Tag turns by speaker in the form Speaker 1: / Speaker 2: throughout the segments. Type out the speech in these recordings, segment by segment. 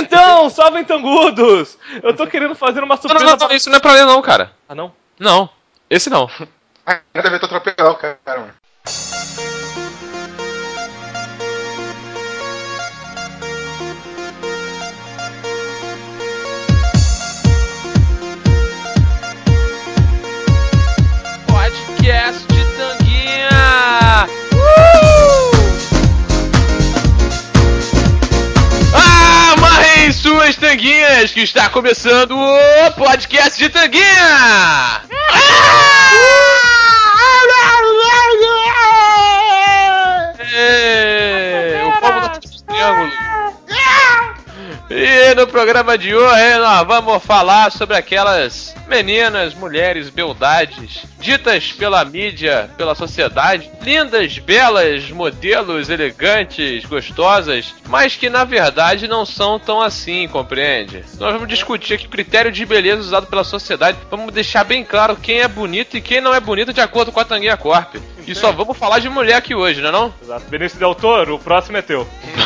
Speaker 1: Então, salve Tangudos! Eu tô querendo fazer uma surpresa...
Speaker 2: Não, isso não é pra ler não, cara.
Speaker 1: Ah, não?
Speaker 2: Não, esse não.
Speaker 3: Ainda bem que eu atropelou, cara, mano.
Speaker 2: Podcast de Tanguinha! Amarrem suas tanguinhas, que está começando o Podcast de Tanguinha! O povo do triângulo. E no programa de hoje nós vamos falar sobre aquelas meninas, mulheres, beldades, ditas pela mídia, pela sociedade, lindas, belas, modelos, elegantes, gostosas, mas que na verdade não são tão assim, compreende? Nós vamos discutir aqui o critério de beleza usado pela sociedade, vamos deixar bem claro quem é bonito e quem não é bonito de acordo com a Tanguinha Corp. E só vamos falar de mulher aqui hoje, não é não?
Speaker 1: Exato. Benício Del Toro, o próximo é teu.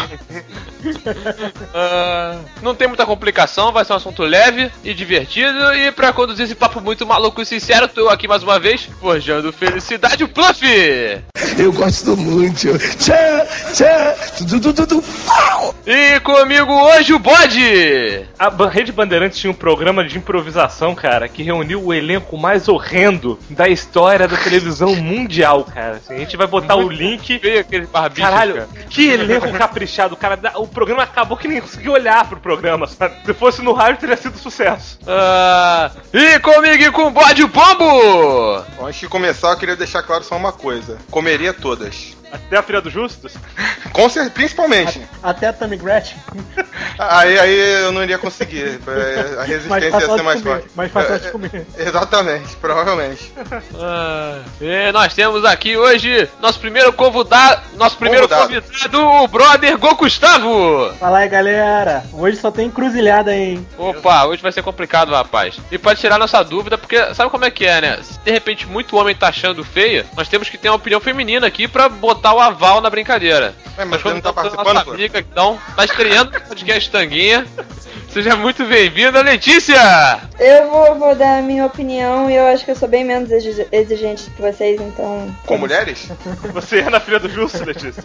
Speaker 2: Não tem muita complicação, vai ser um assunto leve e divertido. E pra conduzir esse papo muito maluco e sincero, tô aqui mais uma vez, forjando felicidade, o Pluff!
Speaker 4: Eu gosto muito. Tchá, tchá, pau!
Speaker 2: E comigo hoje o Bode!
Speaker 1: A Rede Bandeirantes tinha um programa de improvisação, cara, que reuniu o elenco mais horrendo da história da televisão mundial, cara. Assim, a gente vai botar o link.
Speaker 2: Veio aquele barbicho,
Speaker 1: Caralho,
Speaker 2: cara.
Speaker 1: que elenco caprichado, cara. O programa acabou que nem consegui olhar pro programa, sabe? Se fosse no rádio, teria sido sucesso.
Speaker 2: E comigo e com o Bode o Pombo!
Speaker 3: Antes de começar, eu queria deixar claro só uma coisa. Comeria todas.
Speaker 1: Até a Filha dos Justos?
Speaker 3: Com certeza, principalmente.
Speaker 5: Até a Tammy Gretchen.
Speaker 3: Aí eu não iria conseguir. A resistência ia ser mais forte.
Speaker 5: Mais fácil de comer.
Speaker 3: Exatamente, provavelmente.
Speaker 2: E nós temos aqui hoje nosso primeiro convidado, o brother Go Gustavo!
Speaker 5: Fala aí, galera. Hoje só tem encruzilhada, hein?
Speaker 2: Opa, hoje vai ser complicado, rapaz. E pode tirar nossa dúvida, porque sabe como é que é, né? Se de repente muito homem tá achando feia, nós temos que ter uma opinião feminina aqui pra botar o aval na brincadeira.
Speaker 3: Mas você não tá participando,
Speaker 2: nossa amiga, então, tá estreando o podcast Tanguinha. Seja muito bem-vinda, Letícia!
Speaker 6: Eu vou dar a minha opinião e eu acho que eu sou bem menos exigente que vocês, então...
Speaker 3: Com mulheres?
Speaker 1: Você é na Filha do Justo, Letícia?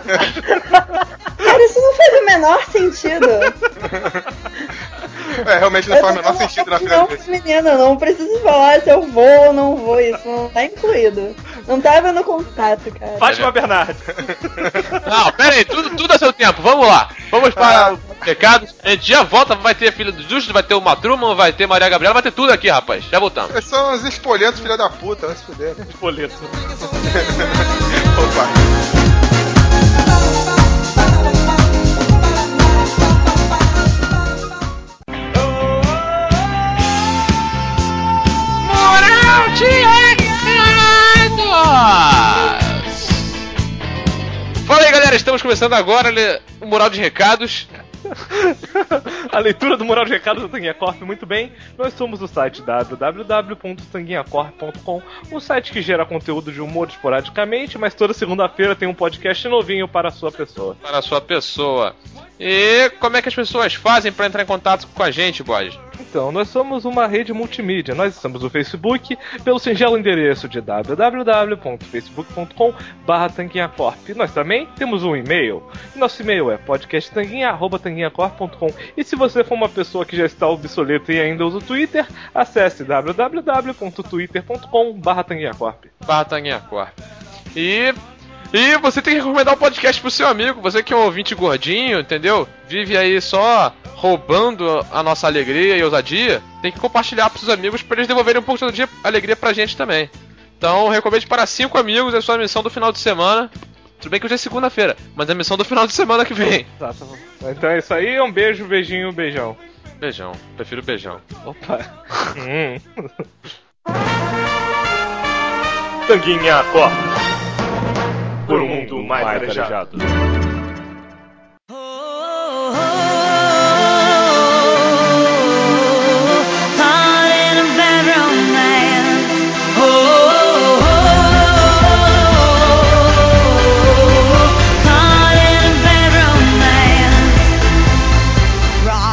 Speaker 6: Cara, isso não faz o menor sentido.
Speaker 3: Realmente não faz o menor sentido na Filha do Justo.
Speaker 6: Menina, não preciso falar se eu vou ou não vou, isso não tá incluído. Não tava no contato, cara.
Speaker 1: Fátima Bernardes.
Speaker 2: Não, pera aí, tudo a seu tempo, vamos lá. Vamos para os recados. A gente já volta, vai ter a Filha do Justo, vai ter o Matruman, vai ter Maria Gabriela, vai ter tudo aqui, rapaz. Já voltamos.
Speaker 3: Eles são os espolentos, filha da puta, vai se fuder.
Speaker 1: Espoleto.
Speaker 3: Opa.
Speaker 2: Moral de recados! Fala aí, galera, estamos começando agora o Moral de Recados.
Speaker 1: A leitura do Moral de Recados da Tanguinha Corp, muito bem. Nós somos o site www.tanguinhacorp.com, um site que gera conteúdo de humor esporadicamente, mas toda segunda-feira tem um podcast novinho para a sua pessoa.
Speaker 2: Para a sua pessoa. E como é que as pessoas fazem para entrar em contato com a gente, Bode?
Speaker 1: Então, nós somos uma rede multimídia. Nós estamos no Facebook pelo singelo endereço de www.facebook.com/tanguinhacorp. Nós também temos um e-mail. Nosso e-mail é podcasttanguinha@tanguinhacorp.com. E se você for uma pessoa que já está obsoleta e ainda usa o Twitter, acesse www.twitter.com/tanguinhacorp.
Speaker 2: /tanguinhacorp. E você tem que recomendar o podcast pro seu amigo, você que é um ouvinte gordinho, entendeu? Vive aí só roubando a nossa alegria e ousadia, tem que compartilhar pros seus amigos pra eles devolverem um pouco de alegria pra gente também. Então, recomende para 5 amigos, é sua missão do final de semana. Tudo bem que hoje é segunda-feira, mas é a missão do final de semana que vem.
Speaker 1: Exato. Então é isso aí, um beijo, beijinho, beijão.
Speaker 2: Beijão, prefiro beijão.
Speaker 1: Opa. Tanguinha Corp. Por um mundo mais arejado.
Speaker 7: Rock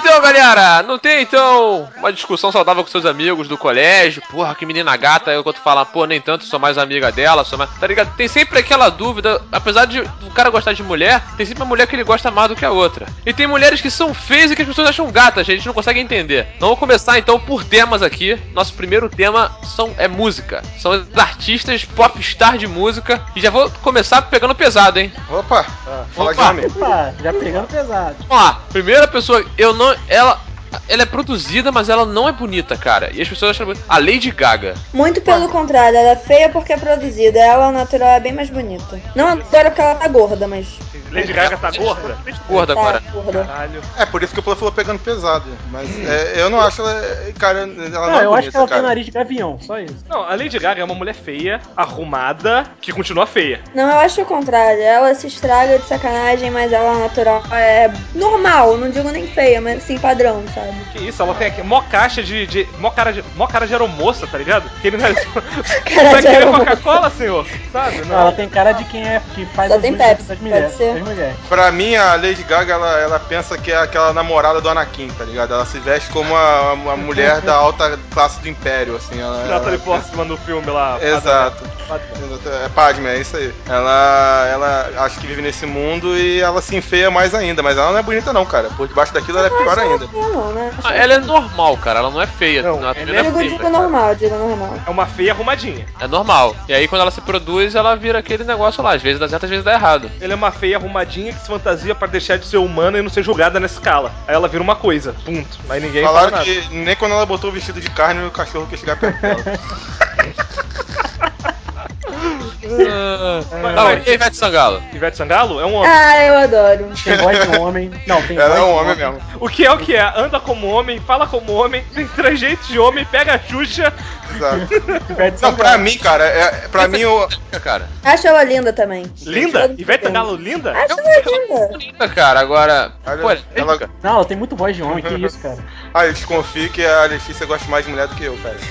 Speaker 2: Então, galera, não tem, então, uma discussão saudável com seus amigos do colégio? Porra, que menina gata. Aí o outro fala, pô, nem tanto, sou mais amiga dela, sou mais... Tá ligado? Tem sempre aquela dúvida, apesar de o cara gostar de mulher, tem sempre uma mulher que ele gosta mais do que a outra. E tem mulheres que são feias e que as pessoas acham gatas, a gente não consegue entender. Então vamos começar, então, por temas aqui. Nosso primeiro tema é música. São os artistas popstar de música. E já vou começar pegando pesado, hein?
Speaker 3: Opa, fala de homem.
Speaker 5: Opa, já pegando pesado.
Speaker 2: Vamos lá, primeira pessoa, ela é produzida, mas ela não é bonita, cara. E as pessoas acham bonita. A Lady Gaga.
Speaker 6: Muito pelo contrário, ela é feia porque é produzida. Ela, ao natural, é bem mais bonita. Não agora porque ela tá gorda, mas...
Speaker 1: Lady Gaga tá gorda?
Speaker 2: Gorda
Speaker 6: Tá
Speaker 2: agora.
Speaker 6: gorda.
Speaker 1: Caralho.
Speaker 3: É, por isso que o Pula falou pegando pesado. Mas eu não acho ela. Cara, ela não
Speaker 5: Não,
Speaker 3: é
Speaker 5: eu
Speaker 3: bonita,
Speaker 5: acho que ela
Speaker 3: cara.
Speaker 5: tem nariz de gavião, só isso.
Speaker 1: Não, a Lady Gaga é uma mulher feia, arrumada, que continua feia.
Speaker 6: Não, eu acho o contrário. Ela se estraga de sacanagem, mas ela, ao natural, é normal. Não digo nem feia, mas assim, padrão, sabe?
Speaker 1: Que isso, ela tem aqui mó caixa de mó cara de aeromoça, tá ligado? Que ele não é...
Speaker 6: Cara
Speaker 1: Vai
Speaker 6: de
Speaker 1: querer
Speaker 6: aeromoça.
Speaker 1: Coca-Cola, senhor? Sabe?
Speaker 5: Não, ela tem cara de quem que faz
Speaker 6: Só
Speaker 5: as
Speaker 6: tem
Speaker 5: unhas
Speaker 6: Pepsi,
Speaker 5: das mulheres.
Speaker 6: pode ser?
Speaker 5: Das mulheres.
Speaker 3: Pra mim, a Lady Gaga, ela pensa que é aquela namorada do Anakin, tá ligado? Ela se veste como uma mulher da alta classe do Império, assim.
Speaker 1: Natalie Portman no filme lá.
Speaker 3: Exato. É Padme, é isso aí. Ela acho que vive nesse mundo e ela se enfeia mais ainda, mas ela não é bonita não, cara. Por debaixo daquilo ela é pior ainda.
Speaker 6: Não, né?
Speaker 2: Ela é normal, cara. Ela não é feia.
Speaker 1: Não,
Speaker 2: Ela
Speaker 1: ela
Speaker 2: não é
Speaker 6: Digo
Speaker 2: feia.
Speaker 6: normal, digo normal.
Speaker 1: É uma feia arrumadinha.
Speaker 2: É normal. E aí quando ela se produz, ela vira aquele negócio lá. Às vezes dá certo, às vezes dá errado.
Speaker 1: Ela é uma feia arrumadinha que se fantasia pra deixar de ser humana e não ser julgada nessa escala. Aí ela vira uma coisa, ponto. Aí ninguém
Speaker 3: Falaram
Speaker 1: fala nada.
Speaker 3: que nem quando ela botou o vestido de carne o cachorro quis chegar perto dela.
Speaker 2: Não, e Ivete Sangalo?
Speaker 1: Ivete Sangalo é um homem.
Speaker 6: Ah, eu adoro.
Speaker 5: Tem voz de homem. Não, tem
Speaker 3: Ela
Speaker 5: voz
Speaker 3: é um
Speaker 5: de
Speaker 3: homem mesmo.
Speaker 1: O que é o que é? Anda como homem, fala como homem, tem trejeitos de homem, pega a Xuxa.
Speaker 3: Exato.
Speaker 5: Ivete
Speaker 3: Não, pra
Speaker 5: Sangalo.
Speaker 3: mim, cara, pra mim o.
Speaker 2: Cara.
Speaker 6: Acho ela linda também.
Speaker 1: Linda? Ivete Sangalo linda?
Speaker 6: Acho ela linda.
Speaker 2: Linda, cara. Agora.
Speaker 3: Olha,
Speaker 2: Pô,
Speaker 3: ela-
Speaker 5: Não, ela tem muito voz de homem, que isso, cara.
Speaker 3: Ah, eu desconfio que a Letícia gosta mais de mulher do que eu, cara.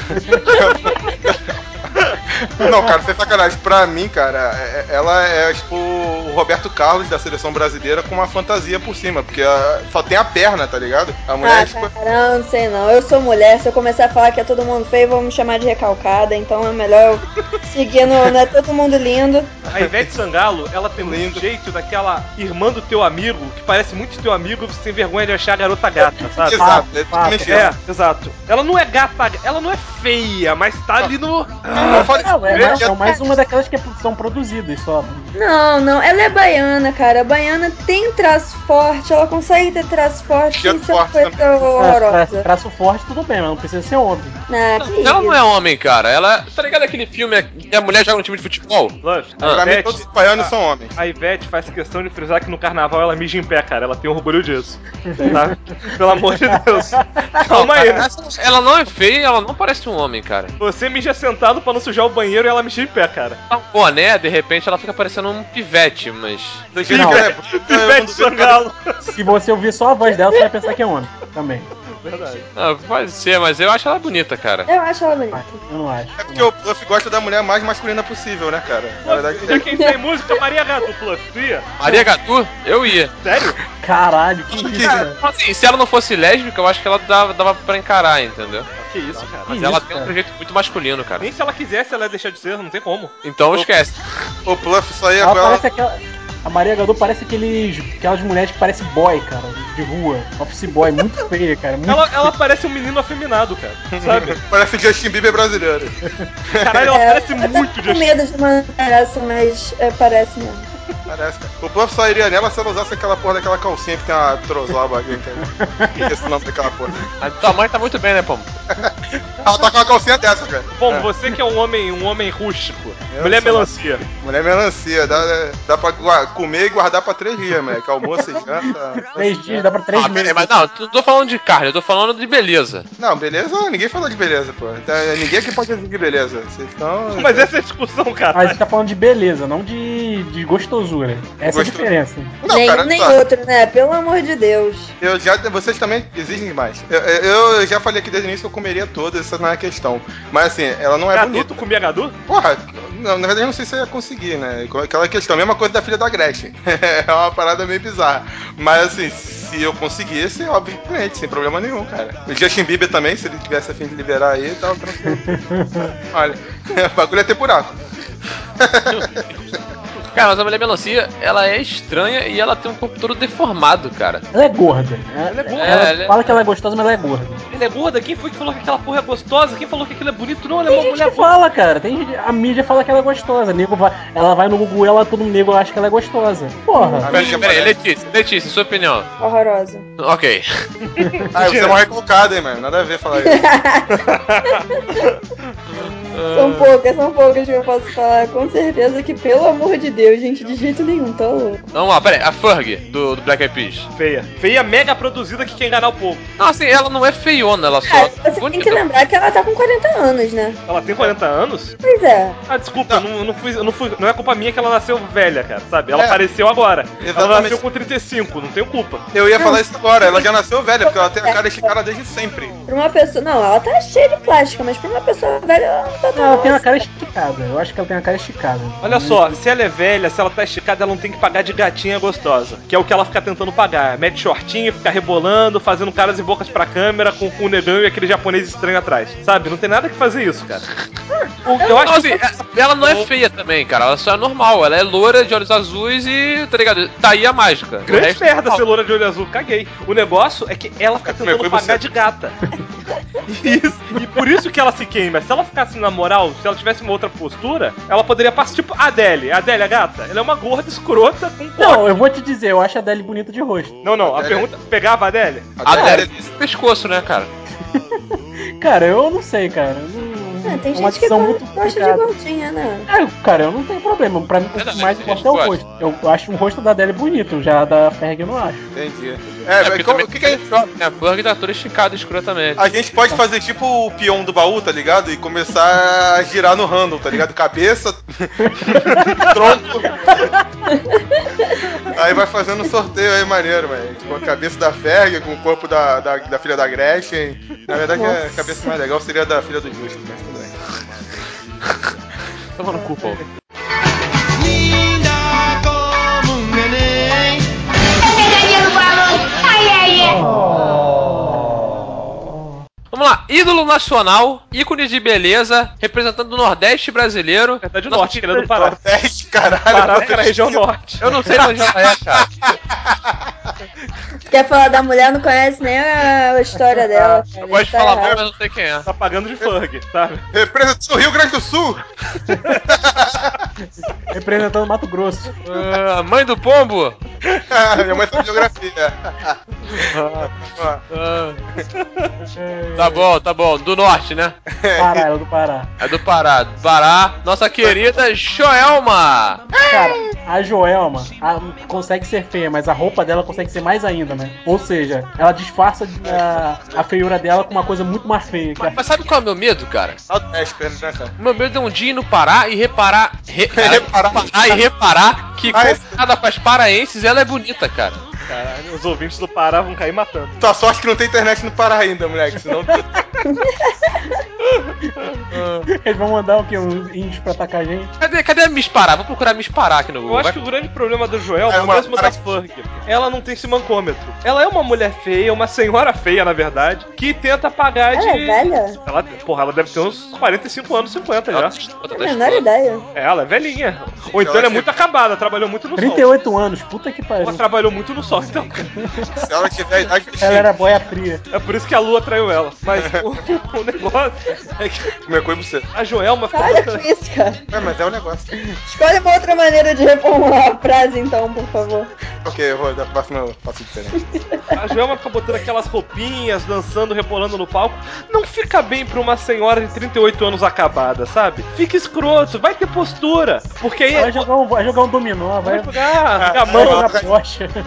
Speaker 3: Não, cara, sem sacanagem. Pra mim, cara, ela é tipo o Roberto Carlos da seleção brasileira com uma fantasia por cima, porque só tem a perna, tá ligado? A mulher é tipo.
Speaker 6: Cara, não sei não. Eu sou mulher, se eu começar a falar que é todo mundo feio, vão me chamar de recalcada, então é melhor eu seguir no... Não é todo mundo lindo.
Speaker 1: A Ivete Sangalo, ela tem um
Speaker 3: Lindo.
Speaker 1: jeito daquela irmã do teu amigo, que parece muito teu amigo, você tem vergonha de achar a garota gata, sabe?
Speaker 3: Exato, é totalmente
Speaker 1: É,
Speaker 3: isso.
Speaker 1: exato. Ela não é gata, ela não é feia, mas tá ali no...
Speaker 3: Eu falei,
Speaker 5: Não, é mais uma daquelas que são produzidas só.
Speaker 6: Não, ela é baiana, cara. A baiana tem traço forte, ela consegue ter traço forte
Speaker 3: Cheiro
Speaker 6: sem ser
Speaker 3: forte
Speaker 6: coisa
Speaker 3: também.
Speaker 6: horrorosa.
Speaker 5: Traço forte, tudo bem, mas não precisa ser homem.
Speaker 6: Ah, que
Speaker 2: Ela não
Speaker 6: isso.
Speaker 2: é homem, cara. Ela. Tá ligado aquele filme que a mulher joga no time de futebol?
Speaker 1: Lógico,
Speaker 3: pra
Speaker 1: a
Speaker 3: mim
Speaker 1: Ivete,
Speaker 3: todos os baianos são homens.
Speaker 1: a Ivete faz questão de frisar que no carnaval ela mija em pé, cara. Ela tem orgulho disso. Tá? Pelo amor de Deus. Calma aí.
Speaker 2: Ela não é feia, ela não parece um homem, cara.
Speaker 1: Você mija sentado pra não sujar o banheiro e ela mija em pé, cara.
Speaker 2: Tá um boné, de repente ela fica parecendo um pivete, mas.
Speaker 3: Do jeito
Speaker 5: Não.
Speaker 3: que é,
Speaker 1: Ivete Sangalo.
Speaker 5: Se você ouvir só a voz dela, você vai pensar que é homem também.
Speaker 1: Verdade.
Speaker 2: Ah, pode ser, mas eu acho ela bonita, cara.
Speaker 6: Eu acho ela bonita.
Speaker 5: Eu não acho.
Speaker 3: É porque o Puff gosta da mulher mais masculina possível, né, cara? Na verdade,
Speaker 1: Já quem tem música, Maria Gadu, Pluff, tu ia?
Speaker 2: Maria Gatu, eu ia.
Speaker 1: Sério?
Speaker 5: Caralho, que isso, cara.
Speaker 2: Assim, se ela não fosse lésbica, eu acho que ela dava pra encarar, entendeu?
Speaker 1: Que isso, cara.
Speaker 2: Mas
Speaker 5: Que
Speaker 2: ela
Speaker 5: isso,
Speaker 2: tem um
Speaker 5: cara?
Speaker 2: jeito muito masculino, cara.
Speaker 1: Nem se ela quisesse, ela ia deixar de ser, não tem como.
Speaker 2: Então esquece.
Speaker 3: o Puff só ia
Speaker 5: Ela
Speaker 3: com ela.
Speaker 5: parece aquela. A Maria Gadu parece aquelas mulheres que parecem boy, cara, de rua. Office boy, muito feia, cara. Muito
Speaker 1: Ela parece um menino afeminado, cara. Sabe?
Speaker 3: Parece Justin Bieber brasileiro.
Speaker 1: Caralho, ela parece
Speaker 6: eu
Speaker 1: muito
Speaker 6: tô com
Speaker 1: de...
Speaker 6: medo de mandar essa, mas parece mesmo.
Speaker 3: Parece, cara. O Puff só iria nela se ela usasse aquela porra daquela calcinha que tem uma trozoba aqui, cara. Esse é o nome daquela porra.
Speaker 2: A tua mãe tá muito bem, né, Pomo?
Speaker 3: Ela tá com uma calcinha dessa, cara.
Speaker 1: Bom, você que é um homem rústico,
Speaker 3: Eu
Speaker 1: mulher
Speaker 3: sou
Speaker 1: melancia.
Speaker 3: Mulher melancia, dá pra comer e guardar pra 3 dias, moleque. Almoço e janta.
Speaker 5: 3 dias, dá pra 3 meses.
Speaker 2: Mas não, não tô falando de carne, eu tô falando de beleza.
Speaker 3: Não, beleza, ninguém falou de beleza, pô. Então, ninguém aqui pode exigir beleza. Vocês estão.
Speaker 1: Mas essa é a discussão, cara.
Speaker 5: Mas a gente tá falando de beleza, não de gostosura. Essa é a diferença.
Speaker 3: Não,
Speaker 6: nem
Speaker 3: cara,
Speaker 6: nem
Speaker 3: tá.
Speaker 6: outro, né? Pelo amor de Deus.
Speaker 3: Vocês também exigem demais. Eu já falei aqui desde o início que eu comeria todas, essa não é a questão. Mas assim, ela não é
Speaker 1: Gadu,
Speaker 3: bonita.
Speaker 1: tu comia Gadu?
Speaker 3: Porra, Não, na verdade eu não sei se eu ia conseguir, né? Aquela questão, mesma coisa da filha da Gretchen. É uma parada meio bizarra. Mas assim, se eu conseguisse, obviamente, sem problema nenhum, cara. O Justin Bieber também, se ele tivesse a fim de liberar aí, tava tranquilo. Olha, o bagulho é ter buraco.
Speaker 2: Cara, mas a mulher melancia, ela é estranha e ela tem um corpo todo deformado, cara.
Speaker 5: Ela é gorda.
Speaker 1: Ela é gorda.
Speaker 5: Ela fala que ela é gostosa, mas ela é gorda.
Speaker 1: Ela é gorda? Quem foi que falou que aquela porra é gostosa? Quem falou que aquilo é bonito? Não, ela é
Speaker 5: Tem
Speaker 1: uma
Speaker 5: gente
Speaker 1: mulher
Speaker 5: que fala, cara. A mídia fala que ela é gostosa. Ela vai no Google e todo nego acha que ela é gostosa. Porra.
Speaker 2: Peraí, Letícia, sua opinião.
Speaker 6: Horrorosa.
Speaker 2: Ok.
Speaker 3: Ah, você é uma recalcada, hein, mano? Nada a ver falar isso.
Speaker 6: São poucas que eu posso falar. Com certeza que, pelo amor de Deus, gente, de jeito nenhum, tá louco.
Speaker 2: Vamos lá, peraí, a Ferg do Black Eyed Peas.
Speaker 1: Feia. Feia, mega produzida que quer enganar o povo.
Speaker 2: Não, assim, ela não é feiona, ela só
Speaker 6: Você tem que lembrar que ela tá com 40 anos, né?
Speaker 1: Ela tem 40 anos?
Speaker 6: Pois é.
Speaker 1: Ah, desculpa, não é culpa minha que ela nasceu velha, cara, sabe? Ela
Speaker 3: É.
Speaker 1: apareceu agora.
Speaker 3: Exatamente.
Speaker 1: Ela nasceu com 35, não tenho culpa.
Speaker 3: Eu ia falar isso agora, ela já nasceu velha, porque ela tem a cara esticada desde sempre.
Speaker 6: Pra uma pessoa. Não, ela tá cheia de plástica, mas pra uma pessoa velha, ela não tá tão.
Speaker 5: Ela tem uma cara esticada. Eu acho que ela tem uma cara esticada.
Speaker 1: Olha só, se ela é velha, se ela tá esticada, ela não tem que pagar de gatinha gostosa. Que é o que ela fica tentando pagar. Mete shortinho, fica rebolando, fazendo caras e bocas pra câmera, com o negão e aquele japonês estranho atrás. Sabe? Não tem nada que fazer isso, cara. Eu acho
Speaker 2: assim, ela não é feia também, cara. Ela só é normal. Ela é loura de olhos azuis e, tá ligado? Tá aí a mágica. O
Speaker 1: grande
Speaker 2: resto é
Speaker 1: merda
Speaker 2: normal.
Speaker 1: ser loura de olho azul, caguei. O negócio é que ela fica tentando pagar de gata. E por isso que ela se queima. Se ela ficasse na moral, se ela tivesse uma outra postura, ela poderia passar tipo a Adele. A Adele, a gata, ela é uma gorda escrota com coque.
Speaker 5: Não, eu vou te dizer, eu acho a Adele bonita de rosto.
Speaker 1: Não, a pergunta, pegava a Adele?
Speaker 2: A Adele é pescoço, né, cara?
Speaker 5: Cara, eu não sei, cara.
Speaker 6: Tem
Speaker 5: é uma
Speaker 6: gente que
Speaker 5: decisão muito
Speaker 6: gosta de
Speaker 5: complicada.
Speaker 6: gordinha, né?
Speaker 5: Cara, eu não tenho problema. Pra mim, o que mais importa é o rosto. Eu acho o rosto da Adele bonito, já a da Ferg eu não acho.
Speaker 3: Entendi.
Speaker 2: Porque
Speaker 3: O que é isso?
Speaker 2: A Ferg tá toda esticada escrotamente.
Speaker 3: A gente pode fazer tipo o peão do baú, tá ligado? E começar a girar no handle, tá ligado? Cabeça, tronco. Aí vai fazendo um sorteio aí maneiro, velho. Com a cabeça da Ferg, com o corpo da filha da Gretchen. Na verdade, a cabeça mais legal seria a da filha do Justo, mas tudo bem.
Speaker 2: Toma no cu, Paulo. Vamos lá, ídolo nacional, ícone de beleza, representando o Nordeste brasileiro.
Speaker 1: É do Norte, que ele é do Pará.
Speaker 3: Nordeste, caralho.
Speaker 1: Pará, cara, região Norte.
Speaker 2: Eu não sei de onde ela é, cara.
Speaker 6: Quer falar da mulher, não conhece nem a história dela.
Speaker 2: Eu gosto de falar mal, mas não sei quem é.
Speaker 1: Tá pagando de Ferg, sabe?
Speaker 3: Representando o Rio Grande do Sul.
Speaker 5: Representando Mato Grosso.
Speaker 2: Mãe do pombo.
Speaker 3: Minha mãe sabe geografia.
Speaker 2: Tá bom. Do Norte, né?
Speaker 5: Pará, ela é do Pará.
Speaker 2: É do Pará. Pará, nossa querida Joelma.
Speaker 5: Cara, a Joelma consegue ser feia, mas a roupa dela consegue ser mais ainda, né? Ou seja, ela disfarça a feiura dela com uma coisa muito mais feia.
Speaker 2: Mas sabe qual é o meu medo, cara?
Speaker 3: Né, cara?
Speaker 2: O meu medo é um dia ir no Pará e reparar que comparada com as paraenses, ela é bonita, cara.
Speaker 1: Caralho, os ouvintes do Pará vão cair matando.
Speaker 3: Tua sorte que não tem internet no Pará ainda, moleque. Senão.
Speaker 5: Eles vão mandar o quê? Uns índios pra atacar a gente?
Speaker 2: Cadê a Miss Pará? Vou procurar Miss Pará aqui no Google.
Speaker 1: Eu acho que o grande problema do Joel é o
Speaker 3: uma
Speaker 1: mesmo da Ferg. Ela não tem esse mancômetro. Ela é uma mulher feia, uma senhora feia, na verdade, que tenta pagar de...
Speaker 6: Ela é velha?
Speaker 1: Ela deve ter uns 45 anos, 50 já.
Speaker 6: Não tenho a menor ideia.
Speaker 1: Ela é velhinha. Ou então ela é muito acabada, trabalhou muito no sol.
Speaker 5: 38 anos, puta que pariu.
Speaker 1: Ela trabalhou muito no sol, então.
Speaker 3: Se ela tiver a idade de
Speaker 5: Ela era boia fria.
Speaker 1: É por isso que a lua traiu ela. Mas o negócio é que
Speaker 3: Comer coisa você.
Speaker 1: a Joelma fica
Speaker 6: Olha
Speaker 1: botando...
Speaker 6: que isso, cara.
Speaker 3: Mas é um negócio.
Speaker 6: Escolhe uma outra maneira de reformular a frase, então, por favor.
Speaker 3: Ok, eu vou da próxima eu faço diferente.
Speaker 1: A Joelma fica botando aquelas roupinhas, dançando, rebolando no palco. Não fica bem pra uma senhora de 38 anos acabada, sabe? Fica escroto, vai ter postura. Porque aí
Speaker 5: Vai jogar um dominó, vai
Speaker 1: jogar
Speaker 5: vai
Speaker 1: gamão.
Speaker 5: jogar poxa.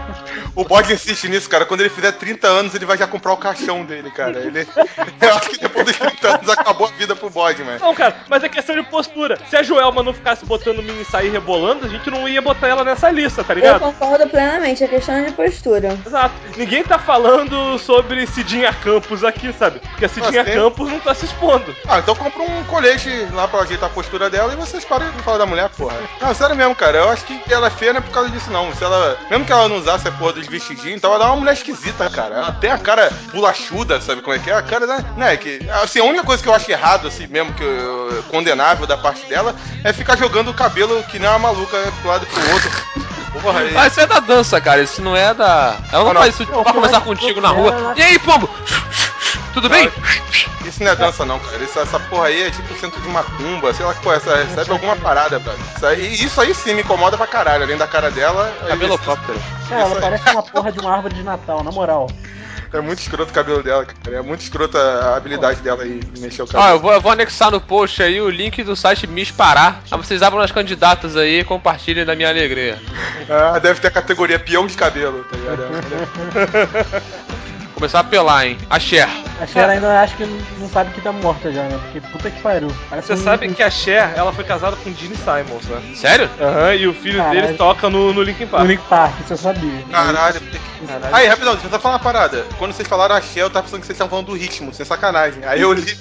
Speaker 3: O bode insiste nisso, cara. Quando ele fizer 30 anos, ele vai já comprar o caixão dele, cara. Eu acho que depois dos 30 anos acabou a vida pro bode, mano.
Speaker 1: Não, cara, mas é questão de postura. Se a Joelma não ficasse botando mini e sair rebolando, a gente não ia botar ela nessa lista, tá
Speaker 6: Eu
Speaker 1: ligado?
Speaker 6: concordo plenamente, é questão de postura.
Speaker 1: Exato. Ninguém tá falando sobre Cidinha Campos aqui, sabe? Porque a Cidinha Campos não tá se expondo.
Speaker 3: Ah, então compra um colete lá pra ajeitar a postura dela e vocês param de falar da mulher, porra. Não, sério mesmo, cara. Eu acho que ela é feia não é por causa disso, não. Se ela, mesmo que ela não usasse a porra dos vestidinhos, então ela dá uma mulher esquisita, cara. Ela tem a cara bolachuda, sabe como é que é? A cara, né? Que, assim, a única coisa que eu acho errado, assim mesmo, condenável da parte dela, é ficar jogando o cabelo que nem uma maluca pro lado e pro outro. Porra, aí.
Speaker 2: Ah, isso é da dança, cara. Isso não é da. Ela não faz isso pra conversar contigo na rua. E aí, pombo? Tudo bem?
Speaker 3: Isso não é dança, não, cara. Essa porra aí é tipo o centro de macumba. Sei lá que porra, essa recebe alguma parada, velho. Isso aí sim me incomoda pra caralho. Além da cara dela.
Speaker 2: Cabelocóptero.
Speaker 5: Cara, ela parece uma porra de uma árvore de Natal, na moral.
Speaker 3: É muito escroto o cabelo dela, cara. É muito escrota a habilidade dela aí de mexer o cabelo.
Speaker 2: Eu vou anexar no post aí o link do site Misparar. Aí vocês abram as candidatas aí e compartilhem da minha alegria.
Speaker 3: Ah, deve ter a categoria peão de cabelo, tá ligado?
Speaker 2: Começar a apelar, hein? A Cher.
Speaker 5: A Cher ainda acho que não sabe que tá morta já, né? Porque puta que pariu.
Speaker 1: Você sabe que a Cher, ela foi casada com Gene Simons, né?
Speaker 2: Sério?
Speaker 1: Aham, e o filho dele toca no Linkin Park.
Speaker 5: No Linkin Park, isso eu sabia.
Speaker 3: Caralho. Aí, rapidão, deixa eu só falar uma parada. Quando vocês falaram a Cher, eu tava pensando que vocês estavam falando do ritmo, sem sacanagem. Aí eu li.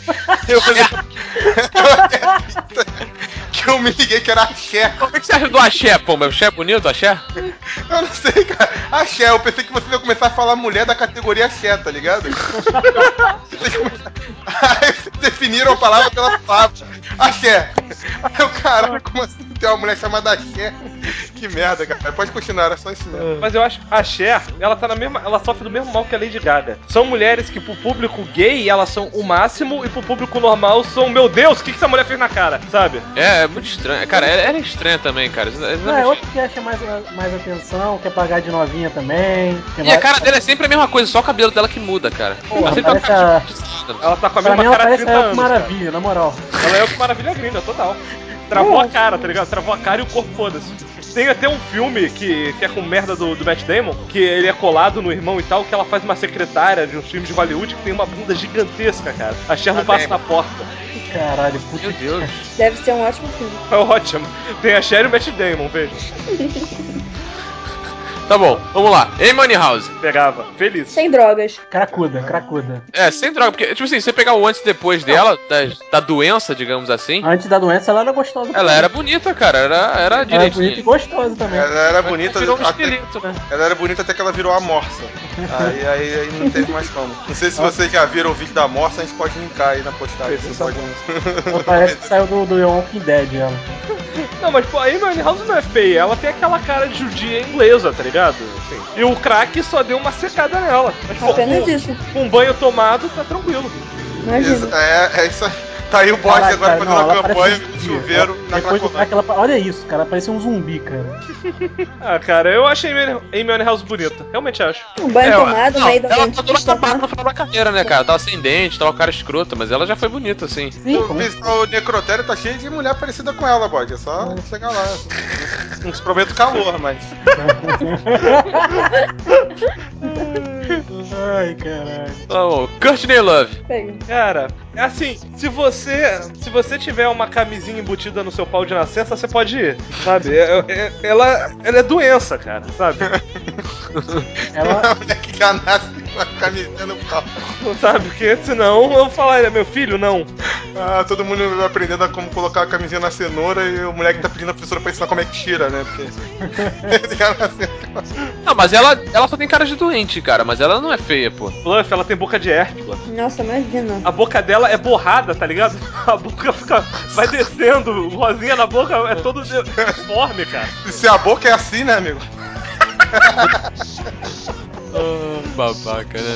Speaker 3: Que eu me liguei que era a Cher.
Speaker 2: Como é que você acha do Axé, pô? O Axé é bonito, Axé?
Speaker 3: Eu não sei, cara. A Cher, eu pensei que vocês iam começar a falar mulher da categoria Cher, tá ligado? Aí vocês definiram a palavra pela palavra. A Cher. Aí o caralho, como assim tem uma mulher chamada Cher? Que merda, cara. Pode continuar, era só isso mesmo.
Speaker 1: Mas eu acho que a Cher, ela tá na mesma. Ela sofre do mesmo mal que a Lady Gaga. São mulheres que pro público gay elas são o máximo e pro público normal são, meu Deus, o que essa mulher fez na cara, sabe?
Speaker 2: É muito estranho. Cara, ela é estranha também, cara.
Speaker 5: Não, é outro que acha mais atenção, quer pagar de novinha também.
Speaker 2: E a cara dela é sempre a mesma coisa, só o cabelo dela que muda, cara.
Speaker 5: Porra,
Speaker 2: ela
Speaker 1: Ela tá com a
Speaker 5: pra
Speaker 1: mesma
Speaker 5: mim,
Speaker 1: cara há 30 anos.
Speaker 5: Maravilha,
Speaker 1: cara.
Speaker 5: na moral.
Speaker 1: Ela é o que maravilha gringa, total. Travou a cara, tá ligado? Travou a cara e o corpo, foda-se. Tem até um filme que é com merda do Matt Damon, que ele é colado no irmão e tal, que ela faz uma secretária de um filme de Hollywood que tem uma bunda gigantesca, cara. A Cher não passa na porta.
Speaker 5: Caralho, puta.
Speaker 2: Meu Deus.
Speaker 6: Deve ser um ótimo filme.
Speaker 1: É ótimo. Tem a Cher e o Matt Damon, veja.
Speaker 2: Tá bom, vamos lá. Amy House.
Speaker 1: Pegava. Feliz.
Speaker 6: Sem drogas.
Speaker 5: Cracuda.
Speaker 2: É, sem droga, porque, tipo assim, você pegar o antes e depois dela, da doença, digamos assim.
Speaker 5: Antes da doença, ela era gostosa.
Speaker 2: Ela era bonita, cara. Era direitinha.
Speaker 5: Era bonita e gostosa também.
Speaker 3: Ela era bonita.
Speaker 2: Virou um esqueleto, né?
Speaker 3: Ela era bonita até que ela virou a Morsa. Aí não teve mais como. Não sei se vocês já viram o vídeo da Morsa, a gente pode linkar aí na postagem. Você pode...
Speaker 5: Parece que saiu do The Walking Dead, ela.
Speaker 1: Não, mas pô, a Amy House não é feia, ela tem aquela cara de judia inglesa, tá ligado? Assim. E o crack só deu uma secada nela. Mas, pô,
Speaker 6: Apenas isso.
Speaker 1: com um banho tomado, tá tranquilo.
Speaker 6: Imagina.
Speaker 3: É isso aí. Tá aí o bode
Speaker 5: Caralho,
Speaker 3: agora
Speaker 5: cara,
Speaker 3: fazendo
Speaker 5: não,
Speaker 3: uma campanha
Speaker 5: parece
Speaker 3: de chuveiro na
Speaker 5: Depois
Speaker 3: Cracolândia.
Speaker 5: olha isso, cara, parece um zumbi, cara.
Speaker 1: Ah, cara, eu achei a Amy House bonita. Realmente acho.
Speaker 6: Um banho tomado no meio da
Speaker 2: ela tá toda
Speaker 6: dentista,
Speaker 2: tapada
Speaker 6: tá?
Speaker 2: no final da carreira, né, cara? Tava sem dente, tava cara escrota, mas ela já foi bonita, assim.
Speaker 5: Sim, como...
Speaker 3: O necrotério tá cheio de mulher parecida com ela, bode. É só chegar lá. Não se promete calor, mas.
Speaker 5: Ai, caralho.
Speaker 2: Tá bom. Courtney Love.
Speaker 6: Pega.
Speaker 1: Cara, é assim, se você tiver uma camisinha embutida no seu pau de nascença, você pode ir, sabe? Ela é doença, cara, sabe?
Speaker 3: A mulher que já nasce com a camisinha no pau.
Speaker 1: Sabe? Porque senão eu falaria, meu filho, não.
Speaker 3: Ah, todo mundo vai aprendendo a como colocar a camisinha na cenoura e o moleque tá pedindo a professora pra ensinar como é que tira, né? Porque.
Speaker 2: Não, mas ela só tem cara de doente, cara. Mas ela não é feia, pô.
Speaker 1: Fluff, ela tem boca de herpes.
Speaker 6: Nossa, imagina.
Speaker 1: A boca dela é borrada, tá ligado? A boca vai descendo, rosinha na boca, é todo deforme, cara.
Speaker 3: Se a boca é assim, né, amigo?
Speaker 2: Babaca, né?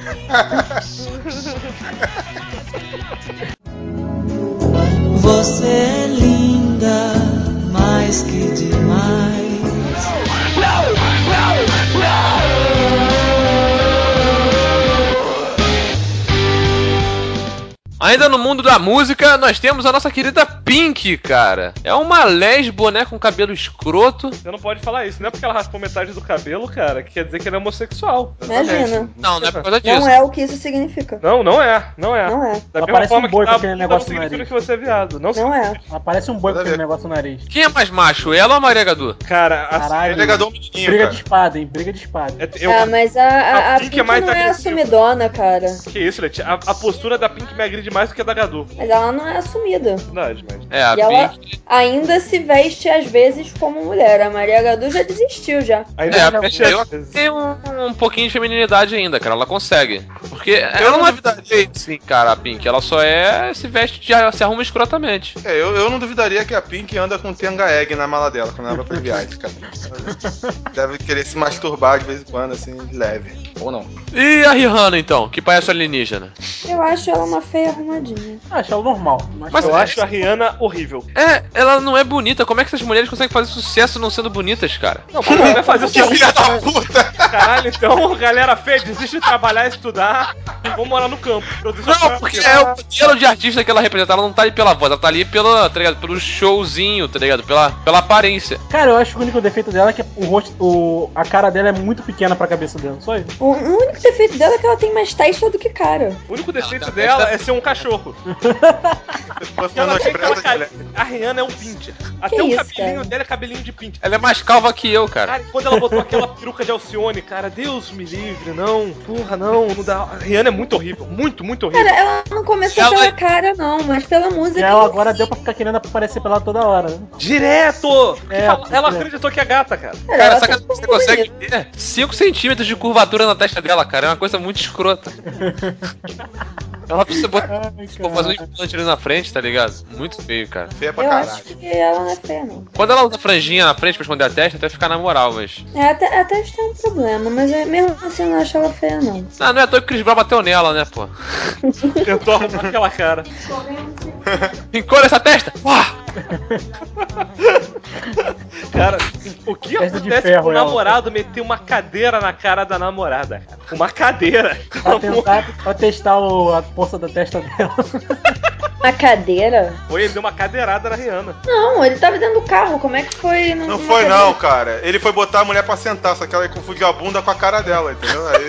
Speaker 7: Você é linda, mais que demais.
Speaker 2: Ainda no mundo da música, nós temos a nossa querida Pink, cara. É uma lesbo, né, com cabelo escroto.
Speaker 1: Você não pode falar isso, não é porque ela raspou metade do cabelo, cara, que quer dizer que ele é homossexual.
Speaker 6: Imagina.
Speaker 2: Não é por causa disso.
Speaker 6: Não é o que isso significa.
Speaker 1: Não, não é.
Speaker 6: Não é.
Speaker 1: Da
Speaker 5: Ela
Speaker 1: mesma
Speaker 5: parece
Speaker 1: forma
Speaker 5: um boi
Speaker 1: que
Speaker 5: com
Speaker 1: tá
Speaker 5: aquele
Speaker 1: bunda,
Speaker 5: negócio
Speaker 1: não
Speaker 5: no
Speaker 1: significa
Speaker 5: nariz.
Speaker 1: que você é viado. Não
Speaker 6: É.
Speaker 5: Ela parece um boi com
Speaker 3: Nada a
Speaker 5: aquele
Speaker 3: ver.
Speaker 5: negócio no nariz.
Speaker 2: Quem é mais macho, ela ou a Maria Gadu?
Speaker 1: Cara,
Speaker 5: Caralho.
Speaker 3: Pegador menininho,
Speaker 5: Briga
Speaker 3: cara.
Speaker 5: de espada, hein? Briga de espada.
Speaker 6: Mas a
Speaker 1: Pink
Speaker 6: Pink
Speaker 1: é mais
Speaker 6: não é
Speaker 1: agressiva.
Speaker 6: assumidona, cara.
Speaker 1: Que isso, Leti? A postura da Pink me agride mais do que a da Gadu.
Speaker 6: Mas ela não é assumida.
Speaker 1: Verdade, mas...
Speaker 2: É, a
Speaker 6: E ela
Speaker 2: Pink...
Speaker 6: ainda se veste às vezes como mulher. A Maria Gadu já desistiu já.
Speaker 1: Ainda
Speaker 2: É, a
Speaker 1: já
Speaker 2: Pink
Speaker 1: fez.
Speaker 2: tem um pouquinho de feminilidade ainda, cara. Ela consegue. Porque ela não é feia, sim, cara, a Pink. Ela só se veste, se arruma escrotamente.
Speaker 3: Eu não duvidaria que a Pink anda com Tenga Egg na mala dela quando ela vai pra viagem, cara. Deve querer se masturbar de vez em quando, assim, de leve. Ou não.
Speaker 2: E a Rihanna, então, que parece alienígena?
Speaker 6: Eu acho ela uma feia arrumadinha.
Speaker 5: Acho ela normal.
Speaker 2: Mas
Speaker 1: Eu acho a Rihanna horrível.
Speaker 2: Ela não é bonita. Como é que essas mulheres conseguem fazer sucesso não sendo bonitas, cara?
Speaker 1: Não, mas não vai fazer
Speaker 3: Que filha da puta!
Speaker 1: Caralho, então, galera feia, desiste de trabalhar, estudar. Vamos morar no campo.
Speaker 2: Não, porque é o modelo de artista que ela representa. Ela não tá ali pela voz, ela tá ali pela, tá ligado? Pelo showzinho, tá ligado? Pela aparência.
Speaker 5: Cara, eu acho que o único defeito dela é que o rosto, a cara dela é muito pequena pra cabeça dela. Só isso.
Speaker 6: O único defeito dela é que ela tem mais testa do que cara.
Speaker 1: O único defeito
Speaker 2: tá
Speaker 1: dela
Speaker 2: bem,
Speaker 1: é ser um cachorro.
Speaker 3: Você
Speaker 1: Ela
Speaker 3: não
Speaker 1: tem aquela
Speaker 3: expressa,
Speaker 1: cara... A Rihanna é um pincher. Até o
Speaker 6: isso,
Speaker 1: cabelinho
Speaker 6: cara?
Speaker 1: dela é cabelinho de pincher.
Speaker 2: Ela é mais calva que eu, cara.
Speaker 1: Cara, quando ela botou aquela peruca de Alcione, cara, Deus me livre, não, porra, não dá. A Rihanna é muito horrível, muito horrível.
Speaker 6: Cara, ela não começou
Speaker 2: Ela-
Speaker 6: pela cara, não, mas pela
Speaker 5: E
Speaker 6: música.
Speaker 5: ela agora deu pra ficar querendo aparecer pra ela toda hora. Né?
Speaker 1: Direto!
Speaker 5: É,
Speaker 1: Ela
Speaker 5: é.
Speaker 1: acreditou que é gata, cara.
Speaker 6: Cara,
Speaker 2: Cara,
Speaker 6: ela
Speaker 2: saca,
Speaker 6: tá
Speaker 2: você consegue ver 5 centímetros de curvatura na testa dela, cara. É uma coisa muito escrota. Ela precisa botar,
Speaker 5: Ai,
Speaker 2: fazer um
Speaker 5: cara.
Speaker 2: implante ali na frente, tá ligado? Muito feio, cara.
Speaker 3: Feia pra
Speaker 6: Eu
Speaker 3: caralho.
Speaker 6: acho que ela não é feia, não.
Speaker 2: Quando ela usa franjinha na frente pra esconder a testa, até ficar na moral, mas...
Speaker 6: Até isso tem um problema, mas mesmo assim eu não acho ela feia, não.
Speaker 2: Não é à toa que o Chris Brown bateu nela, né, pô?
Speaker 1: Tentou arrumar aquela cara.
Speaker 2: Encolhe essa testa! Uá!
Speaker 1: Cara, o que
Speaker 5: Testa de
Speaker 1: acontece
Speaker 5: ferro,
Speaker 1: com o
Speaker 5: ela.
Speaker 1: namorado meter uma cadeira na cara da namorada, cara? Uma cadeira.
Speaker 5: Pra testar a força da testa dela.
Speaker 6: Uma cadeira?
Speaker 1: Foi, ele deu uma cadeirada na Rihanna.
Speaker 6: Não, ele tava dentro do carro, como é que foi?
Speaker 3: Não foi não, cara. Ele foi botar a mulher pra sentar, só que ela confundiu a bunda com a cara dela, entendeu? Aí...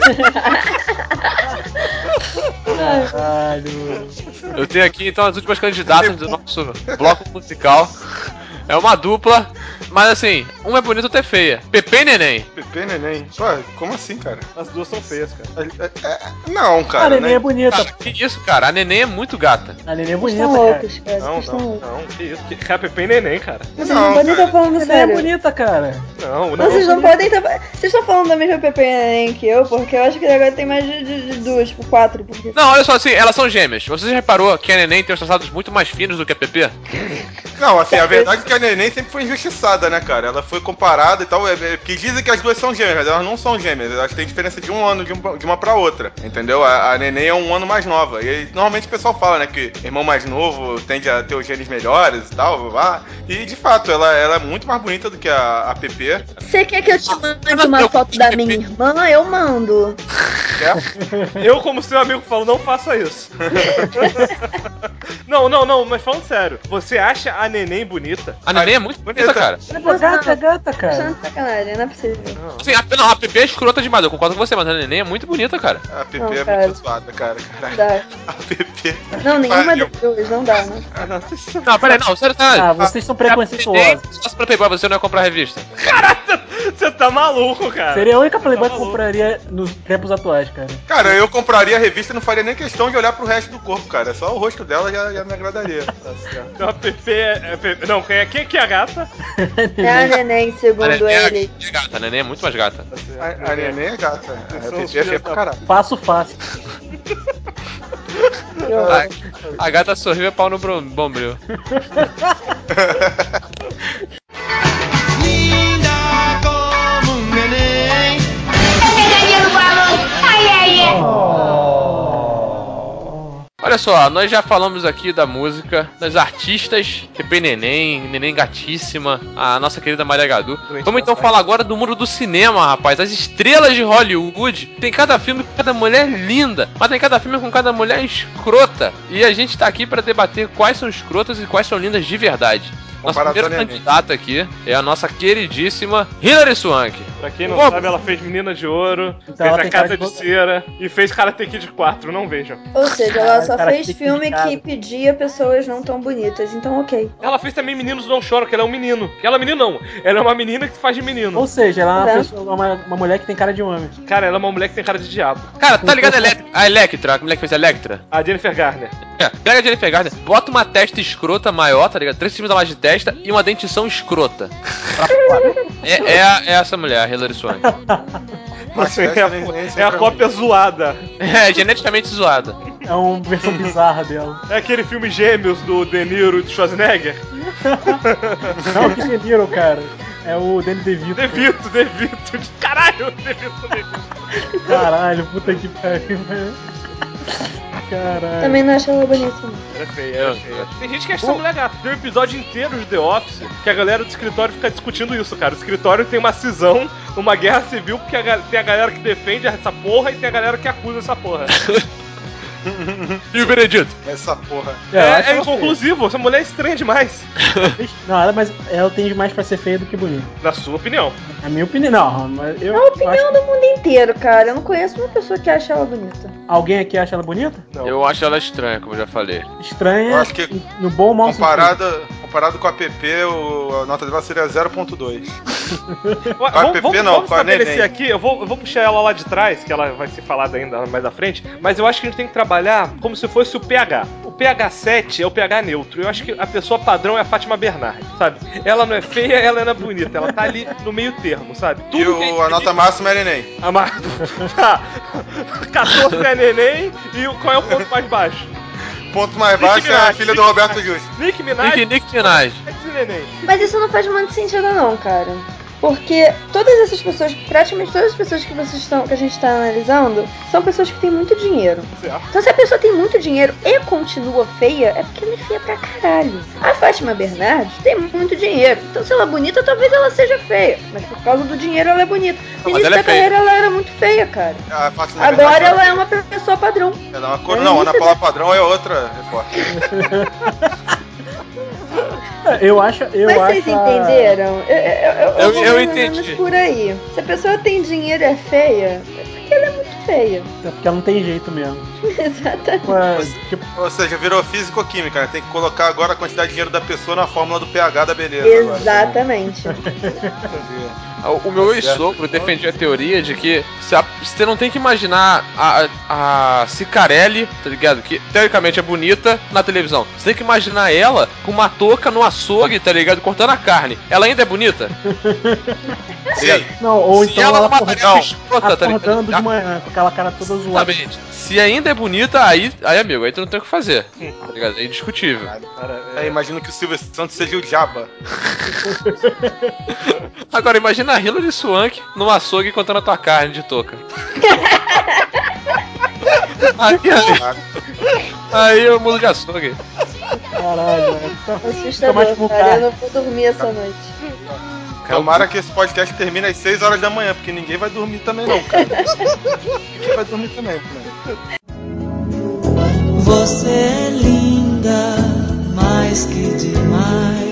Speaker 5: Caralho.
Speaker 2: Eu tenho aqui, então, as últimas candidatas do nosso bloco musical. É uma dupla, mas assim, uma é bonita, outra é feia. Pepe e Neném.
Speaker 3: Pepe Neném. Pô, como assim, cara?
Speaker 1: As duas são feias, cara.
Speaker 3: Não,
Speaker 5: A
Speaker 3: cara.
Speaker 5: Neném
Speaker 3: né?
Speaker 5: é bonita.
Speaker 2: Cara, que isso, cara? A Neném é muito gata.
Speaker 5: A Neném é
Speaker 6: Vocês
Speaker 5: bonita,
Speaker 6: estão
Speaker 5: cara.
Speaker 6: loucos, cara.
Speaker 1: Não,
Speaker 6: Vocês estão
Speaker 1: não,
Speaker 6: loucos.
Speaker 1: não. Que isso? Que é Pepe e Neném, cara.
Speaker 6: Vocês
Speaker 3: Não,
Speaker 6: não podem
Speaker 3: cara.
Speaker 6: estar falando
Speaker 5: A Neném é
Speaker 6: sério.
Speaker 5: bonita, cara.
Speaker 1: Não,
Speaker 6: Vocês
Speaker 1: não.
Speaker 6: não podem estar. Vocês estão falando da mesma Pepe Neném que eu, porque eu acho que agora tem mais de duas, tipo, 4. Porque...
Speaker 2: Não, olha só, assim, elas são gêmeas. Você já reparou que a Neném tem os traçados muito mais finos do que a Pepe?
Speaker 3: Não, assim, a verdade é que a Neném sempre foi injustiçada, né, cara? Ela foi comparada e tal, que dizem que as duas são gêmeas, mas elas não são gêmeas, elas têm diferença de um ano de uma pra outra, entendeu? A Neném é um ano mais nova, e aí, normalmente o pessoal fala, né, que irmão mais novo tende a ter os genes melhores e tal, e de fato, ela é muito mais bonita do que a Pepe.
Speaker 6: Você quer que eu te mande uma foto da minha irmã? Eu mando.
Speaker 3: Quer?
Speaker 1: Eu, como seu amigo, falo, não faça isso. Não, mas falando sério, você acha a Neném bonita?
Speaker 2: A Neném é muito bonita, cara.
Speaker 5: É gata,
Speaker 6: Tá
Speaker 5: cara.
Speaker 6: achando sacanagem, não é possível.
Speaker 2: Assim, a Pepe é escrota demais, eu concordo com você, mas a Neném é muito bonita, cara.
Speaker 3: A Pepe
Speaker 6: Não,
Speaker 3: é
Speaker 6: cara.
Speaker 3: muito zoada, cara.
Speaker 6: Não dá.
Speaker 3: A Pepe.
Speaker 6: Não, nenhuma
Speaker 3: Valeu.
Speaker 6: das duas, não dá, né?
Speaker 2: Não, peraí, não, sério,
Speaker 5: Ah, vocês são preconceituosos.
Speaker 2: Só pra Playboy, você não ia comprar a revista.
Speaker 1: Você tá maluco, cara.
Speaker 5: Seria a única Playboy que eu
Speaker 1: maluco.
Speaker 5: compraria nos tempos atuais, cara.
Speaker 3: Cara, eu compraria a revista e não faria nem questão de olhar pro resto do corpo, cara. Só o rosto dela já me agradaria. Tá certo.
Speaker 1: Então a Pepe Não, quem é a gata?
Speaker 6: É a Neném,
Speaker 2: A
Speaker 6: segundo
Speaker 2: Neném
Speaker 6: ele.
Speaker 2: é gata, a Neném é muito mais gata.
Speaker 3: A Neném é gata. A
Speaker 1: São os
Speaker 3: Pepe é feia
Speaker 1: filhos
Speaker 3: pra
Speaker 1: da-
Speaker 3: caralho.
Speaker 5: Passo fácil.
Speaker 6: Que horror.
Speaker 2: A gata sorriu é pau no bombril. Olha olha só, nós já falamos aqui da música, das artistas, TP Neném, Neném Gatíssima, a nossa querida Maria Gadu. Vamos então falar agora do mundo do cinema, rapaz. As estrelas de Hollywood. Tem cada filme com cada mulher linda, mas tem cada filme com cada mulher escrota. E a gente tá aqui pra debater quais são escrotas e quais são lindas de verdade. Nossa primeira candidata aqui é a nossa queridíssima Hilary Swank.
Speaker 1: Pra quem não sabe, ela fez Menina de Ouro,
Speaker 5: Então
Speaker 1: fez A Casa de Cera e fez Karate Kid 4, não vejam.
Speaker 6: Ou seja, ela só
Speaker 5: Cara,
Speaker 6: fez
Speaker 5: que
Speaker 6: filme
Speaker 5: complicado.
Speaker 6: que pedia pessoas não tão bonitas, então ok.
Speaker 1: Ela fez também Meninos Não Choram, que ela é um menino. Que ela é um menino não, ela é uma menina que faz de menino.
Speaker 5: Ou seja, ela é uma,
Speaker 6: Tá.
Speaker 5: pessoa, uma mulher que tem cara de homem.
Speaker 1: Cara, ela é uma mulher que tem cara de diabo.
Speaker 2: Cara, tá ligado a Electra, a mulher que fez a Electra?
Speaker 1: A Jennifer Garner.
Speaker 2: Pega a Jennifer Garner, bota uma testa escrota maior, tá ligado? 3 centímetros a mais de testa e uma dentição escrota. Pra fora. É essa mulher, a Hilary Swank.
Speaker 3: Mas
Speaker 1: É a cópia zoada.
Speaker 2: É, geneticamente zoada.
Speaker 5: É uma versão bizarra dela.
Speaker 1: É aquele filme Gêmeos do De Niro e do Schwarzenegger.
Speaker 5: Não, que entenderam, cara. É o Danny DeVito.
Speaker 1: DeVito. Caralho, DeVito.
Speaker 5: Caralho, puta que pariu, velho. Caralho.
Speaker 6: Também não acho ela bonita, não.
Speaker 1: Era feia. Tem gente que acha essa mulher gata. Tem um episódio inteiro de The Office que a galera do escritório fica discutindo isso, cara. O escritório tem uma cisão, uma guerra civil, porque tem a galera que defende essa porra e tem a galera que acusa essa porra.
Speaker 2: E o veredito?
Speaker 3: Essa porra.
Speaker 1: É inconclusivo, essa mulher é estranha demais.
Speaker 5: Não, ela tem mais pra ser feia do que bonita.
Speaker 1: Na sua opinião.
Speaker 5: A minha opinião, não. Mas
Speaker 6: É a opinião do mundo inteiro, cara. Eu não conheço uma pessoa que acha ela bonita.
Speaker 5: Alguém aqui acha ela bonita?
Speaker 1: Não.
Speaker 2: Eu acho ela estranha, como eu já falei.
Speaker 5: Estranha.
Speaker 3: Eu acho que
Speaker 5: no bom ou mau
Speaker 3: Comparado com a PP, a nota dela seria 0.2.
Speaker 1: Vamos estabelecer aqui, eu vou puxar ela lá de trás, que ela vai ser falada ainda mais à frente, mas eu acho que a gente tem que trabalhar como se fosse o pH. O pH 7 é o pH neutro. Eu acho que a pessoa padrão é a Fátima Bernardes, sabe? Ela não é feia, ela não é bonita, ela tá ali no meio termo, sabe?
Speaker 3: A nota máxima é neném.
Speaker 1: Tá. 14 é neném e qual é o ponto mais baixo?
Speaker 3: Ponto mais baixo é a filha do Roberto Justo.
Speaker 1: Nick Minaj.
Speaker 2: Nick Minaj.
Speaker 1: Neném.
Speaker 6: Mas isso não faz muito sentido não, cara. Porque todas essas pessoas, praticamente todas as pessoas que a gente está analisando, são pessoas que têm muito dinheiro.
Speaker 1: Certo.
Speaker 6: Então se a pessoa tem muito dinheiro e continua feia, é porque ela é feia pra caralho. A Fátima Bernardes tem muito dinheiro. Então se ela é bonita, talvez ela seja feia. Mas por causa do dinheiro ela é bonita. No início da carreira ela era muito feia, cara. Agora ela é uma pessoa padrão.
Speaker 3: Ela é uma cor. Não, Ana Paula padrão é outra repórter.
Speaker 5: Eu acho.
Speaker 6: Mas vocês entenderam?
Speaker 2: Eu entendi.
Speaker 6: Por aí. Se a pessoa tem dinheiro e é feia, é porque ela é muito feia.
Speaker 5: É porque ela não tem jeito mesmo.
Speaker 6: Exatamente.
Speaker 3: Ou seja, virou físico-química, né? Tem que colocar agora a quantidade de dinheiro da pessoa na fórmula do pH da beleza.
Speaker 6: Exatamente.
Speaker 2: O meu ex-sogro defendia a teoria de que você não tem que imaginar a Cicarelli, tá ligado? Que teoricamente é bonita na televisão. Você tem que imaginar ela com uma touca no açougue, tá ligado? Cortando a carne. Ela ainda é bonita?
Speaker 3: Sim.
Speaker 5: Não, ou
Speaker 2: Se
Speaker 5: então
Speaker 2: ela
Speaker 5: ela
Speaker 2: é uma tarefa escrota, tá
Speaker 5: acordando
Speaker 2: ligado?
Speaker 5: de manhã, com aquela cara toda zoada.
Speaker 2: Exatamente. Se ainda é bonita, aí amigo, aí tu não tem o que fazer. Tá ligado? É indiscutível.
Speaker 3: Imagino que o Silvio Santos seja o Jabba.
Speaker 2: Agora imagina a Hilary Swank no açougue contando a tua carne de touca. Aí eu mudo de açougue.
Speaker 5: Caralho, velho.
Speaker 6: Assustador, cara. Eu não vou dormir essa noite.
Speaker 3: Tomara que esse podcast termine às 6 horas da manhã, porque ninguém vai dormir também não, cara. Ninguém vai dormir também, cara.
Speaker 7: Você é linda, mais que demais.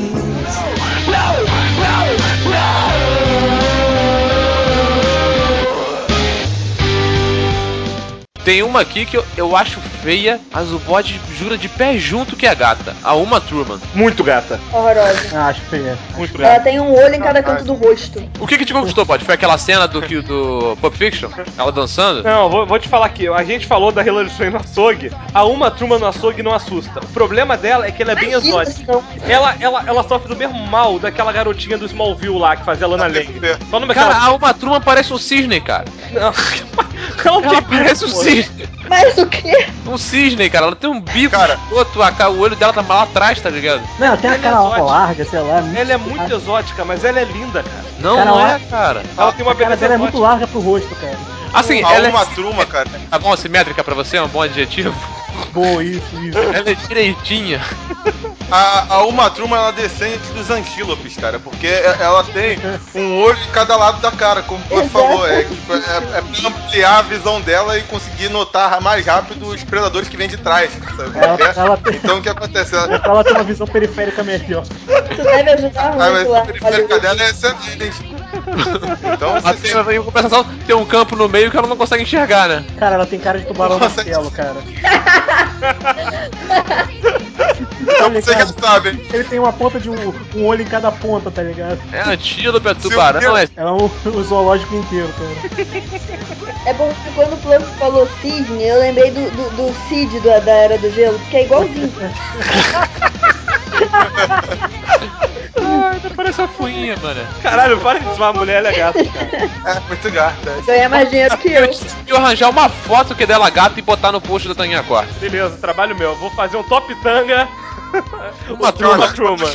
Speaker 2: Tem uma aqui que eu acho feia, mas o bode jura de pé junto que é gata. A Uma Thurman.
Speaker 1: Muito gata.
Speaker 6: Horrorosa.
Speaker 5: Acho feia.
Speaker 1: Muito
Speaker 6: Ela
Speaker 1: gata.
Speaker 6: tem um olho em cada canto do rosto.
Speaker 2: O que te conquistou, bode? Foi aquela cena do Pulp Fiction? Ela dançando?
Speaker 1: Não, vou te falar aqui. A gente falou da Hilary Swank no açougue. A Uma Thurman no açougue não assusta. O problema dela é que ela é bem
Speaker 6: Imagina,
Speaker 1: exótica.
Speaker 6: não.
Speaker 1: Ela sofre do mesmo mal daquela garotinha do Smallville lá, que fazia Lana Lang. Só no
Speaker 2: Cara, a Uma Thurman parece um cisne, cara.
Speaker 1: Não.
Speaker 2: Ela parece um cisne.
Speaker 6: Mas o quê?
Speaker 2: Um cisne, cara. Ela tem um bico
Speaker 3: Cara.
Speaker 2: escroto, o olho dela tá lá atrás, tá ligado?
Speaker 5: Não, tem a
Speaker 1: Ela é
Speaker 5: cara
Speaker 1: exótica.
Speaker 5: larga, sei lá.
Speaker 1: Ela é muito exótica, mas ela é linda, cara.
Speaker 2: Não,
Speaker 5: Cara,
Speaker 2: não
Speaker 5: ela-
Speaker 2: é, cara.
Speaker 1: Ela tem uma
Speaker 5: A cara
Speaker 1: beleza
Speaker 5: dela é muito
Speaker 1: exótica.
Speaker 5: larga pro rosto, cara.
Speaker 2: Assim,
Speaker 3: A
Speaker 2: ela
Speaker 3: Uma
Speaker 2: é...
Speaker 3: Thurman, cara.
Speaker 2: Tá bom, simétrica pra você? É um bom adjetivo?
Speaker 5: Boa, isso.
Speaker 2: Ela é direitinha.
Speaker 3: A Uma Thurman, ela descende dos antílopes, cara, porque ela tem um olho em cada lado da cara, como o Buff falou. É pra ampliar a visão dela e conseguir notar mais rápido os predadores que vêm de trás, sabe? Então o que acontece?
Speaker 5: Ela tem uma visão periférica melhor.
Speaker 6: Isso deve ajudar muito lá.
Speaker 3: A periférica dela é excelente. Então,
Speaker 2: Em compensação, tem um campo no meio que ela não consegue enxergar, né?
Speaker 5: Cara, ela tem cara de tubarão martelo, cara.
Speaker 3: então você já sabe.
Speaker 5: Ele tem uma ponta de um olho em cada ponta, tá ligado?
Speaker 2: É antílope, é tubarão, é...
Speaker 5: É o zoológico inteiro, cara.
Speaker 6: É bom que quando o Plano falou cisne, eu lembrei do Cid da Era do Gelo, que é igualzinho.
Speaker 2: Ai, parece uma fuinha, mano.
Speaker 1: Caralho, para de zoar a mulher, ela é gata, cara.
Speaker 3: É, muito gata.
Speaker 6: Ganha mais dinheiro que eu.
Speaker 2: Eu arranjar uma foto que é dela gata e botar no post da Tanguinha Corte.
Speaker 1: Beleza, trabalho meu. Vou fazer um top tanga.
Speaker 2: Uma Thurman.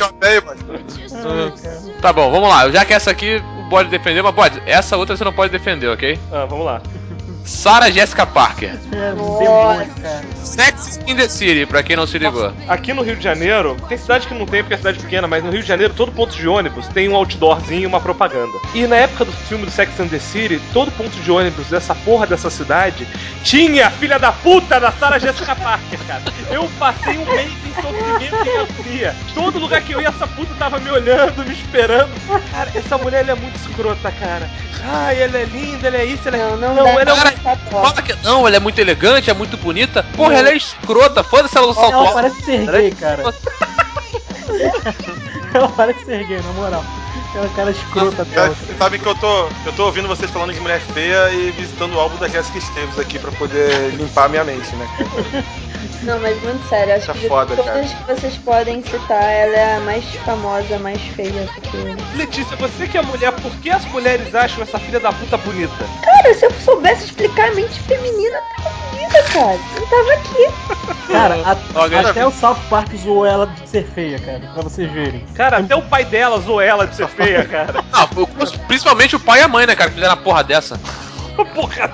Speaker 2: Tá bom, vamos lá. Já que essa aqui pode defender, mas pode. Essa outra você não pode defender, ok?
Speaker 1: Vamos lá.
Speaker 2: Sarah Jessica Parker.
Speaker 5: Demônio, cara.
Speaker 2: Sex in the City, pra quem não se ligou.
Speaker 1: Aqui no Rio de Janeiro, tem cidade que não tem porque é cidade pequena, mas no Rio de Janeiro, todo ponto de ônibus tem um outdoorzinho e uma propaganda. E na época do filme do Sex and the City, todo ponto de ônibus dessa porra dessa cidade tinha a filha da puta da Sarah Jessica Parker, cara. Eu passei um mês em sofrimento e agonia. Todo lugar que eu ia, essa puta tava me olhando, me esperando. Cara, essa mulher ela é muito escrota, cara. Ai, ela é linda, ela é isso, ela é...
Speaker 6: Não dá
Speaker 1: ela é
Speaker 2: Fala que não, ela é muito elegante, é muito bonita. Porra, ela é escrota, foda-se ela não saltou.
Speaker 5: Ela parece ser gay, cara. Ela parece ser gay, na moral. Aquela cara escrota dela.
Speaker 3: Sabe que eu tô ouvindo vocês falando de mulher feia e visitando o álbum da Jessica Esteves aqui pra poder limpar a minha mente, né, cara?
Speaker 6: Não, mas muito sério, acho
Speaker 3: Tá
Speaker 6: que de
Speaker 3: foda,
Speaker 6: todas
Speaker 3: cara.
Speaker 6: que vocês podem citar, ela é a mais famosa, a mais feia. Porque...
Speaker 1: Letícia, você que é mulher, por que as mulheres acham essa filha da puta bonita?
Speaker 6: Cara, se eu soubesse explicar a mente feminina, tava bonita, cara. Eu tava aqui.
Speaker 5: Cara, até o South Park zoou ela de ser feia, cara, pra vocês verem.
Speaker 1: Cara, até o pai dela zoou ela de ser feia, cara.
Speaker 2: Não, principalmente o pai e a mãe, né, cara, que fizeram a porra dessa.
Speaker 1: Porra.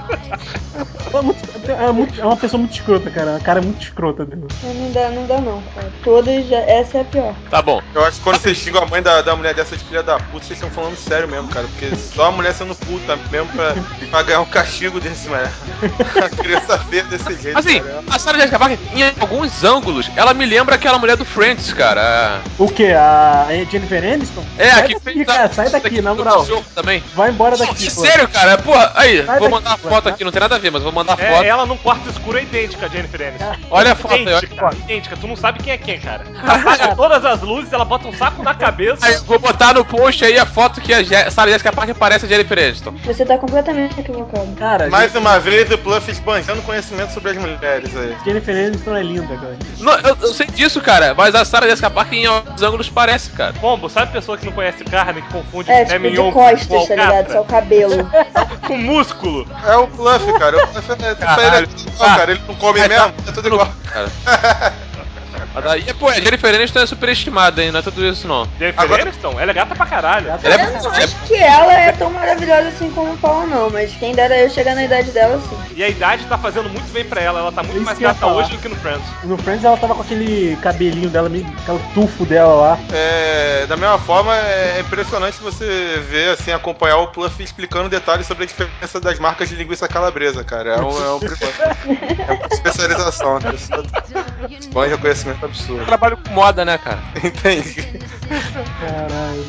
Speaker 5: É uma pessoa muito escrota, cara. A cara é muito escrota dela.
Speaker 6: Não dá não, cara. Todas, essa é a pior.
Speaker 2: Tá bom.
Speaker 3: Eu acho que quando vocês xingam a mãe da mulher dessa de filha da puta, vocês estão falando sério mesmo, cara. Porque só a mulher sendo puta mesmo pra ganhar um castigo desse, mulher. A criança feia desse jeito,
Speaker 2: Assim,
Speaker 3: cara.
Speaker 2: a Sarah Jessica Parker, em alguns ângulos, ela me lembra aquela mulher do Friends, cara.
Speaker 5: O que? A Jennifer Aniston?
Speaker 2: É,
Speaker 5: sai
Speaker 2: aqui
Speaker 5: daqui,
Speaker 2: fez
Speaker 5: cara. Sai daqui, na moral.
Speaker 2: Também.
Speaker 5: Vai embora daqui, pô.
Speaker 2: Sério, cara? Porra, aí,
Speaker 5: Sai
Speaker 2: vou
Speaker 5: daqui,
Speaker 2: mandar a
Speaker 5: pô,
Speaker 2: foto
Speaker 5: tá?
Speaker 2: aqui, não tem nada a ver, mas vou mandar a foto.
Speaker 1: Ela num quarto escuro é idêntica a Jennifer Aniston.
Speaker 2: Olha a foto aí, olha a
Speaker 1: Idêntica,
Speaker 2: foto.
Speaker 1: idêntica. Tu não sabe quem é quem, cara. Apaga todas as luzes, ela bota um saco na cabeça.
Speaker 2: Aí, vou botar no post aí a foto que a Sarah Jessica Parker parece a Jennifer Aniston.
Speaker 6: Você tá completamente equivocado.
Speaker 5: Cara,
Speaker 3: Mais uma vez o Pluff esbanjando conhecimento sobre as mulheres aí.
Speaker 5: Jennifer Aniston é linda, cara.
Speaker 2: Não, eu sei disso, cara, mas a Sarah Jessica Parker em alguns ângulos parece, cara.
Speaker 1: Pombo, sabe pessoa que não conhece carne, que confunde
Speaker 6: Tipo de
Speaker 1: mignon
Speaker 6: costas, tá ligado? Só o cabelo.
Speaker 1: com músculo?
Speaker 3: É o Pluff, cara. O Pluff
Speaker 2: Caralho.
Speaker 3: cara. Ele não come mesmo, é tudo igual.
Speaker 2: Cara. Mas daí, pô, a Jennifer Aniston é superestimada, hein? Não é tudo isso, não.
Speaker 1: Jennifer
Speaker 3: Agora-
Speaker 1: Aniston? Ela é gata pra caralho.
Speaker 2: Ela
Speaker 6: Eu não acho que ela é tão maravilhosa assim como o Paulo, não. Mas quem dera eu chegar na idade dela, sim.
Speaker 1: E a idade tá fazendo muito bem pra ela. Ela tá muito
Speaker 5: Isso
Speaker 1: mais
Speaker 5: que eu ia
Speaker 1: gata
Speaker 5: falar.
Speaker 1: hoje do que no Friends.
Speaker 5: No Friends ela tava com aquele cabelinho dela, meio, aquele tufo dela lá.
Speaker 3: Da mesma forma, é impressionante você ver, assim, acompanhar o Pluff explicando detalhes sobre a diferença das marcas de linguiça calabresa, cara. É uma especialização, né? Bom reconhecimento absurdo.
Speaker 2: Eu trabalho com moda, né, cara?
Speaker 3: Entendi.
Speaker 5: Caralho.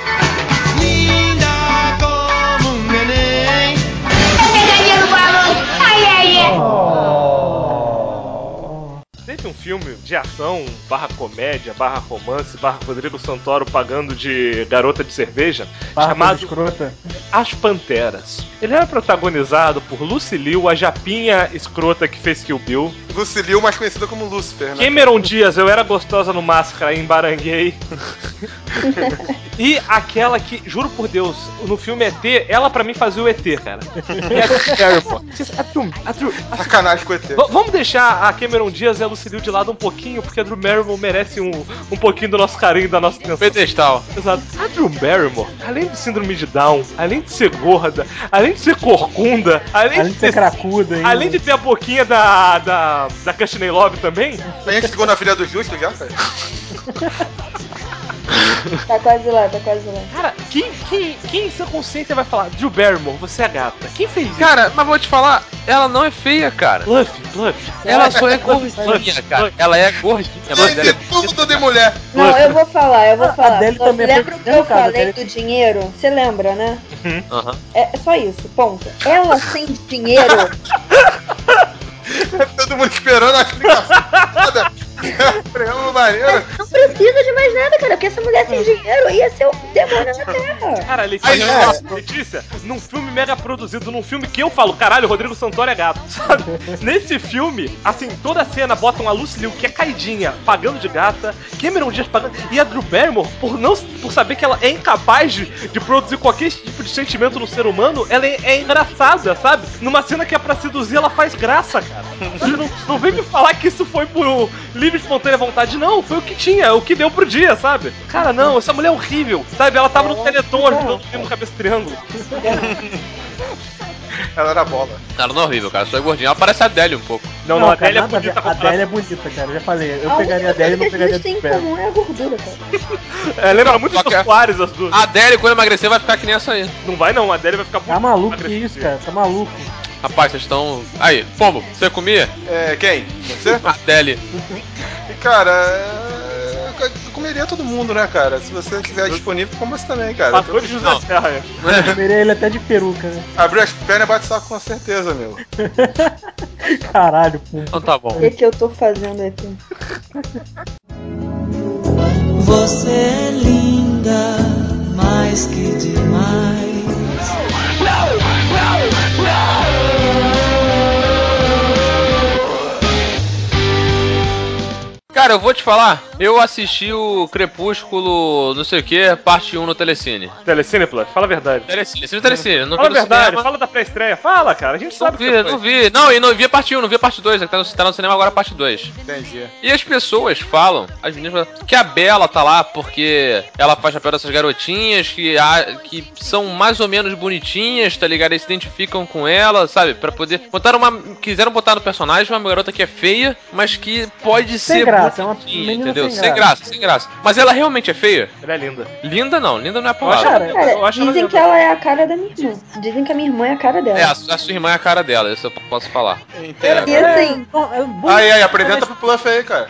Speaker 1: Teve um filme de ação, barra comédia, barra romance, barra Rodrigo Santoro pagando de garota de cerveja,
Speaker 5: Barra
Speaker 1: chamado
Speaker 5: escrota.
Speaker 1: As Panteras. Ele era protagonizado por Lucy Liu, a japinha escrota que fez Kill Bill.
Speaker 3: Lucy Liu, mais conhecida como Lucifer, né?
Speaker 1: Cameron Diaz, eu era gostosa no Máscara, embaranguei. E aquela que, juro por Deus, no filme ET, ela pra mim fazia o ET, cara. É a Drew Barrymore.
Speaker 3: Sacanagem com o ET.
Speaker 1: Vamos deixar a Cameron Diaz e a Lucy Liu de lado um pouquinho, porque a Drew Barrymore merece um pouquinho do nosso carinho, da nossa atenção.
Speaker 2: Pedestal.
Speaker 1: Exato. A Drew Barrymore, além de síndrome de Down, além de ser gorda, além de ser corcunda, além de
Speaker 5: ser cracuda ainda.
Speaker 1: Além de ter a boquinha da Courtney Love também.
Speaker 3: A gente chegou na Filha do Justo já, cara?
Speaker 6: Tá quase lá.
Speaker 1: Cara, quem em seu consciência vai falar, Drew Barrymore, você é gata? Quem fez isso?
Speaker 2: Cara, mas vou te falar, ela não é feia, cara.
Speaker 1: Bluff.
Speaker 2: Ela só é gordinha, cara. Ela é gordinha, mas ela é
Speaker 3: tudo de mulher.
Speaker 6: Não, eu vou falar.
Speaker 5: A Adele também
Speaker 6: Lembra o que eu
Speaker 5: cara,
Speaker 6: falei do dinheiro? Você lembra, né?
Speaker 2: Uhum.
Speaker 6: É só isso, ponto. Ela sem dinheiro.
Speaker 3: Todo mundo esperando a explicação. Preâmbulo maneiro.
Speaker 6: Não precisa de mais nada, cara. Porque essa mulher sem dinheiro ia ser o demônio na Terra.
Speaker 1: Cara, Letícia, num filme mega produzido, num filme que eu falo, caralho, o Rodrigo Santoro é gato, sabe? Nesse filme, assim, toda a cena botam a Lucy Liu, que é caidinha, pagando de gata, Cameron Diaz pagando, e a Drew Barrymore, por saber que ela é incapaz de produzir qualquer tipo de sentimento no ser humano, ela é engraçada, sabe? Numa cena que é pra seduzir, ela faz graça, cara. Não vem me falar que isso foi por livre e espontânea vontade, não, foi o que tinha, o que deu pro dia, sabe? Cara, não, essa mulher é horrível, sabe? Ela tava no Teleton ajudando o cabeça triângulo.
Speaker 3: Ela era bola.
Speaker 2: Ela não é horrível, cara, só é gordinha. Ela parece a Adele um pouco.
Speaker 1: Não, a Adele é bonita.
Speaker 5: A Adele é bonita, cara, eu já falei. Eu pegaria a Adele e não pegaria a
Speaker 6: Drew Barrymore. A única coisa que eles têm em comum é a gordura, cara.
Speaker 1: Lembra muito dos Soares as duas.
Speaker 2: A Adele, quando emagrecer, vai ficar que nem essa aí.
Speaker 1: Não vai não, a Adele vai ficar
Speaker 5: Tá maluco que isso, cara, tá maluco.
Speaker 2: Rapaz, vocês estão... Aí, Pombo, você comia?
Speaker 3: Quem? Você?
Speaker 2: A Adele.
Speaker 3: Cara, eu comeria todo mundo, né, cara? Se você estiver disponível, como você também, cara.
Speaker 1: Pastor de José Serra,
Speaker 5: Eu comeria ele até de peruca, né?
Speaker 3: Abriu as pernas e bate saco com certeza, meu.
Speaker 5: Caralho, pô.
Speaker 2: Então tá bom.
Speaker 6: O que eu tô fazendo aqui?
Speaker 7: Você é linda, mais que demais.
Speaker 2: Cara, eu vou te falar, eu assisti o Crepúsculo, não sei o que, parte 1 no Telecine.
Speaker 1: Telecine Plus, fala a verdade.
Speaker 2: Telecine. Não
Speaker 1: Fala a
Speaker 2: vi no
Speaker 1: verdade,
Speaker 2: cinema.
Speaker 1: fala da pré-estreia, fala, cara, a gente sabe que
Speaker 2: Não vi. Não, e não vi a parte 1, não vi a parte 2, tá no cinema agora a parte 2.
Speaker 3: Entendi.
Speaker 2: E as pessoas falam, as meninas falam, que a Bella tá lá porque ela faz papel dessas garotinhas que são mais ou menos bonitinhas, tá ligado? Eles se identificam com ela, sabe? Pra poder... Quiseram botar no personagem uma garota que é feia, mas que pode ser
Speaker 5: graça, é uma
Speaker 2: bonitinha,
Speaker 5: menina
Speaker 2: entendeu?
Speaker 5: sem graça.
Speaker 2: Sem graça. Mas ela realmente é feia?
Speaker 1: Ela é linda.
Speaker 2: Linda não é a
Speaker 1: Eu
Speaker 2: palavra.
Speaker 1: acho
Speaker 6: Dizem que ela é a cara da minha irmã. Dizem que a minha irmã é a cara dela.
Speaker 2: É, a sua irmã é a cara dela, isso eu posso falar.
Speaker 3: Entendi.
Speaker 6: E assim,
Speaker 3: Aí, apresenta pro Pluff aí, cara.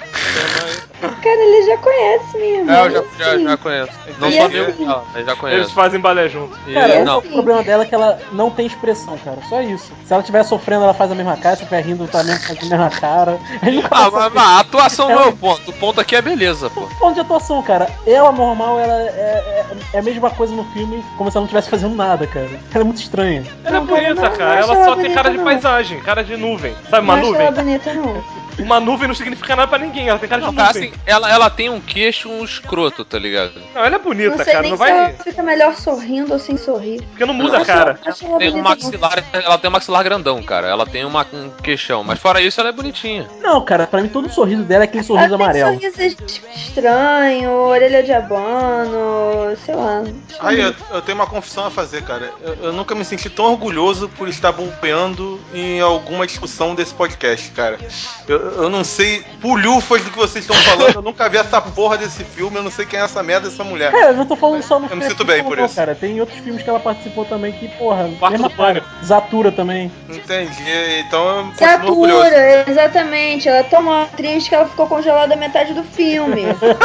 Speaker 6: cara, ele já conhece minha irmã.
Speaker 2: É, eu já conheço. Não
Speaker 6: E
Speaker 2: sou
Speaker 6: assim,
Speaker 2: amigo dela, mas já
Speaker 1: Eles
Speaker 2: conheço.
Speaker 1: fazem balé junto.
Speaker 5: Cara,
Speaker 2: Não.
Speaker 5: o problema dela é que ela não tem expressão, cara. Só isso. Se ela estiver sofrendo, ela faz a mesma cara. Se estiver rindo, também faz a mesma cara.
Speaker 2: Mas a atuação não é o ponto. O ponto aqui é beleza, pô.
Speaker 5: Ponto de atuação, cara. Ela normal, ela é a mesma coisa no filme, como se ela não estivesse fazendo nada, cara. Ela é muito estranha.
Speaker 1: Ela é
Speaker 6: Não, cara,
Speaker 1: bonita,
Speaker 6: não
Speaker 1: cara.
Speaker 6: acho
Speaker 1: Ela
Speaker 6: ela
Speaker 1: só tem
Speaker 6: bonita,
Speaker 1: cara de
Speaker 6: não.
Speaker 1: paisagem, cara de nuvem. Sabe, uma
Speaker 6: Não acho
Speaker 1: nuvem?
Speaker 6: ela bonita, não.
Speaker 1: Uma nuvem não significa nada pra ninguém, ela tem cara de
Speaker 2: Não,
Speaker 1: nuvem.
Speaker 2: assim, ela tem um queixo, um escroto, tá ligado?
Speaker 1: Não, ela é bonita,
Speaker 6: Não sei
Speaker 1: cara,
Speaker 6: nem
Speaker 1: não
Speaker 6: se
Speaker 1: vai.
Speaker 6: ela fica melhor sorrindo ou sem sorrir.
Speaker 1: Porque não muda a cara.
Speaker 6: Acho ela
Speaker 2: Tem um
Speaker 6: bonita, não.
Speaker 2: maxilar, ela tem um maxilar grandão, cara. Ela tem um queixão, mas fora isso ela é bonitinha.
Speaker 5: Não, cara, pra mim todo sorriso dela é aquele
Speaker 6: Ela
Speaker 5: sorriso
Speaker 6: tem
Speaker 5: amarelo.
Speaker 6: sorriso estranho, orelha de abano, sei lá.
Speaker 3: Aí, eu tenho uma confissão a fazer, cara. Eu nunca me senti tão orgulhoso por estar bombeando em alguma discussão desse podcast, cara. Eu não sei pulhufas do que vocês estão falando, eu nunca vi essa porra desse filme, eu não sei quem é essa merda dessa mulher.
Speaker 5: Cara, eu não tô falando só no
Speaker 3: Eu me sinto bem por
Speaker 5: não,
Speaker 3: isso.
Speaker 5: cara. Tem outros filmes que ela participou também que, porra,
Speaker 1: Quarto
Speaker 5: mesma
Speaker 1: do Pânico.
Speaker 5: cara. Zatura também.
Speaker 3: Entendi, então eu continuo orgulhoso.
Speaker 6: Satura, exatamente. Ela é tão triste que ela ficou congelada a metade do filme.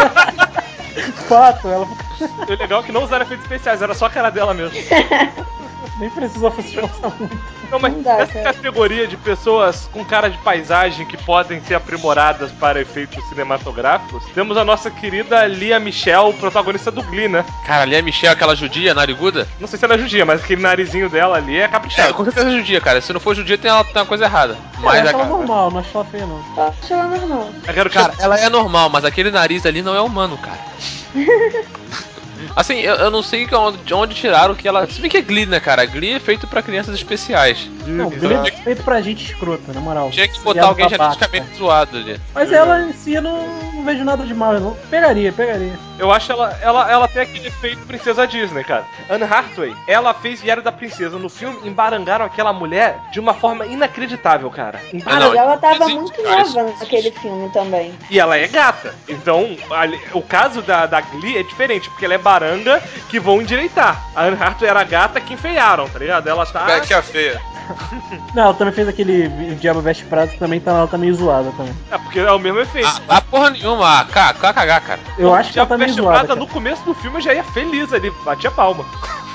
Speaker 5: Fato, ela
Speaker 1: E o legal é que não usaram efeitos especiais, era só a cara dela mesmo.
Speaker 5: nem precisou se esforçar muito.
Speaker 1: Não, mas
Speaker 6: Não dá,
Speaker 1: nessa
Speaker 6: cara.
Speaker 1: categoria de pessoas com cara de paisagem que podem ser aprimoradas para efeitos cinematográficos, temos a nossa querida Lia Michele, protagonista do Glee, né?
Speaker 2: Cara, ali é a Michelle, aquela judia, nariguda?
Speaker 1: Não sei se ela é judia, mas aquele narizinho dela ali é caprichado.
Speaker 2: Com certeza é judia, cara. Se não for judia, tem uma coisa errada.
Speaker 5: Eu
Speaker 2: Mas
Speaker 5: acho
Speaker 2: a
Speaker 5: ela
Speaker 2: cara,
Speaker 5: normal, não acho ela feia, não.
Speaker 6: Eu acho ela normal.
Speaker 1: Eu quero que
Speaker 2: ela é normal, mas aquele nariz ali não é humano, cara. Assim, eu não sei de onde tiraram que ela... Se bem que é Glee, né, cara? Glee é feito pra crianças especiais.
Speaker 5: Não, Glee é feito pra gente escrota, na moral.
Speaker 2: Tinha que botar alguém geneticamente zoado ali.
Speaker 5: Mas ela em si eu não vejo nada de mal, não. Pegaria.
Speaker 1: Eu acho ela tem aquele efeito princesa Disney, cara. Anne Hathaway, ela fez Diário da Princesa. No filme, embarangaram aquela mulher de uma forma inacreditável, cara.
Speaker 6: Mas ela tava muito nova naquele filme também.
Speaker 1: E ela é gata. Então, o caso da Glee é diferente, porque ela é baranga que vão endireitar. A Anne Hathaway era gata que enfeiaram, tá ligado? Ela tá...
Speaker 3: Betty a feia.
Speaker 5: Não, ela também fez aquele Diabo Veste Prada, também ela tá meio zoada também.
Speaker 1: É, porque é o mesmo efeito.
Speaker 2: Porra nenhuma, cagar, cara.
Speaker 5: Eu acho que ela tá meio zoada, cara.
Speaker 1: No começo do filme eu já ia feliz ali, batia palma.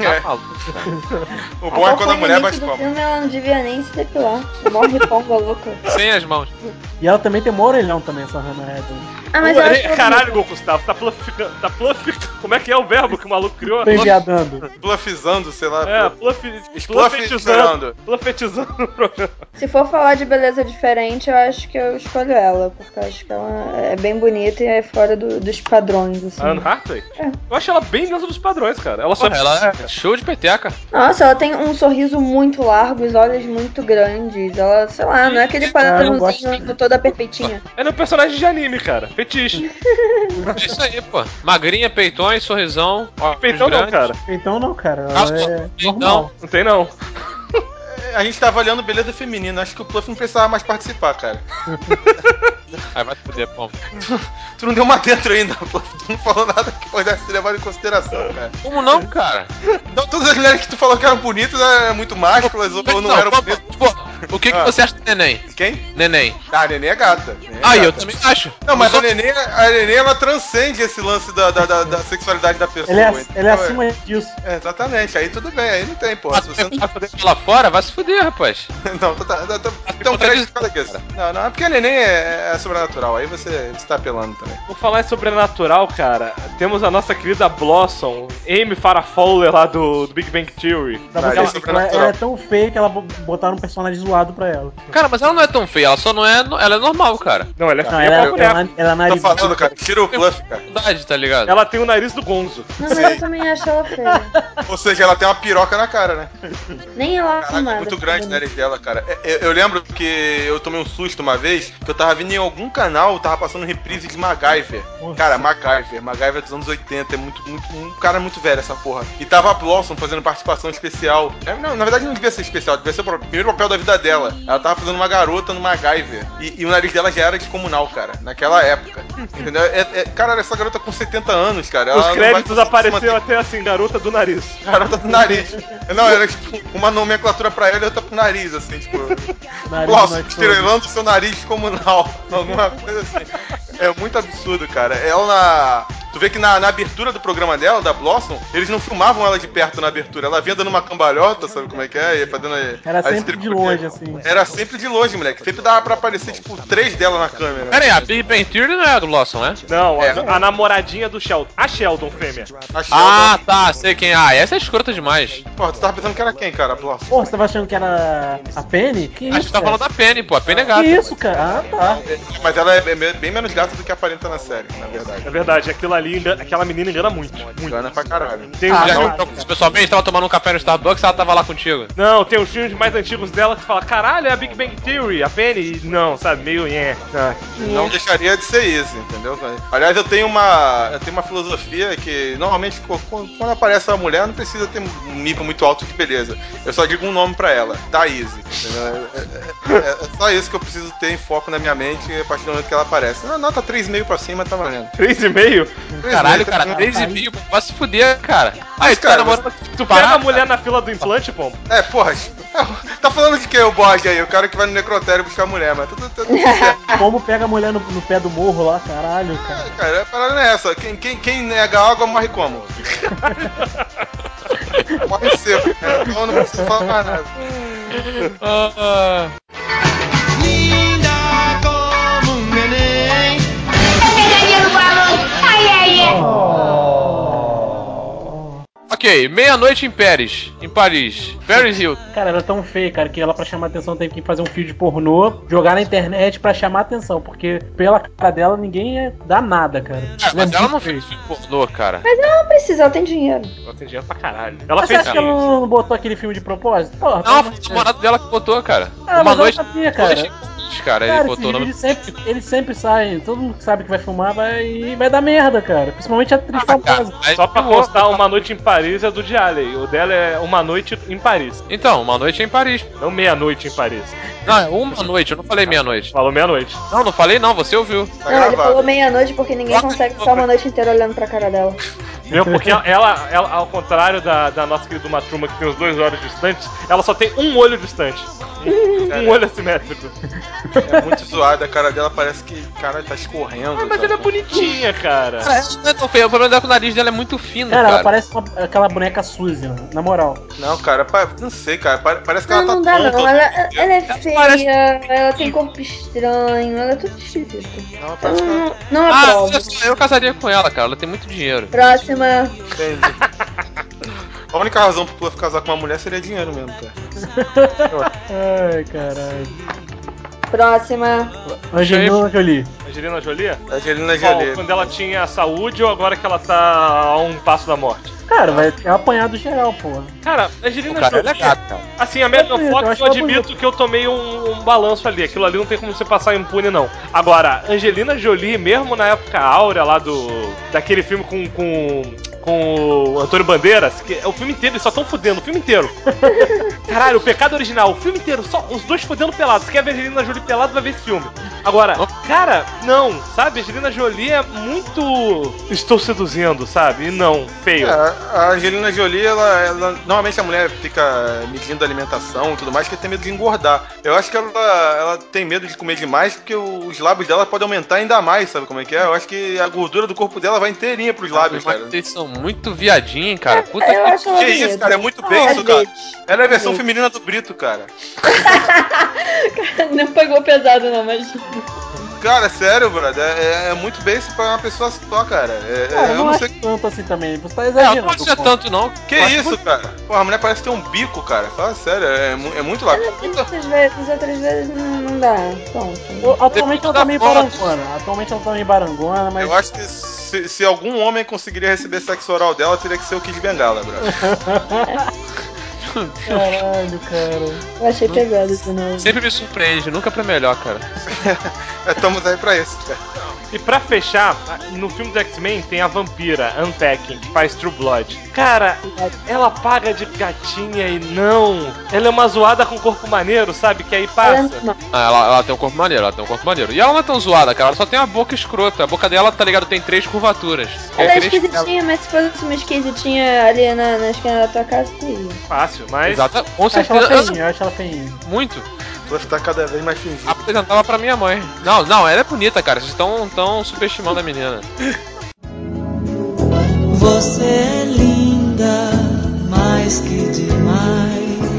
Speaker 3: O bom é quando a mulher bate
Speaker 6: palma.
Speaker 3: palma.
Speaker 6: No filme ela não devia nem se depilar. Morre ponga louca.
Speaker 2: Sem as mãos.
Speaker 5: E ela também tem um orelhão também, essa Hannah Hathaway.
Speaker 6: Ah, mas ela
Speaker 1: caralho, Gustavo, tá plufificando. Como é que é o verbo que o maluco criou?
Speaker 5: Enviadando.
Speaker 3: Plufizando, sei lá.
Speaker 1: Plufetizando o programa.
Speaker 6: Se for falar de beleza diferente, eu acho que eu escolho ela, porque eu acho que ela é bem bonita e é fora dos padrões, assim.
Speaker 1: A Anne Hathaway?
Speaker 6: É.
Speaker 1: Eu acho ela bem dentro dos padrões, cara.
Speaker 2: Ela é show de peteca.
Speaker 6: Nossa, ela tem um sorriso muito largo, os olhos muito grandes. Ela, sei lá, não é aquele padrãozinho toda perfeitinha.
Speaker 1: É no personagem de anime, cara. Fetiche.
Speaker 2: É isso aí, pô. Magrinha, peitões, sorrisão.
Speaker 1: Peitão não, cara.
Speaker 5: Peitão não, cara. Ela é normal.
Speaker 1: Não tem não.
Speaker 3: A gente tava olhando beleza feminina, acho que o Pluff não precisava mais participar, cara.
Speaker 2: Aí vai te fuder, pô.
Speaker 3: Tu não deu uma dentro ainda, Pluff. Tu não falou nada que pudesse ser levado em consideração, cara.
Speaker 2: Como não, cara?
Speaker 3: Então todas as mulheres que tu falou que eram bonitas eram muito másculas ou não eram bonitas.
Speaker 2: Pô, o que você acha do neném?
Speaker 3: Quem?
Speaker 2: Neném.
Speaker 3: Ah, a neném é gata.
Speaker 2: Eu também acho.
Speaker 3: Não, mas a neném ela transcende esse lance da sexualidade da pessoa.
Speaker 5: Ela é acima disso.
Speaker 3: É, exatamente, aí tudo bem, aí não tem, pô.
Speaker 2: Se você não vai poder lá fora, vai se fuder, rapaz.
Speaker 3: Não, então crédito cada vez. Não, é porque a neném é sobrenatural, aí você tá apelando também.
Speaker 1: Vou falar em sobrenatural, cara. Temos a nossa querida Blossom, Amy Farrah Fowler lá do Big Bang Theory.
Speaker 5: Ela é tão feia que ela botaram um personagem zoado pra ela.
Speaker 2: Cara, mas ela não é tão feia, ela só não é. Ela é normal, cara.
Speaker 1: Não, ela é feia pra mulher.
Speaker 5: Ela é nariz.
Speaker 3: Tô falando, cara, tira o Pluff, cara.
Speaker 2: Tá ligado?
Speaker 1: Ela tem o nariz do Gonzo.
Speaker 6: Mas eu também acho ela feia.
Speaker 3: Ou seja, ela tem uma piroca na cara, né?
Speaker 6: Nem ela
Speaker 3: Caraca, muito grande o nariz dela, cara. Eu lembro que eu tomei um susto uma vez, que eu tava vindo em algum canal, tava passando reprise de MacGyver. Cara, MacGyver dos anos 80, é um cara muito velho essa porra. E tava a Blossom fazendo participação especial. Não, na verdade não devia ser especial, devia ser o primeiro papel da vida dela. Ela tava fazendo uma garota no MacGyver. E o nariz dela já era descomunal, cara, naquela época. Entendeu? Cara, essa garota com 70 anos, cara.
Speaker 1: Os créditos apareceu até assim, garota do nariz.
Speaker 3: Garota do nariz. Não, era tipo uma nomenclatura pra ela e outra pro nariz, assim, tipo. Blossom, estrelando seu nariz descomunal. Alguma coisa assim. É muito absurdo, cara. Ela Tu vê que na abertura do programa dela, da Blossom, eles não filmavam ela de perto na abertura. Ela vinha dando uma cambalhota, sabe como é que é? Fazendo
Speaker 5: era sempre de longe, assim.
Speaker 3: Era sempre de longe, moleque. Sempre dava pra aparecer, tipo, 3 dela na câmera.
Speaker 2: Pera aí, a Big Bang Theory não é a do Blossom, né?
Speaker 1: Não, a namoradinha do Sheldon. A Sheldon, fêmea.
Speaker 2: Ah, tá, sei quem. Ah, essa é escrota demais.
Speaker 3: Porra, tu tava pensando que era quem, cara? A Blossom.
Speaker 5: Pô, você tava achando que era a Penny? Que isso,
Speaker 2: a gente tá falando da Penny, pô. A Penny é gata.
Speaker 5: Que isso, cara? Ah, tá.
Speaker 3: Mas ela é bem menos gata do que aparenta na série, na verdade.
Speaker 1: É verdade, aquela menina engana muito.
Speaker 3: Engana pra caralho.
Speaker 1: Tem
Speaker 2: pessoalmente, tava tomando um café no Starbucks e ela tava lá contigo.
Speaker 1: Não, tem os filmes mais antigos dela que fala, caralho, é a Big Bang Theory, a Penny. Não, sabe, meio
Speaker 3: Não deixaria de ser isso, entendeu? Aliás, eu tenho uma filosofia que normalmente quando aparece uma mulher não precisa ter um nível muito alto de beleza. Eu só digo um nome pra ela, Thaís. É só isso que eu preciso ter em foco na minha mente a partir do momento que ela aparece. Nota 3,5 pra cima, tá valendo.
Speaker 1: 3,5?
Speaker 2: Caralho, cara, 3,5, vai se fuder, cara.
Speaker 3: Aí, cara,
Speaker 1: tu pega a mulher na fila do implante, pô?
Speaker 3: Porra, tá falando de que o Borg aí? O cara que vai no necrotério buscar a mulher, mas tudo certo.
Speaker 5: Como pega a mulher no pé do morro lá, caralho, cara.
Speaker 3: Cara, a parada não é essa. Quem nega água morre como? Morre seco, né? Então não preciso falar mais nada.
Speaker 7: Linda como um neném.
Speaker 2: Ok, Ok, Meia-Noite em Paris. Em Paris. Paris Hilton.
Speaker 5: Cara, ela é tão feia, cara, que ela pra chamar atenção teve que fazer um filme de pornô, jogar na internet pra chamar atenção, porque pela cara dela ninguém dá nada, cara.
Speaker 2: Mas
Speaker 5: é
Speaker 2: ela
Speaker 5: muito
Speaker 2: não
Speaker 5: feia.
Speaker 2: fez filme pornô, cara.
Speaker 6: Mas ela não precisa, ela tem dinheiro.
Speaker 1: Ela tem dinheiro pra caralho. Ela
Speaker 5: Mas você
Speaker 1: fez
Speaker 5: acha que ela não botou aquele filme de propósito? Porra,
Speaker 2: Não, foi o namorado dela que botou, cara.
Speaker 5: Ah,
Speaker 2: Uma
Speaker 5: mas ela
Speaker 2: noite.
Speaker 5: sabia, cara.
Speaker 2: Cara, ele
Speaker 5: Cara,
Speaker 2: botou o nome.
Speaker 5: eles sempre saem, todo mundo que sabe que vai filmar vai dar merda, cara. Principalmente a atriz famosa.
Speaker 2: Mas
Speaker 1: Só pra
Speaker 2: filmou.
Speaker 1: constar, Uma Noite em Paris é do Dialey. O dela é Uma Noite em Paris.
Speaker 2: Então, Uma Noite em Paris.
Speaker 1: Não Meia-Noite em Paris.
Speaker 2: Não, é Uma Noite, eu não falei meia-noite.
Speaker 1: Falou meia-noite.
Speaker 2: Não, não falei não, você ouviu.
Speaker 3: Tá
Speaker 6: Não, ele
Speaker 3: gravado.
Speaker 6: falou meia-noite porque ninguém consegue ficar uma noite inteira olhando pra cara dela.
Speaker 1: Meu, porque ela, ao contrário da nossa querida Uma Turma, que tem os 2 olhos distantes, ela só tem um olho distante. Um olho assimétrico.
Speaker 3: É muito zoada, a cara dela parece que, cara, tá escorrendo.
Speaker 1: Ah, mas
Speaker 3: sabe?
Speaker 1: ela é bonitinha, cara.
Speaker 2: Cara, ela não é tão feia, o problema dela é que o nariz dela é muito fino,
Speaker 5: Cara,
Speaker 2: cara.
Speaker 5: ela parece aquela boneca Suzy, na moral.
Speaker 3: Não, cara, não sei, cara, parece que
Speaker 6: Não,
Speaker 3: ela tá
Speaker 6: não dá
Speaker 3: tonta.
Speaker 6: não. Ela é feia,
Speaker 2: parece-
Speaker 6: ela tem corpo estranho, ela é tudo esquisita.
Speaker 3: Não, parece que ela...
Speaker 6: Não
Speaker 2: Ah,
Speaker 6: aprovo.
Speaker 2: olha só, eu casaria com ela, cara. Ela tem muito dinheiro.
Speaker 6: Próxima.
Speaker 3: Entende? A única razão pra tu casar com uma mulher seria dinheiro mesmo, cara.
Speaker 5: Ai, caralho.
Speaker 6: Próxima.
Speaker 5: Angelina Jolie.
Speaker 1: Angelina Jolie?
Speaker 3: Angelina
Speaker 1: Qual?
Speaker 3: Jolie.
Speaker 1: Quando ela tinha saúde ou agora que ela tá a um passo da morte?
Speaker 5: Cara, vai ter apanhado geral, porra.
Speaker 1: Cara, Angelina
Speaker 2: O cara
Speaker 1: Jolie.
Speaker 2: é gato, cara.
Speaker 1: Assim, a Megan
Speaker 5: bonito, eu
Speaker 1: Fox,
Speaker 5: acho
Speaker 1: eu
Speaker 5: ela
Speaker 1: admito
Speaker 5: bonita.
Speaker 1: que eu tomei um balanço ali. Aquilo ali não tem como você passar impune, não. Agora, Angelina Jolie, mesmo na época áurea lá daquele filme com o Antônio Bandeiras, que é o filme inteiro, eles só tão fudendo, o filme inteiro. Caralho, o pecado original, o filme inteiro, só os dois fudendo pelados. Se quer ver Angelina Jolie pelado, vai ver esse filme. Agora, cara, não, sabe? Angelina Jolie é muito. Estou seduzindo, sabe? E não, feio.
Speaker 3: É, a Angelina Jolie, ela. Normalmente a mulher fica medindo a alimentação e tudo mais, porque tem medo de engordar. Eu acho que ela tem medo de comer demais, porque os lábios dela podem aumentar ainda mais, sabe como é que é? Eu acho que a gordura do corpo dela vai inteirinha pros lábios, cara.
Speaker 2: Mas vocês são muito viadinhos, cara. Puta
Speaker 6: Eu acho ela
Speaker 3: Que
Speaker 6: bonita.
Speaker 3: isso, cara? É muito beijo,
Speaker 6: Às
Speaker 3: cara.
Speaker 6: vezes.
Speaker 3: Ela é a versão
Speaker 6: Às vezes.
Speaker 3: feminina do Brito, cara.
Speaker 6: Não pegou pesado não, mas...
Speaker 3: Cara, sério, brother. É muito beijo pra uma pessoa só, cara.
Speaker 5: Cara, eu
Speaker 3: Eu
Speaker 5: não
Speaker 3: não
Speaker 5: acho
Speaker 3: sei.
Speaker 5: tanto assim também. Você tá
Speaker 2: eu
Speaker 5: exagerando.
Speaker 2: não acho que é
Speaker 5: pô.
Speaker 2: tanto, não.
Speaker 3: Que
Speaker 2: Eu acho
Speaker 3: isso,
Speaker 2: muito-
Speaker 3: cara? Pô, a mulher parece ter um bico, cara. Fala sério, é muito lábio.
Speaker 6: Outras vezes não dá. Pronto.
Speaker 5: Atualmente ela tá meio
Speaker 2: Foto.
Speaker 5: barangona. Atualmente ela tá meio barangona, mas.
Speaker 3: Eu acho que se algum homem conseguiria receber sexo oral dela, teria que ser o Kid Bengala, brother.
Speaker 5: Caralho, cara.
Speaker 6: Eu achei pegado de novo.
Speaker 2: Sempre me surpreende, nunca pra melhor, cara.
Speaker 3: Estamos aí pra isso, cara.
Speaker 1: E pra fechar, no filme do X-Men tem a vampira, Unpacking, que faz True Blood. Cara, ela paga de gatinha e não. Ela é uma zoada com corpo maneiro, sabe? Que aí passa.
Speaker 2: Ah, ela tem um corpo maneiro, ela tem um corpo maneiro. E ela não é tão zoada, cara, ela só tem uma boca escrota. A boca dela, tá ligado, tem 3 curvaturas.
Speaker 6: Ela é
Speaker 2: que nem
Speaker 6: esquisitinha, mas se fosse uma esquisitinha ali na esquina da tua casa, teria.
Speaker 1: Fácil, mas.
Speaker 2: Exato, com
Speaker 5: Eu acho ela
Speaker 2: certeza.
Speaker 5: feinha, eu acho ela feinha.
Speaker 2: Muito.
Speaker 3: Você tá cada vez mais fingido.
Speaker 2: Apresentava pra minha mãe. Não, ela é bonita, cara. Vocês estão subestimando a menina.
Speaker 7: Você é linda, mais que demais.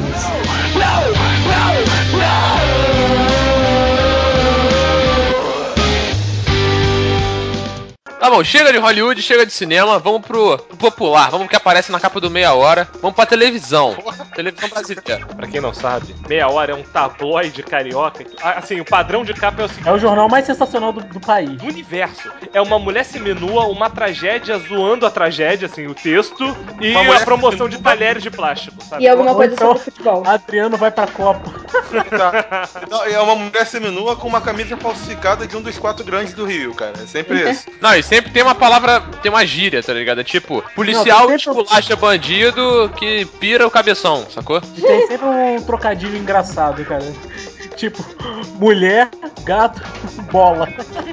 Speaker 2: Tá bom, chega de Hollywood, chega de cinema, vamos pro popular, vamos pro que aparece na capa do Meia Hora, vamos pra televisão. Televisão brasileira.
Speaker 1: Pra quem não sabe, Meia Hora é um tabloide carioca. Assim, o padrão de capa é o seguinte:
Speaker 5: É o jornal mais sensacional do país.
Speaker 1: do universo. É uma mulher seminua, uma tragédia zoando a tragédia, assim, o texto, e
Speaker 3: Uma mulher
Speaker 1: a promoção de talheres de plástico, sabe?
Speaker 6: E alguma
Speaker 5: Ou
Speaker 6: coisa
Speaker 5: então,
Speaker 6: sobre futebol.
Speaker 5: Adriano vai pra Copa.
Speaker 3: Tá. Então, é uma mulher seminua com uma camisa falsificada de um dos 4 grandes do Rio, cara. É sempre isso.
Speaker 2: Não, e sempre tem uma palavra, tem uma gíria, tá ligado? É tipo, policial
Speaker 5: Não, sempre-
Speaker 2: esculacha bandido que pira o cabeção, sacou?
Speaker 5: E tem sempre um trocadilho engraçado, cara. Tipo, mulher, gato, bola.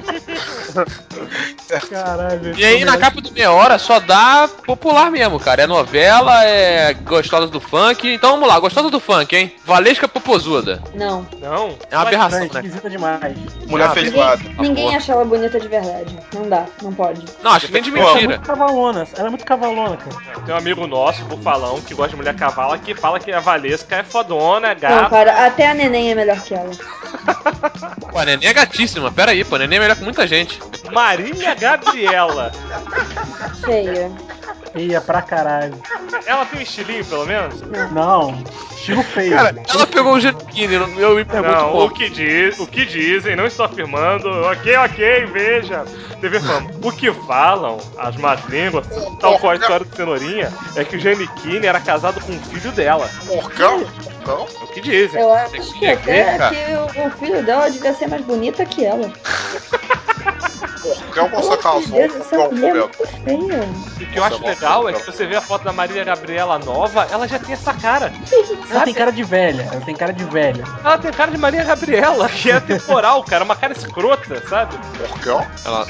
Speaker 5: Caralho.
Speaker 2: E aí na capa do Meia Hora só dá popular mesmo, cara. É novela, é gostosa do funk. Então vamos lá, gostosa do funk, hein? Valesca Popozuda.
Speaker 6: Não.
Speaker 1: Não?
Speaker 2: É uma aberração,
Speaker 5: Estranho,
Speaker 2: né?
Speaker 5: esquisita demais.
Speaker 3: Mulher feijoada.
Speaker 6: Ninguém acha ela bonita de verdade. Não dá, não pode.
Speaker 2: Não, acho que nem de
Speaker 5: Ela é
Speaker 2: mentira.
Speaker 5: muito cavalona. Ela é muito cavalona, cara.
Speaker 1: Tem um amigo nosso, Bufalão, que gosta de mulher cavala, que fala que a Valesca é fodona, é
Speaker 6: Não,
Speaker 1: gata.
Speaker 6: cara, até a neném é melhor que ela.
Speaker 2: Pô, a Neném é gatíssima, pera aí, pô, a Neném é melhor que muita gente.
Speaker 1: Marília Gabriela.
Speaker 6: Feia.
Speaker 5: Feia pra caralho.
Speaker 1: Ela tem um estilinho, pelo menos?
Speaker 5: Não, estilo feio.
Speaker 2: Cara, ela pegou o Giannichini, eu me pergunto
Speaker 1: Não,
Speaker 2: como.
Speaker 1: o que dizem, não estou afirmando. Ok, veja. TV Fama. O que falam as más línguas, tal qual a história do Cenourinha, é que o Giannichini era casado com um filho dela.
Speaker 3: Porcão? Não?
Speaker 1: É o que dizem.
Speaker 6: Eu acho que até
Speaker 2: cara.
Speaker 6: que o filho dela devia ser mais bonita que ela.
Speaker 3: Porcão com
Speaker 6: Pelo
Speaker 3: essa
Speaker 6: amor de
Speaker 3: calça.
Speaker 6: Deus, essa mulher é muito feia.
Speaker 1: E o que eu acho legal é que você vê a foto da Marília Gabriela nova, ela já tem essa cara.
Speaker 5: Ela tem cara de velha, ela tem cara de velha.
Speaker 1: Ela tem cara de Maria Gabriela, que é temporal, cara, uma cara escrota, sabe?
Speaker 3: Porcão?
Speaker 2: Ela...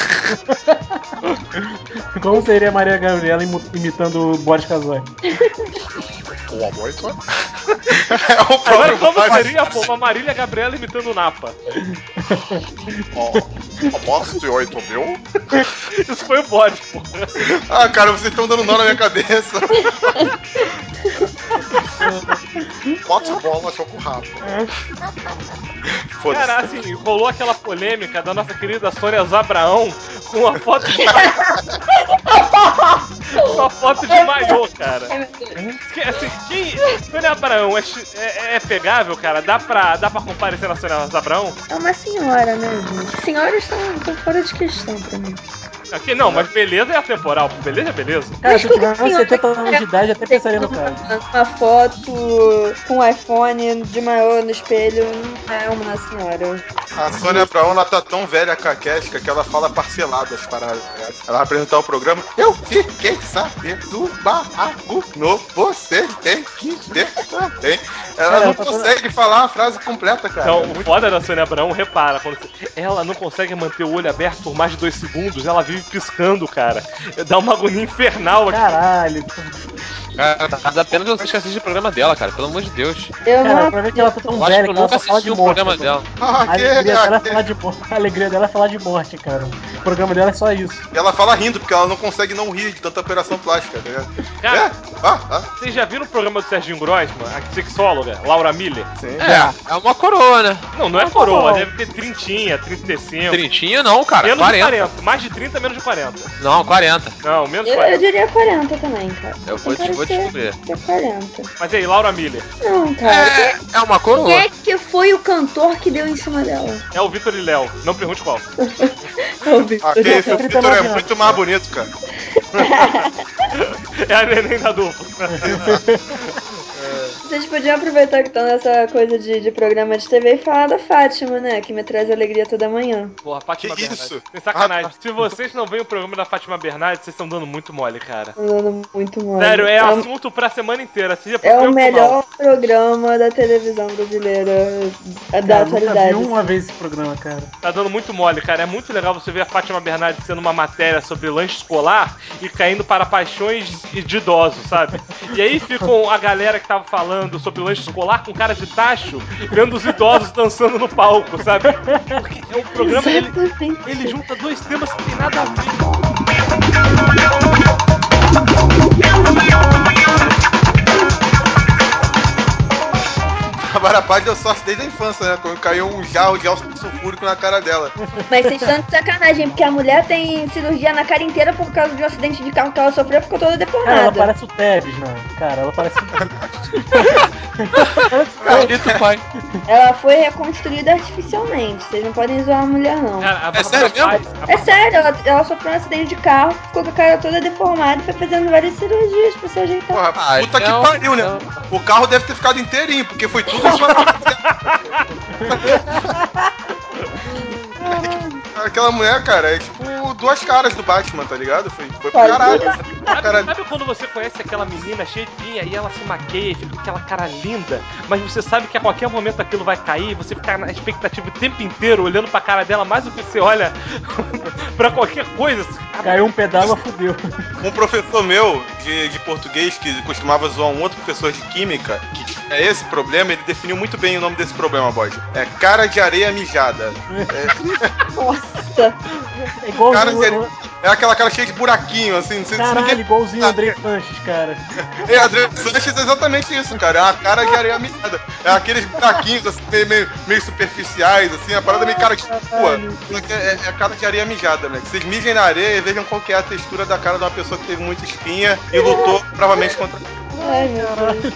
Speaker 5: Como seria a Maria Gabriela imitando o Boris Casoy?
Speaker 3: Boa noite. É o
Speaker 1: Agora
Speaker 3: próprio
Speaker 1: como
Speaker 3: Boris.
Speaker 1: seria pô, uma Marília Gabriela imitando o Napa?
Speaker 3: Ó, aposto de 8 mil.
Speaker 1: Isso foi o Boris, pô.
Speaker 3: Ah, cara, vocês estão dando nó na minha cabeça. Bota a bola, joga o rabo. Foda-se.
Speaker 1: Cara, assim, rolou aquela polêmica da nossa querida Sônia Zabraão com uma foto de uma foto de maiô, cara. Assim, Sônia Abraão é pegável, cara? Dá pra comparecer na Sônia Abraão?
Speaker 6: É uma senhora, né, gente? Senhoras estão fora de questão pra mim.
Speaker 1: Aqui não, mas beleza é atemporal. Beleza é beleza.
Speaker 5: Cara, se eu tiver
Speaker 6: Senhora,
Speaker 5: 70 anos de idade, até pensaria no caso.
Speaker 6: Uma foto com um iPhone de maior no espelho não é uma senhora.
Speaker 3: A Sônia Abraão, ela tá tão velha caquética que ela fala parcelado as paradas. Ela vai apresentar o programa. Eu fiquei sabendo do barraco no você tem que ter também. Ela
Speaker 5: Cara,
Speaker 3: não
Speaker 5: tá
Speaker 3: consegue falar uma frase completa, cara.
Speaker 1: Então,
Speaker 3: É
Speaker 1: o
Speaker 3: muito...
Speaker 1: foda da Sônia Abraão, repara, ela não consegue manter o olho aberto por mais de 2 segundos, ela vive piscando, cara. Dá uma agonia infernal aqui.
Speaker 5: Caralho.
Speaker 2: Cara, dá pena de você assistir o programa dela, cara, pelo amor de Deus.
Speaker 6: Eu
Speaker 5: Cara,
Speaker 6: não
Speaker 5: pra ver que ela tá tão
Speaker 2: Eu acho
Speaker 5: velha
Speaker 2: que eu
Speaker 5: que ela
Speaker 2: nunca
Speaker 5: só fala
Speaker 2: assisti
Speaker 5: de
Speaker 2: um
Speaker 5: morte.
Speaker 2: programa dela.
Speaker 5: A alegria dela é falar de morte. A alegria dela é falar de morte, cara. O programa dela é só isso.
Speaker 3: E ela fala rindo, porque ela não consegue não rir de tanta operação plástica, tá ligado?
Speaker 1: Cara,
Speaker 3: Ah.
Speaker 1: vocês já viram o programa do Serginho Grossman, a sexóloga, Laura Miller?
Speaker 3: Sim.
Speaker 2: É uma coroa, né?
Speaker 1: Não é coroa, deve ter 30, 35.
Speaker 2: Trintinha não, cara,
Speaker 1: Menos
Speaker 2: 40.
Speaker 1: de 40. Mais de 30, menos de 40.
Speaker 2: Não, 40.
Speaker 1: Não, menos de
Speaker 6: Eu
Speaker 1: 40.
Speaker 6: diria 40 também, cara.
Speaker 2: Eu vou
Speaker 6: Tem cara de
Speaker 2: descobrir.
Speaker 6: ser 40.
Speaker 1: Mas e aí, Laura Miller?
Speaker 6: Não, cara.
Speaker 2: É uma
Speaker 6: Quem
Speaker 2: coroa.
Speaker 6: é que foi o cantor que deu em cima dela?
Speaker 1: É o Vitor e Léo. Não pergunte qual.
Speaker 3: Aquele
Speaker 5: tenho
Speaker 3: Vitor
Speaker 5: 39
Speaker 3: é
Speaker 5: anos.
Speaker 3: muito mais bonito, cara.
Speaker 1: É a neném da dupla.
Speaker 6: Vocês podiam aproveitar que estão nessa coisa de programa de TV e falar da Fátima, né? Que me traz alegria toda manhã.
Speaker 1: Porra, Fátima
Speaker 3: Que
Speaker 1: Bernardes.
Speaker 3: isso?
Speaker 1: Tem sacanagem.
Speaker 3: Ah, tá.
Speaker 1: Se vocês não veem o programa da Fátima Bernardes, vocês estão dando muito mole, cara.
Speaker 6: Tô dando muito mole.
Speaker 1: Sério, é assunto pra semana inteira. Seja pro
Speaker 6: É
Speaker 1: bem
Speaker 6: o
Speaker 1: ou pro mal.
Speaker 6: melhor programa da televisão brasileira da
Speaker 5: Cara, eu nunca vi
Speaker 6: atualidade.
Speaker 5: uma vez esse programa, cara.
Speaker 1: Tá dando muito mole, cara. É muito legal você ver a Fátima Bernardes sendo uma matéria sobre lanche escolar e caindo para paixões de idosos, sabe? E aí ficam a galera que tava falando sobre lanche escolar com cara de tacho, vendo os idosos dançando no palco, sabe? Porque o programa, ele junta dois temas que tem nada a ver.
Speaker 3: A Barapaz deu sorte desde a infância, né? Quando caiu um jarro de ácido sulfúrico na cara dela.
Speaker 6: Mas vocês estão de sacanagem, porque a mulher tem cirurgia na cara inteira por causa de um acidente de carro que ela sofreu, ficou toda
Speaker 5: Cara, ela
Speaker 6: deformada.
Speaker 5: parece o Tevez, não. Cara, ela parece.
Speaker 2: Maldito pai.
Speaker 6: Ela foi reconstruída artificialmente. Vocês não podem zoar a mulher, não.
Speaker 1: Cara,
Speaker 2: É sério mesmo?
Speaker 6: É sério, ela sofreu um acidente de carro, ficou com a cara toda deformada e foi fazendo várias cirurgias pra se ajeitar.
Speaker 3: Porra,
Speaker 2: Ah,
Speaker 3: puta
Speaker 2: então-
Speaker 3: que pariu, né? O carro deve ter ficado inteirinho, porque foi tudo em sua Aquela mulher, cara, é tipo duas caras do Batman, tá ligado? Foi pro caralho. Cara,
Speaker 1: Sabe quando você conhece aquela menina cheirinha e ela se maqueia e fica com aquela cara linda, mas você sabe que a qualquer momento aquilo vai cair, você fica na expectativa o tempo inteiro olhando pra cara dela mais do que você olha pra qualquer coisa.
Speaker 5: Caiu um pedala, fudeu.
Speaker 3: um professor meu de português que costumava zoar um outro professor de química, que é esse problema, ele definiu muito bem o nome desse problema, Bode. É cara de areia mijada.
Speaker 6: Nossa!
Speaker 5: É igual
Speaker 3: Cara, É aquela cara cheia de buraquinho, assim. Não sei se
Speaker 5: Caralho,
Speaker 3: ninguém...
Speaker 5: igualzinho o André Sanches, cara.
Speaker 3: É, André Sanches é exatamente isso, cara. É uma cara de areia mijada. É aqueles buraquinhos, assim, meio superficiais, assim. A parada meio cara de rua. É cara de areia mijada, né? Vocês mijem na areia e vejam qual que é a textura da cara de uma pessoa que teve muita espinha e lutou bravamente contra...
Speaker 6: Ai, meu Deus.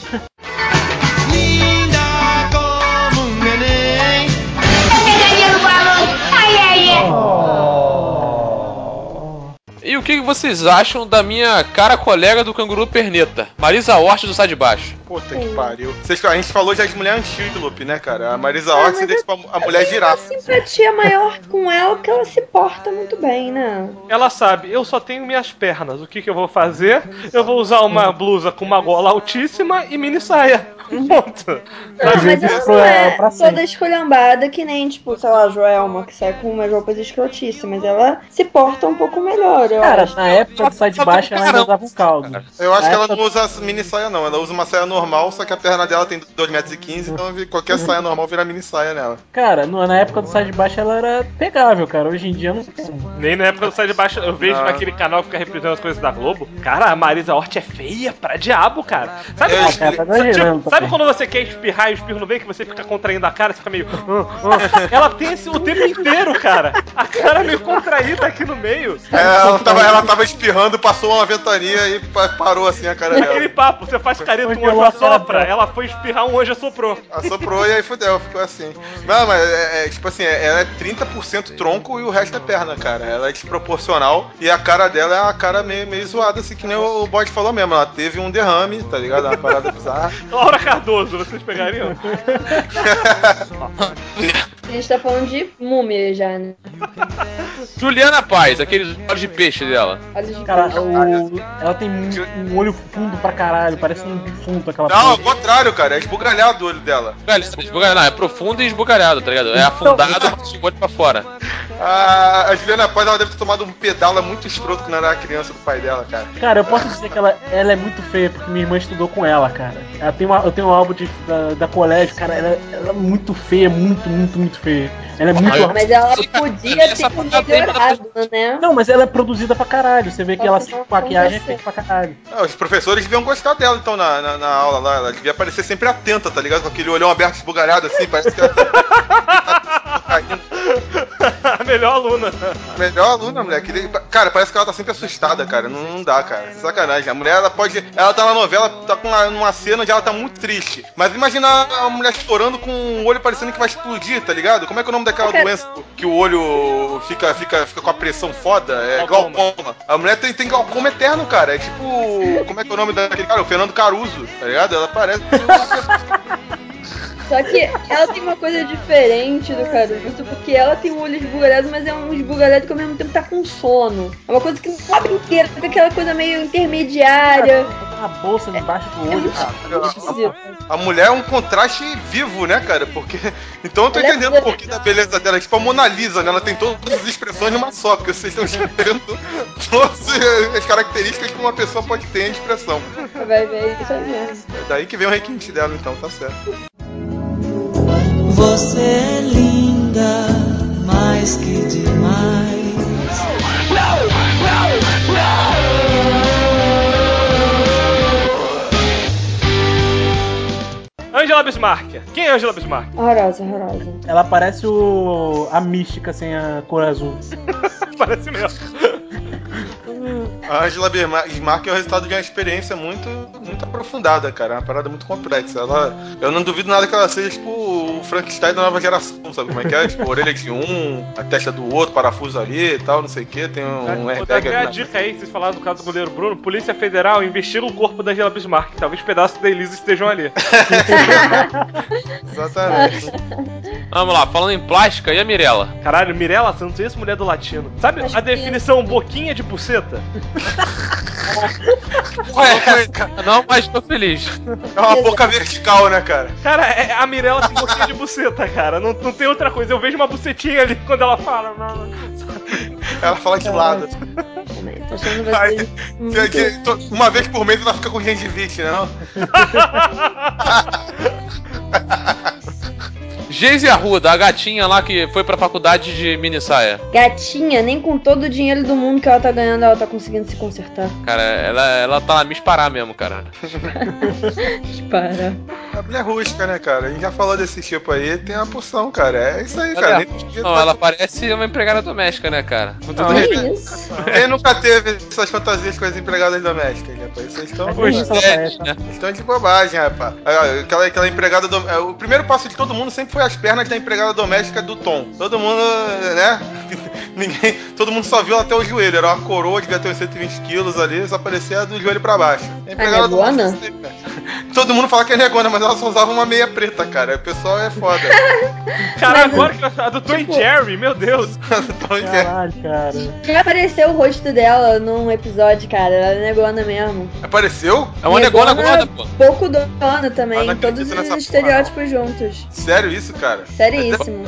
Speaker 2: E o que vocês acham da minha cara colega do Canguru Perneta, Marisa Hort do Sai de Baixo?
Speaker 3: Puta que pariu. A gente falou já de mulher antílope, né, cara? A Marisa Hort seria tipo a mulher girafa.
Speaker 6: Eu tenho simpatia maior com ela porque ela se porta muito bem, né?
Speaker 1: Ela sabe, eu só tenho minhas pernas. O que eu vou fazer? Eu vou usar uma blusa com uma gola altíssima e mini saia. Ponto.
Speaker 6: Não, mas ela não é toda esculhambada que nem, tipo, sei lá, a Joelma, que sai com umas roupas escrotíssimas. Ela se porta um pouco melhor, eu
Speaker 5: Cara,
Speaker 6: acho.
Speaker 5: na época do Sai de Baixo ela ainda usava um caldo.
Speaker 3: Eu acho
Speaker 5: Na
Speaker 3: que ela
Speaker 5: época-
Speaker 3: não usa mini saia, não. Ela usa uma saia normal, só que a perna dela tem 2,15 metros, então qualquer saia normal vira mini saia nela.
Speaker 5: Cara, na época do Sai de Baixo ela era pegável, cara. Hoje em dia não tem.
Speaker 1: Nem na época do Sai de Baixo, eu vejo naquele canal que fica reprisando as coisas da Globo. Cara, a Marisa Hort é feia pra diabo, cara. Sabe, sabe quando você quer espirrar e o espirro não vem, que você fica contraindo a cara, você fica meio... Ela tem esse o tempo inteiro, cara. A cara meio contraída aqui no meio.
Speaker 3: Ela tava espirrando, passou uma ventania e parou assim a cara dela.
Speaker 1: Aquele papo, você faz careta, um anjo assopra, ela foi espirrar, um anjo assoprou.
Speaker 3: Assoprou e aí fudeu, ficou assim. Não, mas tipo assim, ela é 30% tronco e o resto é perna, cara. Ela é desproporcional e a cara dela é uma cara meio zoada, assim, que nem o bode falou mesmo. Ela teve um derrame, tá ligado? Uma parada bizarra.
Speaker 1: Laura Cardoso, vocês pegariam?
Speaker 6: A gente tá falando de múmia já, né?
Speaker 2: Juliana Paz, aqueles olhos de peixe dela.
Speaker 5: Cara, ela tem um olho fundo pra caralho, parece um defunto aquela
Speaker 3: Não, ao contrário, cara. É esbugalhado o olho dela.
Speaker 2: Não, é profundo e esbugalhado, tá ligado? É afundado, mas o olho pra fora.
Speaker 3: A Juliana Paz, ela deve ter tomado um pedala muito escroto quando era criança do pai dela, cara.
Speaker 5: Cara, eu posso dizer que ela é muito feia, porque minha irmã estudou com ela, cara. Eu tenho um álbum da colégio, cara, ela é muito feia, muito feia. Ela é muito...
Speaker 6: Mas ela podia ter melhorado, né?
Speaker 5: Não, mas ela é produzida pra caralho. Você vê que ela sem maquiagem é feita pra caralho.
Speaker 3: Os professores deviam gostar dela, então, na aula lá. Ela devia parecer sempre atenta, tá ligado? Com aquele olhão aberto, esbugalhado assim, parece que ela...
Speaker 1: A melhor aluna.
Speaker 3: Melhor aluna, moleque. Cara, parece que ela tá sempre assustada, cara. Não dá, cara. Sacanagem. A mulher, ela tá na novela, tá com numa cena onde ela tá muito triste. Mas imagina a mulher chorando com o olho parecendo que vai explodir, tá ligado? Como é que é o nome daquela doença que o olho fica com a pressão foda? É glaucoma. A mulher tem glaucoma eterno, cara. É tipo... Como é que é o nome daquele cara? O Fernando Caruso, tá ligado? Ela parece...
Speaker 6: Só que ela tem uma coisa diferente do Caruso, porque ela tem um olho esbugalhado, mas é um esbugalhado que ao mesmo tempo tá com sono. É uma coisa que não abre inteira, fica aquela coisa meio intermediária.
Speaker 5: Tem uma bolsa debaixo do olho.
Speaker 3: A mulher é um contraste vivo, né, cara? Porque... Então eu tô entendendo o porquê da beleza dela. É tipo a Mona Lisa, né? Ela tem todas as expressões numa só, porque vocês estão escrevendo todas as características que uma pessoa pode ter em expressão.
Speaker 6: Vai ver isso aí mesmo.
Speaker 3: É daí que vem o requinte dela, então, tá certo.
Speaker 7: Você é linda, mais que demais.
Speaker 1: Angela Bismarck. Quem é Angela Bismarck?
Speaker 6: Horrorosa.
Speaker 5: Ela parece a mística sem a cor azul.
Speaker 1: Parece mesmo.
Speaker 3: A Angela Bismarck é o resultado de uma experiência muito aprofundada, cara. É uma parada muito complexa. Eu não duvido nada que ela seja tipo o Frankenstein da nova geração, sabe como é que é? Tipo, orelha de um, a testa do outro, parafuso ali e tal, não sei o que. Tem um airbag ali.
Speaker 1: A dica aí, vocês falaram do caso do goleiro Bruno. Polícia Federal investiga o corpo da Angela Bismarck. Talvez pedaços da Elisa estejam ali.
Speaker 3: Exatamente.
Speaker 2: Vamos lá, falando em plástica, e a Mirella?
Speaker 1: Caralho, Mirella Santos, esse mulher do latino. Sabe a definição boquinha de buceta?
Speaker 2: Não, mas tô feliz.
Speaker 3: É uma boca vertical, né, cara?
Speaker 1: Cara, a Mirella tem boquinha de buceta, cara. Não tem outra coisa. Eu vejo uma bucetinha ali quando ela fala.
Speaker 3: Ela fala de lado. Aí, uma vez por mês ela fica com gengivite, né? Não?
Speaker 2: Geise Arruda, a gatinha lá que foi pra faculdade de mini saia.
Speaker 6: Gatinha, nem com todo o dinheiro do mundo que ela tá ganhando, ela tá conseguindo se consertar.
Speaker 2: Cara, ela tá a me esparar mesmo, cara.
Speaker 6: Para.
Speaker 3: A mulher rústica, né, cara? A gente já falou desse tipo aí, tem uma porção, cara. É isso aí, cara.
Speaker 2: Não, ela parece uma empregada doméstica, né, cara? Com tudo
Speaker 6: Que
Speaker 2: respeito.
Speaker 6: isso?
Speaker 3: Quem nunca teve essas fantasias com as empregadas domésticas, rapaz? Vocês estão... Estão de bobagem, rapaz. Aquela empregada o primeiro passo de todo mundo sempre foi as pernas da empregada doméstica do Tom. Todo mundo, né? Todo mundo só viu ela até o joelho. Era uma coroa, devia ter uns 120 quilos ali, só parecia do joelho pra baixo. A empregada doméstica. Todo mundo fala que é negona, mas ela só usava uma meia preta, cara. O pessoal é foda.
Speaker 1: Cara, agora que a do Tom e Jerry, meu Deus.
Speaker 5: Caralho, cara.
Speaker 6: Já apareceu o rosto dela num episódio, cara. Ela é negona mesmo.
Speaker 3: Apareceu?
Speaker 2: É uma negona gorda, pô.
Speaker 6: Pouco dona também.
Speaker 3: não
Speaker 6: Todos
Speaker 3: acredito nessa
Speaker 6: os estereótipos juntos.
Speaker 3: Sério isso, cara?
Speaker 6: Seríssimo.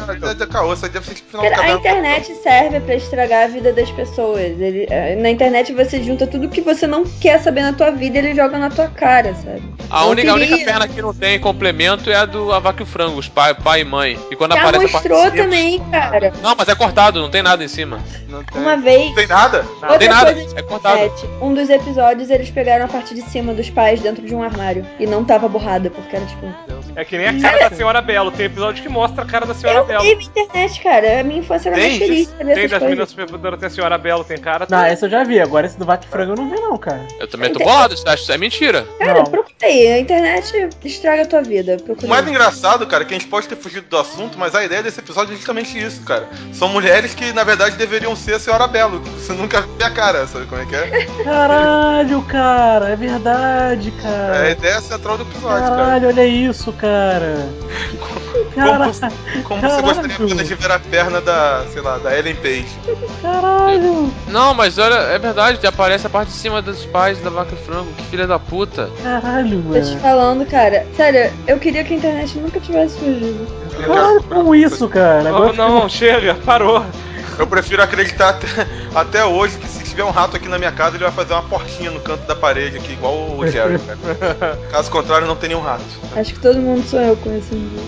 Speaker 6: A internet serve pra estragar a vida das pessoas. Na internet você junta tudo que você não quer saber na tua vida e ele joga na tua cara, sabe?
Speaker 2: A única perna que não tem complemento é a do A Vaca e o Frango, os pai e mãe. E quando
Speaker 6: Já
Speaker 2: aparece a
Speaker 6: mostrou
Speaker 2: parte de cima-
Speaker 6: também, cara.
Speaker 2: Não, mas é cortado, não tem nada em cima.
Speaker 3: Não tem.
Speaker 6: Uma vez.
Speaker 3: Não tem nada?
Speaker 2: Não tem nada,
Speaker 6: Coisa de
Speaker 2: é cortado.
Speaker 6: internet, um dos episódios eles pegaram a parte de cima dos pais dentro de um armário. E não tava borrada, porque era tipo.
Speaker 1: É que nem a cara da Senhora Belo. Tem episódio que mostra a cara da Senhora
Speaker 6: Eu
Speaker 1: Belo.
Speaker 6: vi na internet, cara. A minha infância era mais feliz de ver
Speaker 1: Tem
Speaker 6: essas
Speaker 1: das meninas
Speaker 6: coisas.
Speaker 1: superpoderosas, tem a Senhora Belo, tem cara.
Speaker 5: Não, essa eu já vi. Agora esse do Vaca e Frango eu não vi, não, cara.
Speaker 2: Eu também tô bolado, você acha que isso é mentira?
Speaker 6: Cara,
Speaker 5: Não.
Speaker 6: procura aí. A internet estraga a tua vida. Procura
Speaker 3: O mais
Speaker 6: aí.
Speaker 3: engraçado, cara, é que a gente pode ter fugido do assunto, mas a ideia desse episódio é justamente isso, cara. São mulheres que, na verdade, deveriam ser a Senhora Belo. Você nunca vê a cara, sabe como é que é?
Speaker 5: Caralho, cara. É verdade,
Speaker 3: É a
Speaker 5: cara.
Speaker 3: ideia central do episódio, cara.
Speaker 5: Caralho, olha isso, cara. Caralho.
Speaker 3: Como você gostaria apenas de ver a perna da, sei lá, da Ellen Page?
Speaker 5: Caralho.
Speaker 2: Não, mas olha, é verdade, aparece a parte de cima dos pais da Vaca e Frango. Que filha da puta.
Speaker 5: Caralho,
Speaker 6: Tô te
Speaker 5: velho.
Speaker 6: falando, cara. Sério, eu queria que a internet nunca tivesse fugido.
Speaker 5: Caralho, como isso, cara? Agora
Speaker 1: Não, chega, parou.
Speaker 3: Eu prefiro acreditar até hoje que se tiver um rato aqui na minha casa, ele vai fazer uma portinha no canto da parede aqui, igual o Jerry, cara. Caso contrário, não tem nenhum rato.
Speaker 6: Acho que todo mundo sonhou com esse dia.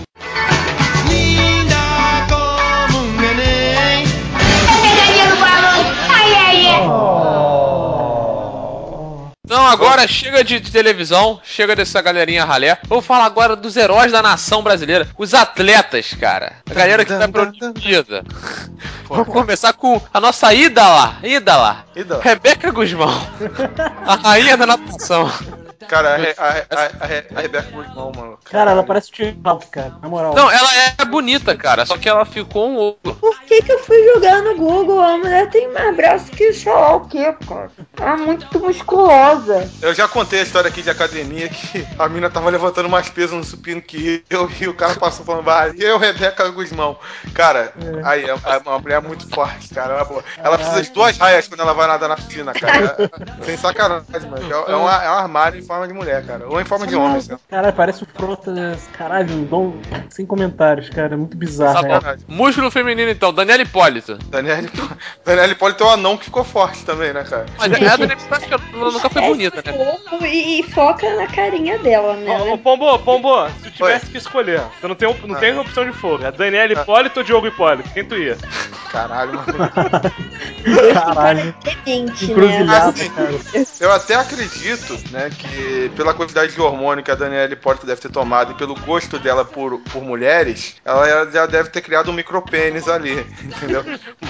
Speaker 2: Não, agora chega de televisão, chega dessa galerinha ralé. Vamos falar agora dos heróis da nação brasileira, os atletas, cara. A galera que vai pra Olimpíada. Vamos começar com a nossa ídola,
Speaker 3: Ídola.
Speaker 2: Rebeca Guzmão, a rainha da natação.
Speaker 3: Cara, a Rebeca Guzmão, mano.
Speaker 5: Cara, ela parece o Tio Hawk, cara. Na moral.
Speaker 2: Não, ela é bonita, cara, só que ela ficou um ogro.
Speaker 6: Por que eu fui jogar no Google? A mulher tem mais braço que sei lá o que, cara. Ela é muito musculosa.
Speaker 3: Eu já contei a história aqui de academia que a mina tava levantando mais peso no supino que eu e o cara passou falando, eu, Rebeca Guzmão. Cara, aí é uma mulher muito forte, cara. Ela precisa de 2 raias quando ela vai nadar na piscina, cara. Sem sacanagem, mano. É um armário em forma de mulher, cara. Ou em forma de homem, assim.
Speaker 5: Caralho, parece o Frotas. Caralho, sem comentários, cara. Muito bizarro.
Speaker 3: Sacanagem.
Speaker 2: Músculo feminino, então, Daniela Hipólito.
Speaker 3: Daniela Hipólito é um anão que ficou forte também, né, cara?
Speaker 2: Mas a Daniela Hipólito nunca foi bonita, né?
Speaker 6: E foca na carinha dela, né?
Speaker 1: Ô, Pombo, se tu tivesse que escolher, você não tem opção de fogo. É Daniela Hipólito ou Diogo Hipólito? Quem tu ia?
Speaker 3: Caralho, mano.
Speaker 5: Caralho.
Speaker 6: Gente, né?
Speaker 5: Encruzilhada,
Speaker 3: Assim,
Speaker 5: cara.
Speaker 3: eu até acredito, né, que pela quantidade de hormônio que a Daniela Hipólito deve ter tomado e pelo gosto dela por mulheres, ela já deve ter criado um micropênis ali, entendeu?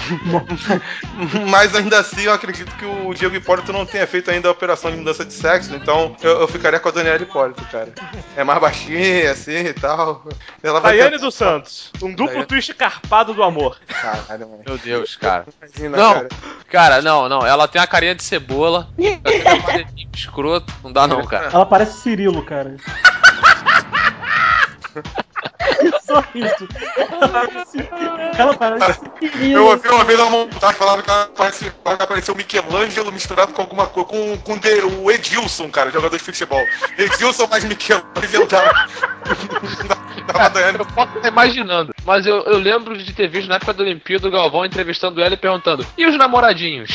Speaker 3: Mas ainda assim, eu acredito que o Diego Hipólito não tenha feito ainda a operação de mudança de sexo, então eu ficaria com a Daniela Hipólito, cara. É mais baixinha, assim, e tal. Ela vai
Speaker 1: Daiane dos Santos, um duplo twist carpado do amor.
Speaker 3: Caralho, mano.
Speaker 2: Meu Deus, cara.
Speaker 3: Imagina,
Speaker 2: Não, cara, não. Ela tem a carinha de cebola. Ela tem uma carinha escroto. Não dá não, cara.
Speaker 5: Ela parece Cirilo, cara. Só isso. Ela parece Cirilo.
Speaker 3: Eu ouvi uma vez ela montar, falava que ela parecia o Michelangelo misturado com alguma coisa, com o Edilson, cara, jogador de futebol. Edilson mais Michelangelo dá. Tava doendo.
Speaker 2: Eu posso estar imaginando, mas eu lembro de ter visto na época da Olimpíada o Galvão entrevistando ela e perguntando: e os namoradinhos?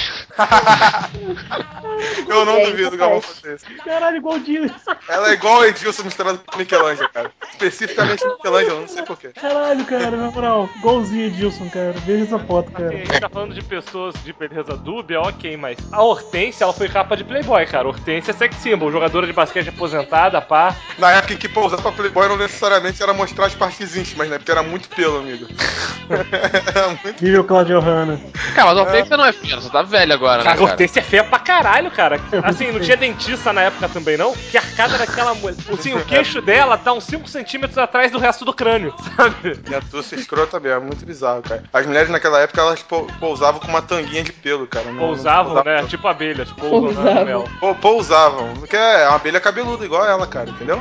Speaker 3: Eu não duvido que o Galvão fazer isso.
Speaker 5: Caralho, igual o Dilson.
Speaker 3: Ela é igual o Edilson misturado com o Michelangelo, cara. Especificamente o Michelangelo, não sei porquê.
Speaker 5: Caralho, cara, na moral, igualzinho Edilson, cara. Veja essa foto,
Speaker 1: Assim, a
Speaker 5: cara.
Speaker 1: gente tá falando de pessoas de beleza dúbia, ok, mas a Hortência, ela foi capa de Playboy, cara. Hortência é sex symbol, jogadora de basquete aposentada, pá.
Speaker 3: Na época em que pousar pra Playboy não necessariamente era mostrar as partes íntimas, né? Porque era muito pelo, amigo. Era muito...
Speaker 5: Nível Claudio Hanna.
Speaker 2: Cara, mas a Hortência não é fina, você tá velha agora, né,
Speaker 1: Cara, a
Speaker 2: cara?
Speaker 1: Hortência é feia pra caralho, cara. Assim, não tinha dentista na época também, não? Que a arcada daquela mulher. Assim, o queixo dela tá uns 5 centímetros atrás do resto do crânio, sabe?
Speaker 3: E a Tussa escrota mesmo, é muito bizarro, cara. As mulheres naquela época, elas pousavam com uma tanguinha de pelo, cara.
Speaker 1: Pousavam, né? Tipo abelhas, pousam no mel.
Speaker 3: Pousavam. Porque é uma abelha cabeluda igual ela, cara, entendeu?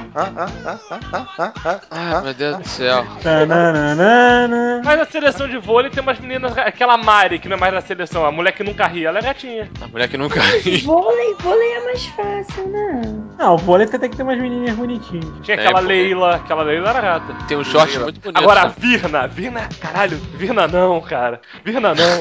Speaker 2: Ai, meu Deus do céu.
Speaker 5: Tananana.
Speaker 1: Mas na seleção de vôlei tem umas meninas, aquela Mari, que não é mais na seleção, a mulher que nunca ri, ela é gatinha.
Speaker 2: A mulher que nunca ri.
Speaker 6: Vôlei é mais fácil, né?
Speaker 5: Não, o vôlei tem que ter umas menininhas bonitinhas.
Speaker 1: Tinha
Speaker 2: É,
Speaker 1: aquela
Speaker 2: pô.
Speaker 1: Leila era gata.
Speaker 2: Tem um short muito bonito.
Speaker 1: Agora a
Speaker 2: né?
Speaker 1: Virna, caralho, Virna não, cara. Virna não.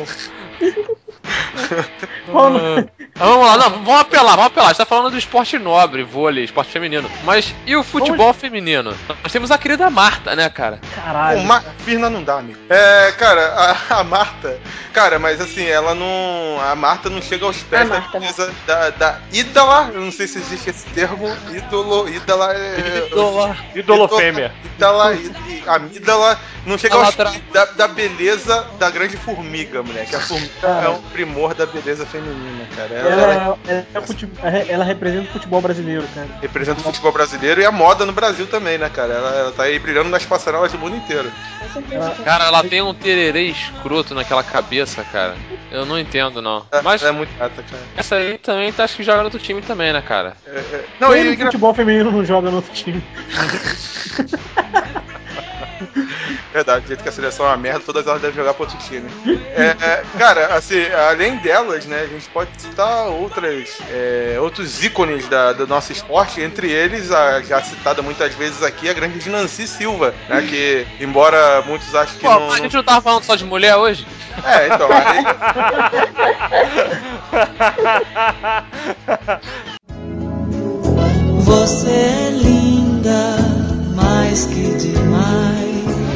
Speaker 2: Vamos lá, não, vamos apelar. A gente tá falando do esporte nobre, vôlei, esporte feminino. Mas e o futebol feminino? Nós temos a querida Marta, né, cara?
Speaker 5: Caralho.
Speaker 3: Firna não dá, amigo. Cara, a Marta. Cara, mas assim, ela não. A Marta não chega aos pés da
Speaker 6: Marta,
Speaker 3: beleza da ídola. Eu não sei se existe esse termo. Ídola é.
Speaker 1: Idolofêmea.
Speaker 3: Amígdala não chega aos pés da beleza da grande formiga, moleque. A formiga é um primor da beleza feminina, cara.
Speaker 5: Ela representa o futebol brasileiro, cara.
Speaker 3: Representa o futebol brasileiro e a moda no Brasil também, né, cara? Ela tá aí brilhando nas passarelas do mundo inteiro.
Speaker 6: Com certeza.
Speaker 2: Cara, ela tem um tererê escroto naquela cabeça, cara. Eu não entendo, não. Mas
Speaker 3: Ela é muito gata, cara.
Speaker 2: essa aí também tá, acho que joga no outro time também, né, cara?
Speaker 3: Não,
Speaker 5: Quem
Speaker 3: e
Speaker 5: no futebol feminino não joga no outro time?
Speaker 3: verdade, do jeito que a seleção é uma merda, todas elas devem jogar pro outro time. Cara, assim, além delas, né, a gente pode citar outros ícones do nosso esporte, entre eles, a já citada muitas vezes aqui, a grande Nancy Silva, né, que, embora muitos achem que
Speaker 2: Pô, a gente não tava falando só de mulher hoje?
Speaker 3: Então, aí...
Speaker 7: Você é linda, mais que demais.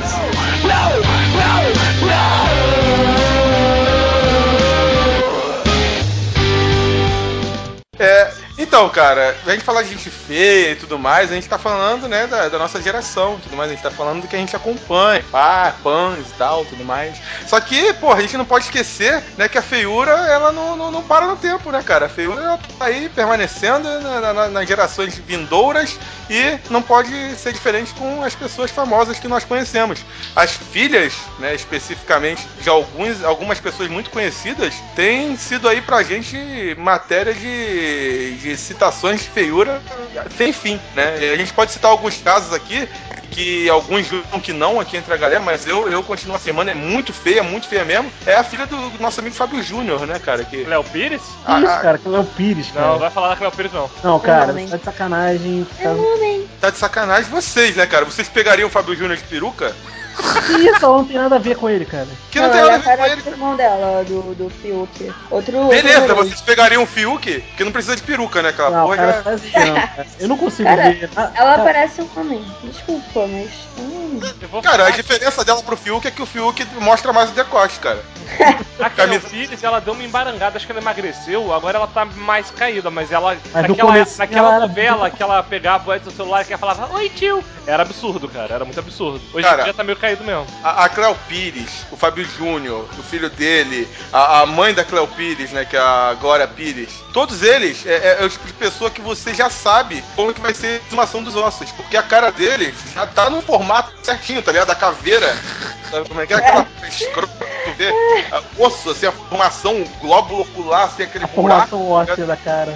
Speaker 3: Então, cara, a gente falar de gente feia e tudo mais, a gente tá falando, né, da nossa geração e tudo mais, a gente tá falando do que a gente acompanha, fãs e tal, tudo mais. Só que, porra, a gente não pode esquecer, né, que a feiura, ela não para no tempo, né, cara? A feiura, ela tá aí permanecendo nas gerações vindouras e não pode ser diferente com as pessoas famosas que nós conhecemos. As filhas, né, especificamente, de algumas pessoas muito conhecidas, têm sido aí pra gente matéria de citações de feiura sem fim, né? E a gente pode citar alguns casos aqui, que alguns julgam que não aqui entre a galera, mas eu continuo afirmando, é muito feia mesmo. É a filha do nosso amigo Fábio Júnior, né, cara? Que...
Speaker 1: Léo Pires?
Speaker 5: Isso, cara, que é o Léo Pires, cara.
Speaker 1: Não, vai falar da Léo Pires, não.
Speaker 5: Não, cara,
Speaker 6: homem.
Speaker 5: tá de sacanagem.
Speaker 3: Tá de sacanagem vocês, né, cara? Vocês pegariam o Fábio Júnior de peruca?
Speaker 5: Isso, ela não tem nada a ver com ele, cara.
Speaker 3: Que não tem nada a ver com
Speaker 6: parece
Speaker 3: ele.
Speaker 6: o irmão dela, do Fiuk.
Speaker 3: Beleza,
Speaker 6: outro
Speaker 3: vocês pegariam o Fiuk, que não precisa de peruca, né? Aquela
Speaker 5: Não,
Speaker 3: porra
Speaker 5: cara,
Speaker 3: já...
Speaker 5: tá assim, cara. Eu não consigo
Speaker 6: Cara,
Speaker 5: ver.
Speaker 6: ela parece um homem. Desculpa, mas.
Speaker 1: Eu vou
Speaker 3: Cara, a
Speaker 1: falar
Speaker 3: diferença dela pro Fiuk é que o Fiuk mostra mais o decote, cara.
Speaker 1: que a Léo Pires, ela deu uma embarangada, acho que ela emagreceu, agora ela tá mais caída, mas ela...
Speaker 5: Mas no
Speaker 1: naquela
Speaker 5: começo ela era-
Speaker 1: novela que ela pegava o celular e ela falava, oi tio! Era absurdo, cara, era muito absurdo. Hoje
Speaker 3: Cara,
Speaker 1: em dia tá meio caído mesmo.
Speaker 3: A Cléo Pires, o Fábio Júnior, o filho dele, a mãe da Cléo Pires, né, que é a Glória Pires, todos eles é o tipo de pessoa que você já sabe como que vai ser a exumação dos ossos, porque a cara deles já tá no formato certinho, tá ligado? Da caveira, sabe como é que é aquela escroto, tu vê? Osso, assim, a formação, o glóbulo ocular, assim, aquele
Speaker 5: A
Speaker 3: buraco.
Speaker 5: formação óssea da cara.
Speaker 3: A formação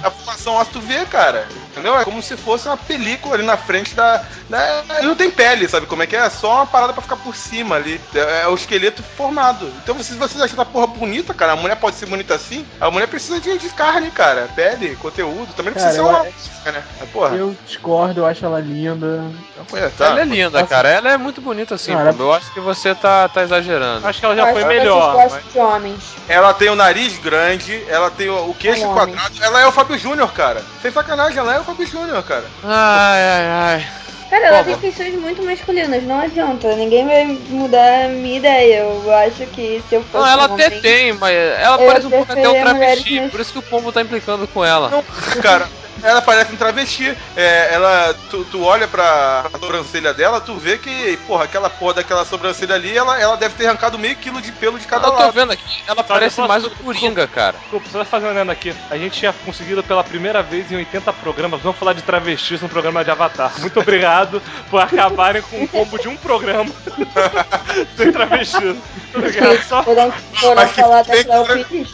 Speaker 3: exposição lá, tu vê, cara. Entendeu? É como se fosse uma película ali na frente da... Não tem pele, sabe como é que é? É só uma parada pra ficar por cima ali. É o esqueleto formado. Então, se vocês acham essa porra bonita, cara, a mulher pode ser bonita assim, a mulher precisa de carne, cara. Pele, conteúdo. Também não precisa ser uma... né? Porra.
Speaker 5: Eu discordo, eu acho ela linda.
Speaker 2: Ela é linda, cara. Ela é muito bonita assim,
Speaker 5: Não,
Speaker 2: eu acho que você tá exagerando.
Speaker 1: Acho que ela já foi melhor.
Speaker 6: Eu gosto de homens.
Speaker 3: Ela tem o nariz grande, ela tem o queixo quadrado. Ela é o Fábio Júnior, cara. Sem sacanagem, ela é o Fábio Júnior, cara.
Speaker 2: Ai.
Speaker 6: Cara, ela tem feições muito masculinas, não adianta. Ninguém vai mudar a minha ideia. Eu acho que se eu fosse.
Speaker 2: Não, ela
Speaker 6: homem,
Speaker 2: até tem, mas ela
Speaker 6: eu
Speaker 2: parece um pouco até um
Speaker 6: preferia mulheres
Speaker 2: travesti.
Speaker 6: mais-
Speaker 2: Por isso que o pombo tá implicando com ela.
Speaker 3: Não, cara. Ela parece um travesti. Tu olha pra sobrancelha dela, tu vê que, porra, aquela porra daquela sobrancelha ali, ela deve ter arrancado meio quilo de pelo de cada
Speaker 2: Eu tô
Speaker 3: lado.
Speaker 2: vendo aqui, ela parece mais o Coringa, cara.
Speaker 1: Desculpa, você vai fazendo aqui. A gente tinha conseguido pela primeira vez em 80 programas, vamos falar de travestis no programa de Avatar. Muito obrigado por acabarem com um combo de um programa sem travestis. Muito obrigado. Só...
Speaker 6: Foram
Speaker 3: Mas que
Speaker 6: falar
Speaker 3: bem
Speaker 6: da
Speaker 3: que-
Speaker 6: Cléo Pires.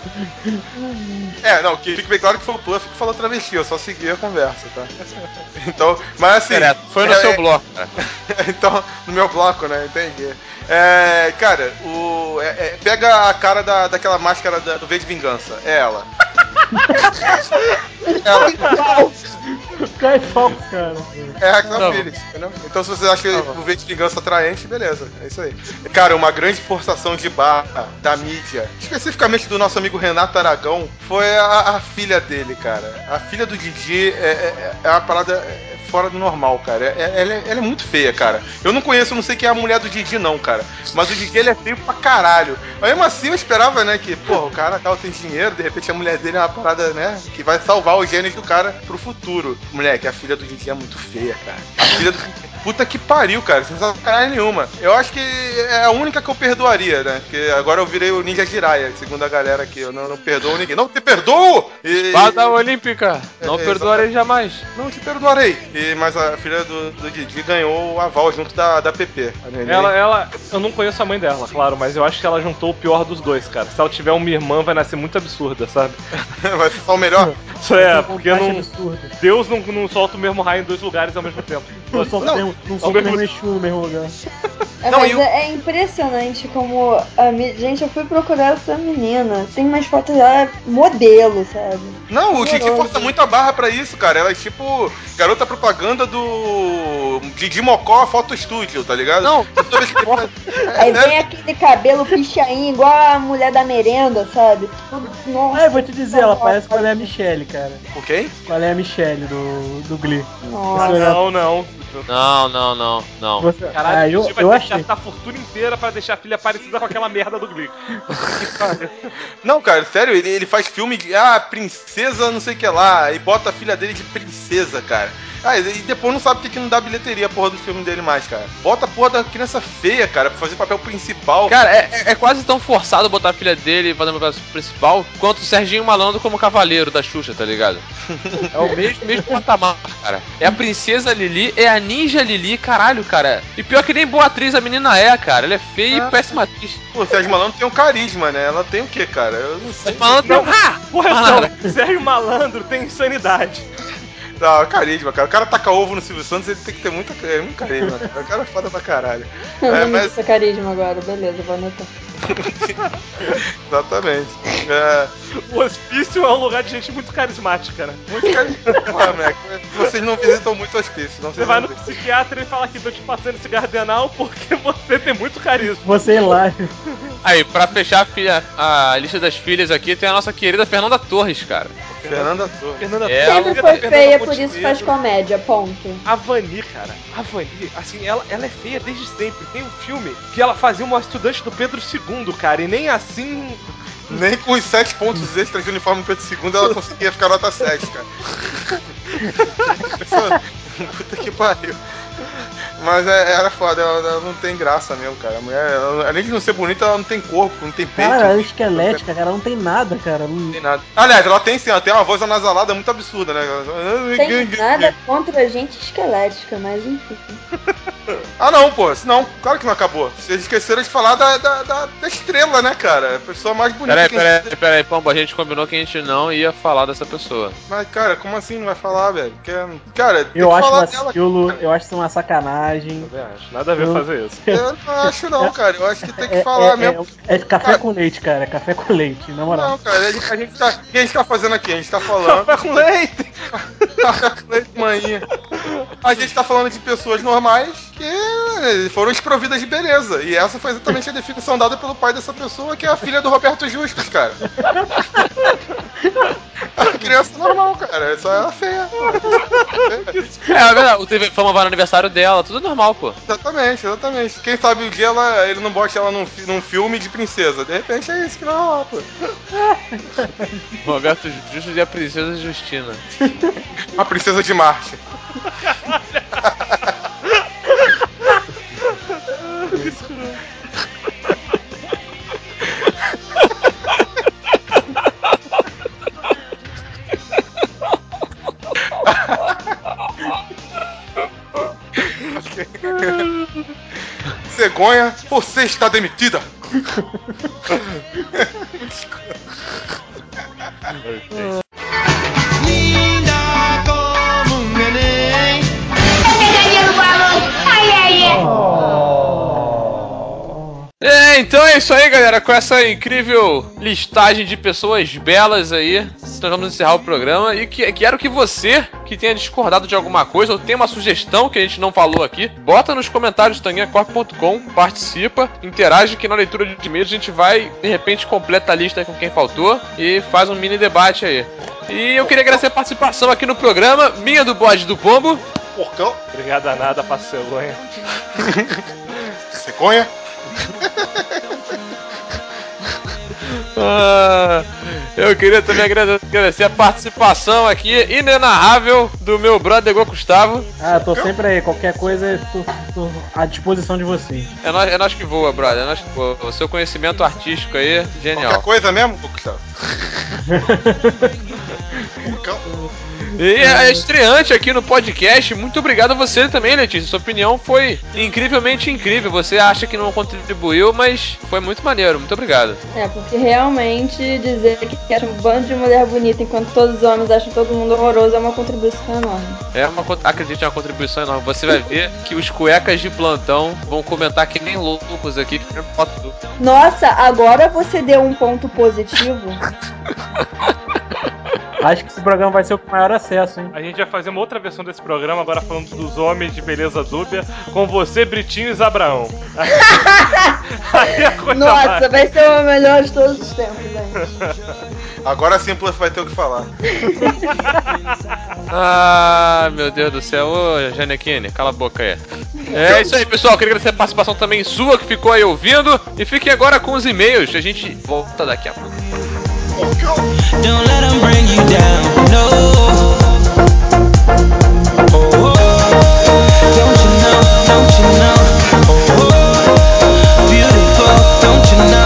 Speaker 3: Não, que fique bem claro que foi o Puff que falou travesti, eu só segui a conversa, tá? Então, mas assim...
Speaker 2: Foi no seu bloco, cara.
Speaker 3: Então, no meu bloco, né? Entendi. Cara, pega a cara daquela máscara do V de Vingança. É ela.
Speaker 5: Cai Fox, cara.
Speaker 3: É a Cléo
Speaker 2: Tá
Speaker 3: Pires, entendeu? Então, se você acha o V de Vingança atraente, beleza. É isso aí. Cara, uma grande forçação de barra da mídia, especificamente do nosso amigo Renato Aragão, foi a filha dele, cara. A filha do Didi é uma parada fora do normal, cara. Ela é muito feia, cara. Eu não sei quem é a mulher do Didi, não, cara. Mas o Didi, ele é feio pra caralho. Mas mesmo assim, eu esperava, né, que, porra, o cara tem dinheiro, de repente a mulher dele é uma parada, né, que vai salvar os genes do cara pro futuro. Moleque, a filha do Didi é muito feia, cara. A filha do... Puta que pariu, cara, sem sacanagem nenhuma. Eu acho que é a única que eu perdoaria, né? Porque agora eu virei o Ninja Jiraiya, segundo a galera aqui. Eu não perdoo ninguém. Não te perdoo!
Speaker 2: Espada Olímpica, não perdoarei jamais.
Speaker 3: Não te perdoarei. Mas a filha do Didi ganhou o aval junto da PP. A neném.
Speaker 1: Eu não conheço a mãe dela, claro, mas eu acho que ela juntou o pior dos dois, cara. Se ela tiver uma irmã, vai nascer muito absurda, sabe?
Speaker 3: Vai ficar o melhor?
Speaker 1: Isso porque
Speaker 5: Absurdo.
Speaker 1: Deus não solta o mesmo raio em dois lugares ao mesmo tempo.
Speaker 5: Não solta o mesmo Exu no mesmo lugar.
Speaker 6: É impressionante como gente, eu fui procurar essa menina. Tem umas fotos dela modelo, sabe?
Speaker 3: Não, o Didi força muito a barra pra isso, cara. Ela é tipo garota propaganda do Didi Mocó Photo Studio, tá ligado?
Speaker 2: Não.
Speaker 6: Aí vem aquele cabelo pichain igual a mulher da merenda, sabe? Nossa.
Speaker 5: Eu vou te dizer, ela parece com a Léa Michele, cara.
Speaker 3: Com quem?
Speaker 5: Com a Léa Michele do Glee.
Speaker 6: Nossa.
Speaker 1: Não.
Speaker 2: Não.
Speaker 5: Você...
Speaker 1: Caralho,
Speaker 5: eu
Speaker 1: vai
Speaker 5: achei.
Speaker 1: gastar a fortuna inteira pra deixar a filha parecida com aquela merda do Glee.
Speaker 3: Não, cara, sério, ele faz filme de princesa não sei o que lá, e bota a filha dele de princesa, cara. E depois não sabe porque que não dá bilheteria a porra do filme dele mais, cara. Bota a porra da criança feia, cara, pra fazer papel principal.
Speaker 2: Cara, é quase tão forçado botar a filha dele fazendo o papel principal quanto o Serginho Malandro como cavaleiro da Xuxa, tá ligado? É o mesmo patamar, cara. É a princesa Lili, é a ninja Lili, caralho, cara. E pior que nem boa atriz a menina é, cara. Ela é feia e péssima atriz.
Speaker 3: Pô, o Sérgio Malandro tem um carisma, né? Ela tem o quê, cara? Eu não sei.
Speaker 2: Sérgio Malandro tem
Speaker 1: Correção, Sérgio Malandro tem insanidade.
Speaker 3: Não, carisma, cara. O cara taca ovo no Silvio Santos, ele tem que ter muito carisma. Cara. O cara é foda pra caralho.
Speaker 6: Mas... carisma agora, beleza, vou anotar.
Speaker 3: Exatamente.
Speaker 1: O hospício é um lugar de gente muito carismática, né?
Speaker 3: Muito carismático. Vocês não visitam muito hospício.
Speaker 1: Você vai no psiquiatra e fala que tô te passando esse gardenal porque você tem muito carisma.
Speaker 5: Você é hilário.
Speaker 2: Aí, pra fechar a lista das filhas aqui, tem a nossa querida Fernanda Torres, cara.
Speaker 3: Fernanda Torres.
Speaker 6: Sempre foi feia, por isso faz comédia, ponto.
Speaker 1: A Vani, cara. A Vani, assim, ela é feia desde sempre. Tem um filme que ela fazia uma estudante do Pedro II, cara, e nem assim...
Speaker 3: Nem com os 7 pontos extras de uniforme do Pedro II ela conseguia ficar nota 7, cara. Puta que pariu. Mas era foda, ela não tem graça mesmo, cara. A mulher, além de não ser bonita, ela não tem corpo, não tem peito.
Speaker 5: Cara, ela é esquelética, cara, ela não tem nada, cara.
Speaker 3: Não tem nada. Aliás, ela tem sim, ela tem uma voz anasalada muito absurda, né?
Speaker 6: Tem nada contra a gente esquelética, mas enfim.
Speaker 3: Ah, não, pô. Não, claro que não acabou. Vocês esqueceram de falar da estrela, né, cara? A pessoa mais bonita
Speaker 2: Peraí, Pombo, a gente combinou que a gente não ia falar dessa pessoa.
Speaker 3: Mas, cara, como assim não vai falar, velho? Cara, tem
Speaker 5: Eu
Speaker 3: que
Speaker 5: acho
Speaker 3: falar
Speaker 5: vacilo, eu acho isso uma sacanagem.
Speaker 1: Também acho. Nada a ver fazer isso.
Speaker 3: Eu não acho não, cara. Eu acho que tem que falar mesmo.
Speaker 5: É café
Speaker 3: Cara,
Speaker 5: com leite, cara. É café com leite, na moral.
Speaker 3: Não, cara, o que a gente tá fazendo aqui? A gente tá falando.
Speaker 1: Café com leite!
Speaker 3: Café com leite, manhinha. A gente tá falando de pessoas normais que foram desprovidas de beleza. E essa foi exatamente a definição dada pelo pai dessa pessoa, que é a filha do Roberto Justus, cara. A criança normal, cara. Só ela feia.
Speaker 2: É verdade, o TV Fama vai no aniversário dela, tudo normal, pô.
Speaker 3: Exatamente. Quem sabe o dia ele não bote ela num filme de princesa. De repente é isso que vai rolar, pô.
Speaker 2: Roberto Justus e a Princesa Justina.
Speaker 3: A princesa de Marte. Cegonha, você está demitida.
Speaker 7: Linda como um neném.
Speaker 2: Então é isso aí, galera. Com essa incrível listagem de pessoas belas aí, nós vamos encerrar o programa. E quero que você, que tenha discordado de alguma coisa ou tem uma sugestão que a gente não falou aqui, bota nos comentários do tanguinhacorp.com, participa, interage, que na leitura de e-mails a gente vai, de repente, completa a lista com quem faltou e faz um mini debate aí. E eu queria agradecer a participação aqui no programa, minha, do Bode do Pombo.
Speaker 3: Porcão.
Speaker 1: Obrigado a nada, passo cegonha.
Speaker 3: Cegonha.
Speaker 2: Eu queria também agradecer a participação aqui inenarrável do meu brother Ego Gustavo.
Speaker 5: Tô sempre aí, qualquer coisa tô à disposição de vocês.
Speaker 2: É nós que voa, brother, é nós que voa. O seu conhecimento artístico aí, genial.
Speaker 3: Qualquer coisa mesmo, Gustavo? Porcão.
Speaker 2: E é estreante aqui no podcast. Muito obrigado a você também, Letícia. Sua opinião foi incrivelmente incrível. Você acha que não contribuiu, mas foi muito maneiro. Muito obrigado.
Speaker 6: Porque realmente dizer que acha um bando de mulher bonita enquanto todos os homens acham todo mundo horroroso é uma contribuição enorme.
Speaker 2: Acredite, é uma contribuição enorme. Você vai ver que os cuecas de plantão vão comentar que nem loucos aqui.
Speaker 6: Nossa, agora você deu um ponto positivo.
Speaker 5: Acho que esse programa vai ser o com maior acesso, hein?
Speaker 1: A gente vai fazer uma outra versão desse programa, agora falando dos homens de beleza dúbia, com você, Britinho e Zabraão.
Speaker 6: Nossa, vai ser o melhor de todos os tempos, gente.
Speaker 3: Agora sim você vai ter o que falar.
Speaker 2: Meu Deus do céu. Ô, Janequine, cala a boca aí. É isso aí, pessoal. Queria agradecer a participação também sua que ficou aí ouvindo. E fiquem agora com os e-mails. A gente volta daqui a pouco.
Speaker 7: Don't let them bring you down, no. Oh, don't you know, oh, beautiful, don't you know,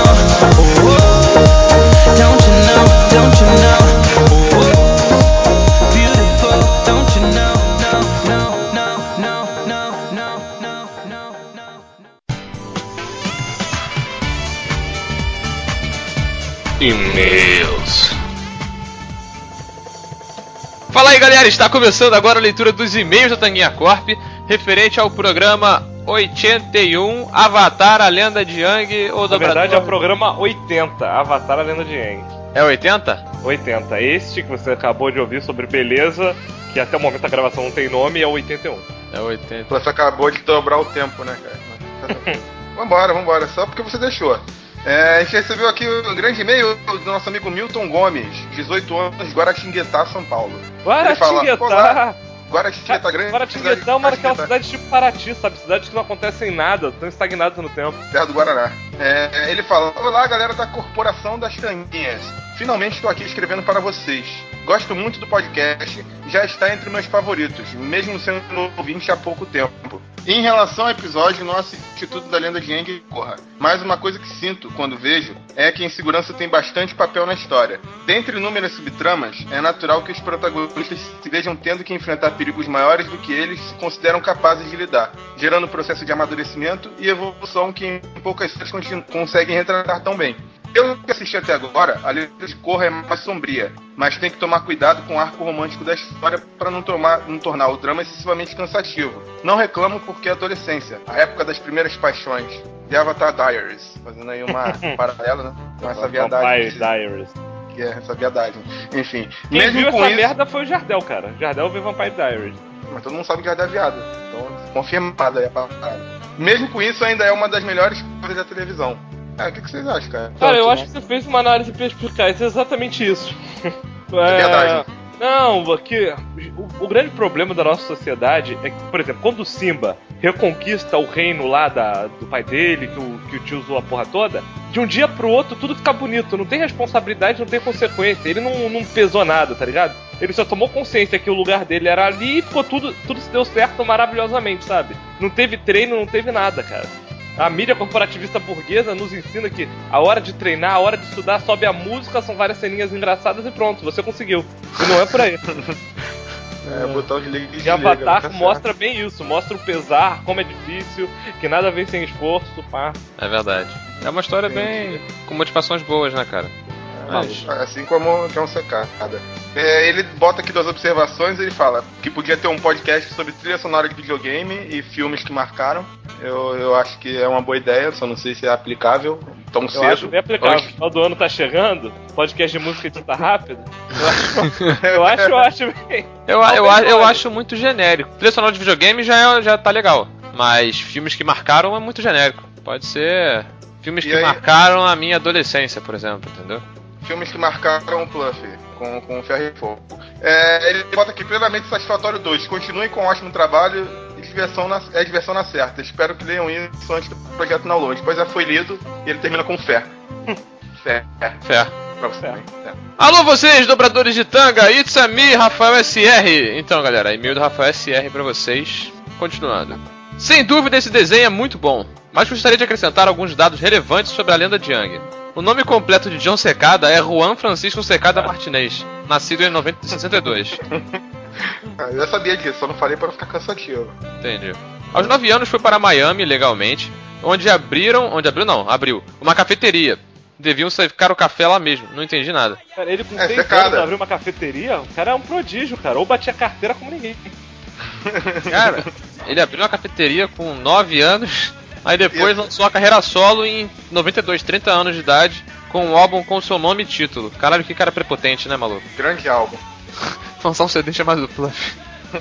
Speaker 7: oh, don't you know, oh, beautiful, don't you know,
Speaker 2: E-mails. Fala aí, galera, está começando agora a leitura dos e-mails da Tanguinha Corp, referente ao programa 81, Avatar, a Lenda de Aang, ou
Speaker 1: Na verdade é o programa 80, Avatar, a Lenda de Aang.
Speaker 2: É 80?
Speaker 1: 80. Este que você acabou de ouvir sobre beleza, que até o momento da gravação não tem nome, é o 81.
Speaker 2: É 80.
Speaker 3: Você acabou de dobrar o tempo, né, cara? Vambora, só porque você deixou. A gente recebeu aqui um grande e-mail do nosso amigo Milton Gomes, 18 anos, Guaratinguetá, São Paulo.
Speaker 1: Guaratinguetá!
Speaker 3: Guaratinguetá, grande.
Speaker 1: Guaratinguetá é uma daquelas cidades tipo Paraty, sabe? Cidades que não acontecem nada, estão estagnadas no tempo.
Speaker 3: Terra do Guaraná. Ele fala: olá, galera da Corporação das Tanguinhas. Finalmente estou aqui escrevendo para vocês. Gosto muito do podcast, já está entre meus favoritos, mesmo sendo ouvinte há pouco tempo. Em relação ao episódio, não assisti tudo da Lenda de Aang e Korra. Mas uma coisa que sinto quando vejo é que a insegurança tem bastante papel na história. Dentre inúmeras subtramas, é natural que os protagonistas se vejam tendo que enfrentar perigos maiores do que eles se consideram capazes de lidar, gerando um processo de amadurecimento e evolução que em poucas séries conseguem retratar tão bem. Pelo que assisti até agora, a Lenda de Korra é mais sombria, mas tem que tomar cuidado com o arco romântico da história para não tornar o drama excessivamente cansativo. Não reclamo porque é adolescência, a época das primeiras paixões. The Avatar Diaries, fazendo aí uma paralela, né? Com essa viadagem.
Speaker 1: Diaries.
Speaker 3: Que é essa viadagem. Enfim.
Speaker 1: Quem
Speaker 3: mesmo
Speaker 1: viu
Speaker 3: com
Speaker 1: essa
Speaker 3: isso...
Speaker 1: merda foi o Jardel, cara. Jardel viu Vampire Diaries.
Speaker 3: Mas todo mundo sabe que Jardel é viado. Então, confirmada aí a parada. Mesmo com isso, ainda é uma das melhores coisas da televisão. O que vocês acham, cara?
Speaker 1: Cara, eu acho que você fez uma análise perspicaz, é exatamente isso.
Speaker 3: É verdade.
Speaker 1: Não, aqui, o grande problema da nossa sociedade é que, por exemplo, quando o Simba reconquista o reino lá do pai dele, que o tio usou a porra toda, de um dia pro outro tudo fica bonito, não tem responsabilidade, não tem consequência, ele não pesou nada, tá ligado? Ele só tomou consciência que o lugar dele era ali e ficou tudo se deu certo maravilhosamente, sabe? Não teve treino, não teve nada, cara. A mídia corporativista burguesa nos ensina que a hora de treinar, a hora de estudar, sobe a música, são várias ceninhas engraçadas e pronto, você conseguiu. E não é por aí.
Speaker 3: Botar os links
Speaker 1: e Avatar mostra bem isso, mostra o pesar, como é difícil, que nada vem sem esforço, pá.
Speaker 2: É verdade. É uma história bem... com motivações boas, né, cara? Mas...
Speaker 3: Assim como John Secada. Ele bota aqui 2 observações e ele fala que podia ter um podcast sobre trilha sonora de videogame e filmes que marcaram. Eu acho que é uma boa ideia, só não sei se é aplicável tão cedo.
Speaker 1: Eu acho bem aplicável. O final do ano tá chegando, podcast de música edita rápido. Eu acho bem.
Speaker 2: Eu acho muito genérico. Trilha sonora de videogame já tá legal. Mas filmes que marcaram é muito genérico. Pode ser filmes que marcaram a minha adolescência, por exemplo, entendeu?
Speaker 3: Filmes que marcaram o Pluff com Ferro e Fogo. Ele bota aqui plenamente satisfatório 2. Continuem com um ótimo trabalho e diversão na certa. Espero que leiam isso antes do projeto download. Depois já foi lido e ele termina com fé. Fé. Pra você também.
Speaker 2: Alô, vocês, dobradores de tanga, it's a me, Rafael SR. Então, galera, e-mail do Rafael SR pra vocês. Continuando. Sem dúvida, esse desenho é muito bom, mas gostaria de acrescentar alguns dados relevantes sobre a Lenda de Aang. O nome completo de John Secada é Juan Francisco Secada Martinez, nascido em 1962.
Speaker 3: Eu já sabia disso, só não falei para não ficar cansativo.
Speaker 2: Entendi. Aos 9 anos foi para Miami, legalmente, onde abriu uma cafeteria. Deviam secar o café lá mesmo, não entendi nada.
Speaker 1: Cara, ele com 6 anos abriu uma cafeteria, o cara é um prodígio, cara, ou batia carteira como ninguém.
Speaker 2: Cara, ele abriu uma cafeteria com 9 anos... Aí depois lançou a carreira solo em 92, 30 anos de idade, com um álbum com seu nome e título. Caralho, que cara prepotente, né, maluco?
Speaker 3: Grande álbum.
Speaker 2: Lançar um CD chamado Pluff.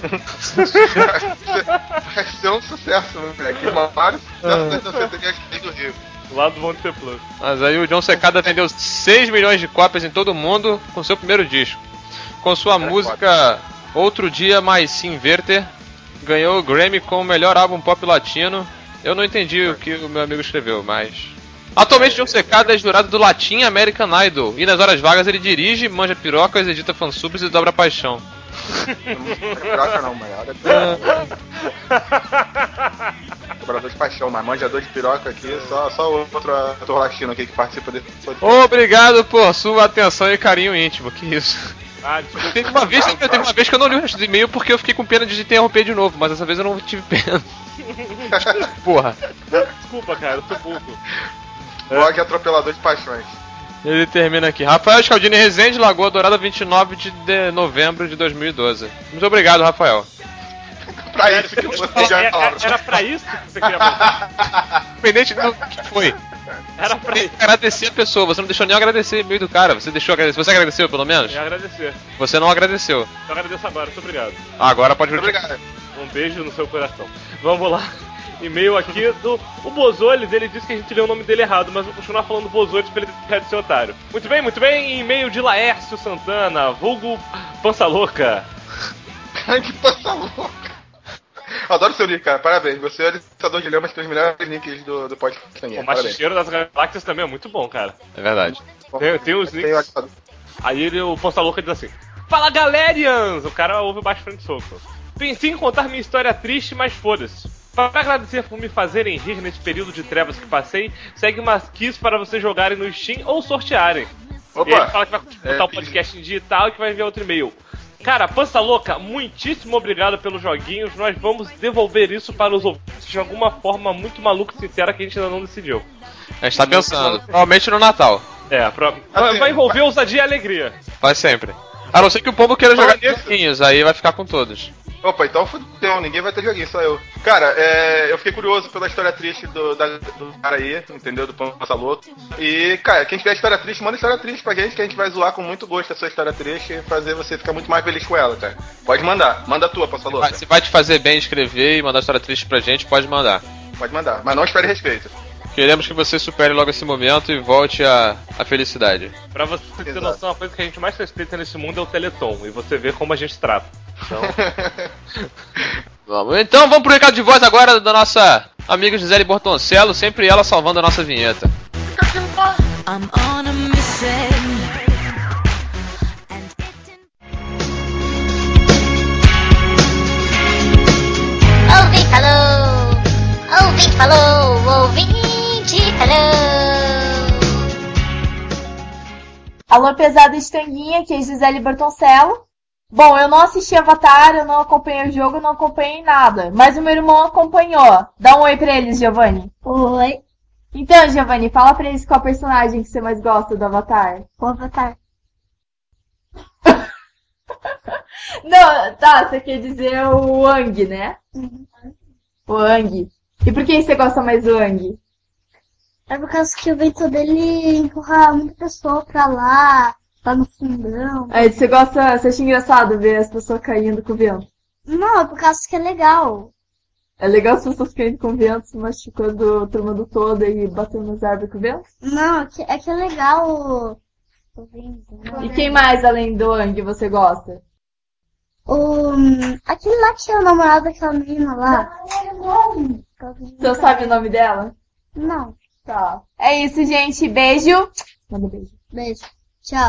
Speaker 3: Vai ser um sucesso, moleque. Vários sucessos da danceteria aqui do Rio.
Speaker 1: Lá do Monte Plus.
Speaker 2: Mas aí o John Secada vendeu 6 milhões de cópias em todo o mundo com seu primeiro disco. Com sua música Outro Dia Mais Se Inverter, ganhou o Grammy como o melhor álbum pop latino. Eu não entendi o que o meu amigo escreveu, mas... Atualmente John Secada é jurado do Latin American Idol. E nas horas vagas ele dirige, manja pirocas, edita fansubs e dobra paixão.
Speaker 3: Não piroca não, mano. Dobrador de paixão, mas manjador de piroca aqui, só outro ator latino aqui que participa desse podcast.
Speaker 2: Obrigado por sua atenção e carinho íntimo, que isso. Teve uma vez que eu não li o resto do e-mail porque eu fiquei com pena de interromper de novo, mas dessa vez eu não tive pena. Porra.
Speaker 1: Desculpa, cara, eu tô burro.
Speaker 3: Blog atropelador de paixões.
Speaker 2: Ele termina aqui. Rafael Scaldini Rezende, Lagoa Dourada, 29 de novembro de 2012. Muito obrigado, Rafael.
Speaker 3: Pra isso que você já falava.
Speaker 1: Era pra isso que você queria falar?
Speaker 2: Independente do que foi.
Speaker 1: Era pra isso.
Speaker 2: Agradecer a pessoa, você não deixou nem agradecer o e-mail do cara. Você agradeceu pelo menos?
Speaker 1: Eu agradecer.
Speaker 2: Você não agradeceu.
Speaker 1: Eu agradeço agora, muito obrigado.
Speaker 2: Agora pode
Speaker 3: obrigado.
Speaker 1: Um beijo no seu coração. Vamos lá. E-mail aqui do... O Bozoles, ele disse que a gente leu o nome dele errado, mas vou continuar falando Bozoles pra ele deixar de ser otário. Muito bem. E-mail de Laércio Santana, vulgo Pança Louca.
Speaker 3: Que Pança Louca. Adoro seu link, cara. Parabéns. Você é o editador de lemas que tem os melhores links do podcast.
Speaker 1: O Machicheiro das Galáxias também é muito bom, cara.
Speaker 2: É verdade.
Speaker 1: Tem os links. Aí o Pança Louca diz assim: Fala, galerians! O cara ouve bastante soco. Pensei em contar minha história triste, mas foda-se. Para agradecer por me fazerem rir nesse período de trevas que passei, segue umas keys para vocês jogarem no Steam ou sortearem.
Speaker 3: Opa!
Speaker 1: E ele fala que vai botar o podcast em digital e que vai enviar outro e-mail. Cara, Pança Louca, muitíssimo obrigado pelos joguinhos. Nós vamos devolver isso para os ouvintes de alguma forma muito maluca e sincera que a gente ainda não decidiu.
Speaker 2: A gente tá pensando. Provavelmente no Natal.
Speaker 1: Vai envolver ousadia e alegria.
Speaker 2: Vai sempre. A não ser que o povo queira jogar
Speaker 3: nisso.
Speaker 2: joguinhos, aí vai ficar com todos.
Speaker 3: Opa, então fudeu, ninguém vai ter joguinho, só eu. Cara, eu fiquei curioso pela história triste do cara aí, entendeu? Do Pança Louco. E, cara, quem tiver história triste, manda história triste pra gente, que a gente vai zoar com muito gosto a sua história triste e fazer você ficar muito mais feliz com ela, cara. Pode mandar, manda a tua, Pança Louca.
Speaker 2: Se vai te fazer bem escrever e mandar história triste pra gente, pode mandar.
Speaker 3: Pode mandar, mas não espere respeito.
Speaker 2: Queremos que você supere logo esse momento e volte à felicidade.
Speaker 1: Pra você ter noção, a coisa que a gente mais respeita nesse mundo é o Teleton, e você vê como a gente trata. Então...
Speaker 2: Então vamos pro recado de voz agora da nossa amiga Gisele Bortoncello, sempre ela salvando a nossa vinheta.
Speaker 7: I'm on a mission.
Speaker 8: Ouvinte falou, ouvinte falou, ouvinte falou.
Speaker 6: Alô, pesada de Tanguinha, aqui é Gisele Bertoncello. Bom, eu não assisti Avatar, eu não acompanhei o jogo, eu não acompanhei nada. Mas o meu irmão acompanhou. Dá um oi pra eles, Giovanni.
Speaker 8: Oi,
Speaker 6: Então, Giovanni, fala pra eles qual personagem que você mais gosta do Avatar.
Speaker 8: o Avatar.
Speaker 6: Não, tá, você quer dizer o Aang, né? O Aang. E por que você gosta mais do Aang?
Speaker 8: É por causa que o vento dele empurra muita pessoa pra lá no fundão.
Speaker 6: Aí você acha engraçado ver as pessoas caindo com o vento?
Speaker 8: Não, é por causa que é legal.
Speaker 6: É legal as pessoas caindo com o vento, se machucando, tomando toda e batendo nas árvores com o vento?
Speaker 8: Não, é que é legal o vento. Né?
Speaker 6: E quem mais além do Aang você gosta?
Speaker 8: Aquele lá que é o namorado daquela menina lá.
Speaker 6: Você sabe o nome dela?
Speaker 8: Não.
Speaker 6: Tá. É isso, gente. Beijo. Manda beijo.
Speaker 8: Beijo. Tchau.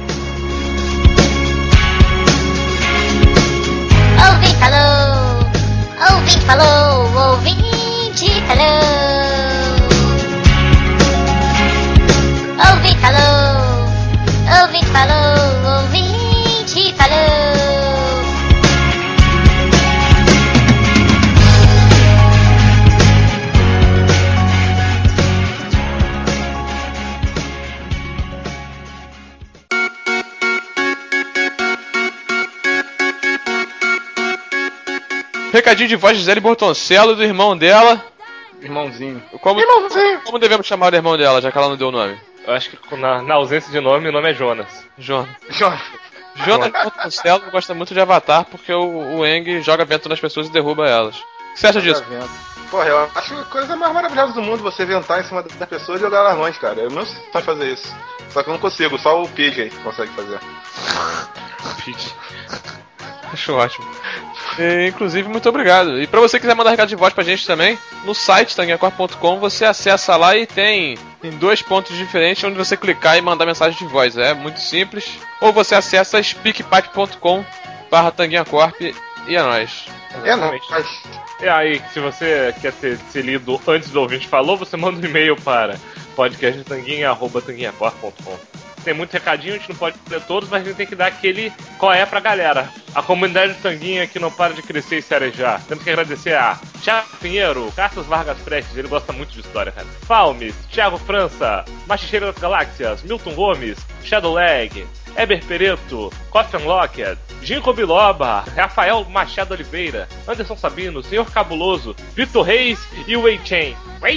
Speaker 8: Ouvinte falou, ouvinte falou, ouvinte falou. Ouvinte falou, ouvinte falou, ouvinte falou.
Speaker 2: Recadinho de voz de Gisele Bortoncello e do irmão dela.
Speaker 3: Irmãozinho.
Speaker 2: Como devemos chamar o irmão dela, já que ela não deu o nome?
Speaker 1: Eu acho que na ausência de nome, o nome é Jonas.
Speaker 2: Jonas Bortoncello gosta muito de Avatar porque o Aang joga vento nas pessoas e derruba elas. O que você acha disso?
Speaker 3: Porra, eu acho a coisa mais maravilhosa do mundo você ventar em cima das pessoas e jogar elas longe, cara. Eu não sei fazer isso. Só que eu não consigo, só o PJ consegue fazer.
Speaker 2: Acho ótimo. E, inclusive, muito obrigado. E pra você que quiser mandar recado de voz pra gente também, no site tanguinhacorp.com você acessa lá e tem em 2 pontos diferentes onde você clicar e mandar mensagem de voz. É muito simples. Ou você acessa speakpipe.com/tanguinhacorp e é nóis.
Speaker 3: É nóis.
Speaker 1: E aí, se você quer ser lido antes do ouvinte falou, você manda um e-mail para podcasttanguinha@tanguinhacorp.com. Tem muito recadinho, a gente não pode ler todos, mas a gente tem que dar aquele qual é pra galera. A comunidade do Tanguinha que não para de crescer e se arejar. Temos que agradecer a Thiago Pinheiro, Carlos Vargas Prestes, ele gosta muito de história, cara. Falmes, Thiago França, Machicheiro das Galáxias, Milton Gomes, Shadowlag, Eber Pereto, Coffin Lockett, Ginkgo Biloba, Rafael Machado Oliveira, Anderson Sabino, Senhor Cabuloso, Vitor Reis e Wei Chen.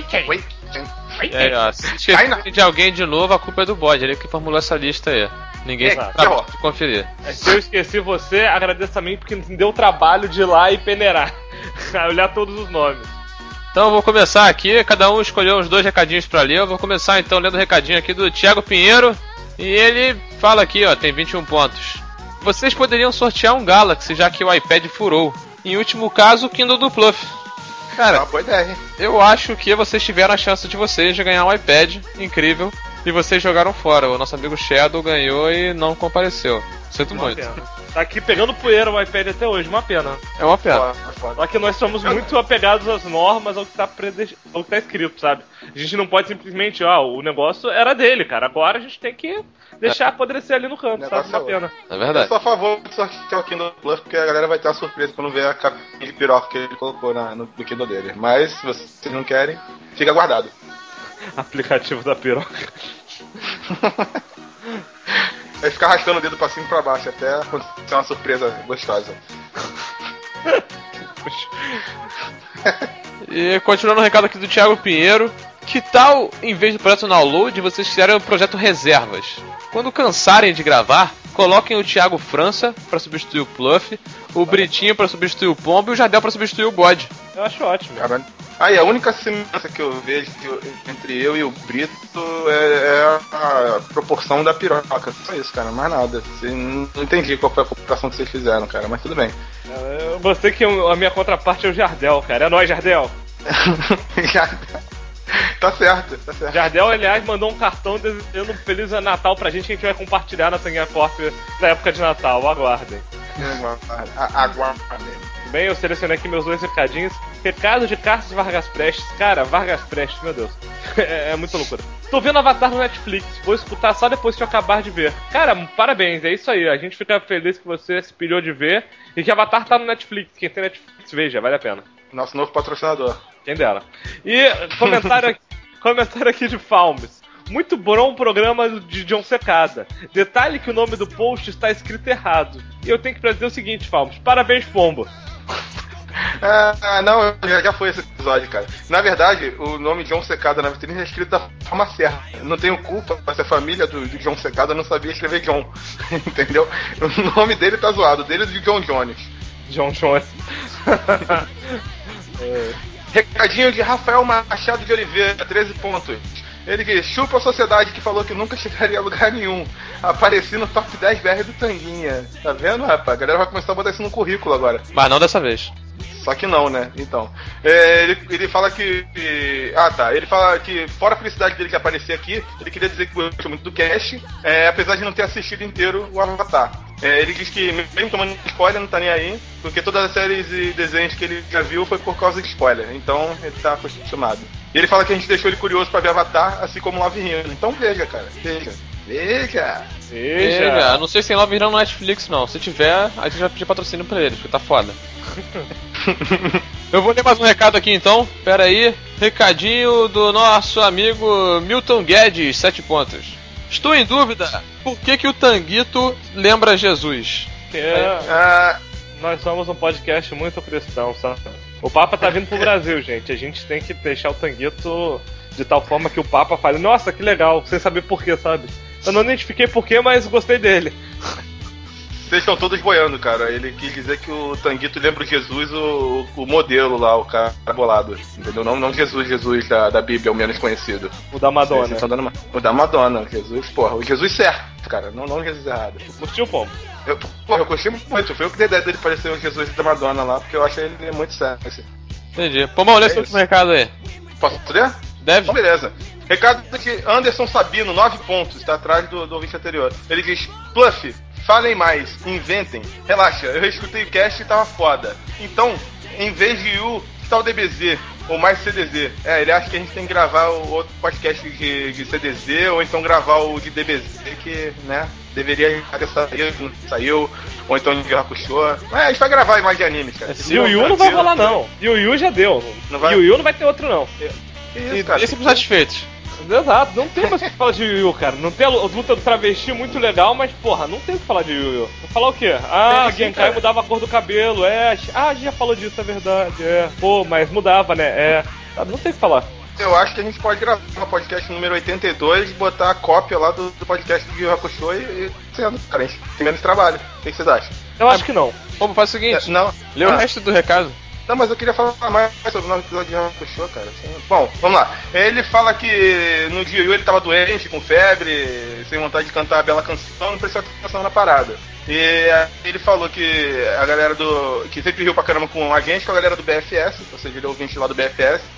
Speaker 2: Se esquecer de alguém de novo, a culpa é do bode, ele que formulou essa lista aí. Ninguém sabe de conferir.
Speaker 1: Se eu esqueci você, agradeço a mim porque me deu o trabalho de ir lá e peneirar, olhar todos os nomes.
Speaker 2: Então eu vou começar aqui, cada um escolheu uns 2 recadinhos pra ler. Eu vou começar então lendo o recadinho aqui do Thiago Pinheiro. E ele fala aqui, ó, tem 21 pontos. Vocês poderiam sortear um Galaxy, já que o iPad furou. Em último caso, o Kindle do Pluff. Cara,
Speaker 3: boa ideia, hein?
Speaker 2: Eu acho que vocês tiveram a chance de vocês de ganhar um iPad incrível. e vocês jogaram fora. O nosso amigo Shadow ganhou e não compareceu. Sinto muito.
Speaker 1: Pena. Tá aqui pegando poeira o iPad até hoje, uma pena.
Speaker 2: É uma pena.
Speaker 1: Só que nós somos muito apegados às normas, ao que tá escrito, sabe? A gente não pode simplesmente, o negócio era dele, cara. Agora a gente tem que deixar apodrecer ali no canto, sabe? Uma pena.
Speaker 2: É verdade.
Speaker 3: Eu sou a favor de sortear o Kindle Plus, porque a galera vai ter uma surpresa quando ver a capinha de piroca que ele colocou no Kindle dele. Mas, se vocês não querem, fica guardado.
Speaker 1: Aplicativo da piroca.
Speaker 3: Vai ficar arrastando o dedo pra cima e pra baixo, até acontecer uma surpresa gostosa.
Speaker 2: E continuando o recado aqui do Thiago Pinheiro, que tal, em vez do projeto Download, vocês fizerem o projeto Reservas? Quando cansarem de gravar, coloquem o Thiago França pra substituir o Pluff, o Britinho pra substituir o Pombo e o Jardel pra substituir o Bode.
Speaker 1: Eu acho ótimo.
Speaker 3: Caralho. Aí, a única semelhança que eu vejo entre eu e o Brito é a proporção da piroca. Só isso, cara, mais nada. Não entendi qual foi a comparação que vocês fizeram, cara, mas tudo bem.
Speaker 1: Eu gostei que a minha contraparte é o Jardel, cara. É nóis, Jardel.
Speaker 3: Tá certo, tá certo.
Speaker 1: Jardel, aliás, mandou um cartão desejando um Feliz Natal pra gente, que a gente vai compartilhar na Tanguinha Corp na época de Natal. Aguardem.
Speaker 3: Aguardem.
Speaker 1: Bem, eu selecionei aqui meus 2 recadinhos. Recado de Carlos Vargas Prestes. Cara, Vargas Prestes, meu Deus. É muita loucura. Tô vendo Avatar no Netflix. Vou escutar só depois que eu acabar de ver. Cara, parabéns, é isso aí. A gente fica feliz que você se pilhou de ver. E que Avatar tá no Netflix. Quem tem Netflix, veja, vale a pena.
Speaker 3: Nosso novo patrocinador.
Speaker 1: Quem dera. E comentário aqui de Falmes. Muito bom programa de John Secada. Detalhe que o nome do post está escrito errado. E eu tenho que dizer o seguinte, Falmes. Parabéns, Pombo.
Speaker 3: Não, já foi esse episódio, cara. Na verdade, o nome John Secada na vitrine é escrito da forma certa. Não tenho culpa, mas a família do John Secada não sabia escrever John. Entendeu? O nome dele tá zoado, dele é de John Jones.
Speaker 1: John Jones.
Speaker 3: Recadinho de Rafael Machado de Oliveira, 13 pontos. Ele que chupa a sociedade que falou que nunca chegaria a lugar nenhum. Apareci no top 10 BR do Tanguinha. Tá vendo, rapaz? A galera vai começar a botar isso no currículo agora.
Speaker 2: Mas não dessa vez.
Speaker 3: Só que não, né? Então. Ele fala que. Ele fala que, fora a felicidade dele de aparecer aqui, ele queria dizer que gostou muito do cast, apesar de não ter assistido inteiro o Avatar. Ele diz que, mesmo tomando spoiler, não tá nem aí, porque todas as séries e desenhos que ele já viu foi por causa de spoiler. Então, ele tá acostumado. E ele fala que a gente deixou ele curioso pra ver Avatar, assim como Love Hero. Então veja, cara. Veja.
Speaker 2: Não sei se tem Love Hero no Netflix, não. Se tiver, a gente vai pedir patrocínio pra eles, porque tá foda. Eu vou ler mais um recado aqui então. Pera aí. Recadinho do nosso amigo Milton Guedes, 7 pontos. Estou em dúvida, por que o Tanguito lembra Jesus?
Speaker 1: Nós somos um podcast muito cristão, sabe? O Papa tá vindo pro Brasil, gente. A gente tem que deixar o Tanguito de tal forma que o Papa fale, nossa, que legal, sem saber porquê, sabe? Eu não identifiquei porquê, mas gostei dele.
Speaker 3: Vocês estão todos boiando, cara. Ele quis dizer que o Tanguito lembra o Jesus, o modelo lá, o cara bolado. Entendeu? Não Jesus da Bíblia, o menos conhecido.
Speaker 1: O da Madonna.
Speaker 3: O da Madonna, Jesus, porra. O Jesus certo, cara. Não o Jesus errado.
Speaker 1: Curtiu, Pombo?
Speaker 3: Eu curti muito. Foi o que dei ideia dele parecer o Jesus da Madonna lá, porque eu achei ele muito certo. Assim.
Speaker 2: Entendi. Pombo, lê esse último recado aí.
Speaker 3: Posso ler?
Speaker 2: Deve.
Speaker 3: Então, beleza. Recado de Anderson Sabino, 9 pontos. Tá atrás do ouvinte anterior. Ele diz, Pluff, falem mais, inventem. Relaxa, eu escutei o cast e tava foda. Então, em vez de U, que tal DBZ? Ou mais CDZ? Ele acha que a gente tem que gravar o outro podcast de CDZ, ou então gravar o de DBZ, que, né, deveria ter saído, não saiu, ou então de Hakusho. A gente vai gravar mais de animes, cara.
Speaker 1: Yu Yu não vai rolar, não. Yu Yu já deu. Yu Yu não vai ter outro, não.
Speaker 3: Isso, cara.
Speaker 2: Esse satisfeitos.
Speaker 1: Exato, não tem mais o que falar de Yu Yu, cara. Não tem a luta do travesti muito legal, mas porra, não tem o que falar de Yu Yu. Vou falar o quê? A Genkai mudava a cor do cabelo, a gente já falou disso, é verdade, Pô, mas mudava, né, não tem o que falar.
Speaker 3: Eu acho que a gente pode gravar o podcast número 82 e botar a cópia lá do podcast de Yu Hakusho e sendo, cara, a gente tem menos trabalho. O que vocês acham?
Speaker 1: Eu acho que não.
Speaker 2: Pombo, faz o seguinte, lê o resto do recado.
Speaker 3: Não, mas eu queria falar mais sobre o novo episódio de Hakusho, cara. Bom, vamos lá. Ele fala que no dia ele tava doente, com febre, sem vontade de cantar a bela canção, não prestou atenção na parada. E ele falou que a galera que sempre riu pra caramba com a gente, com a galera do BFS, ou seja, ele é ouvinte lá do BFS,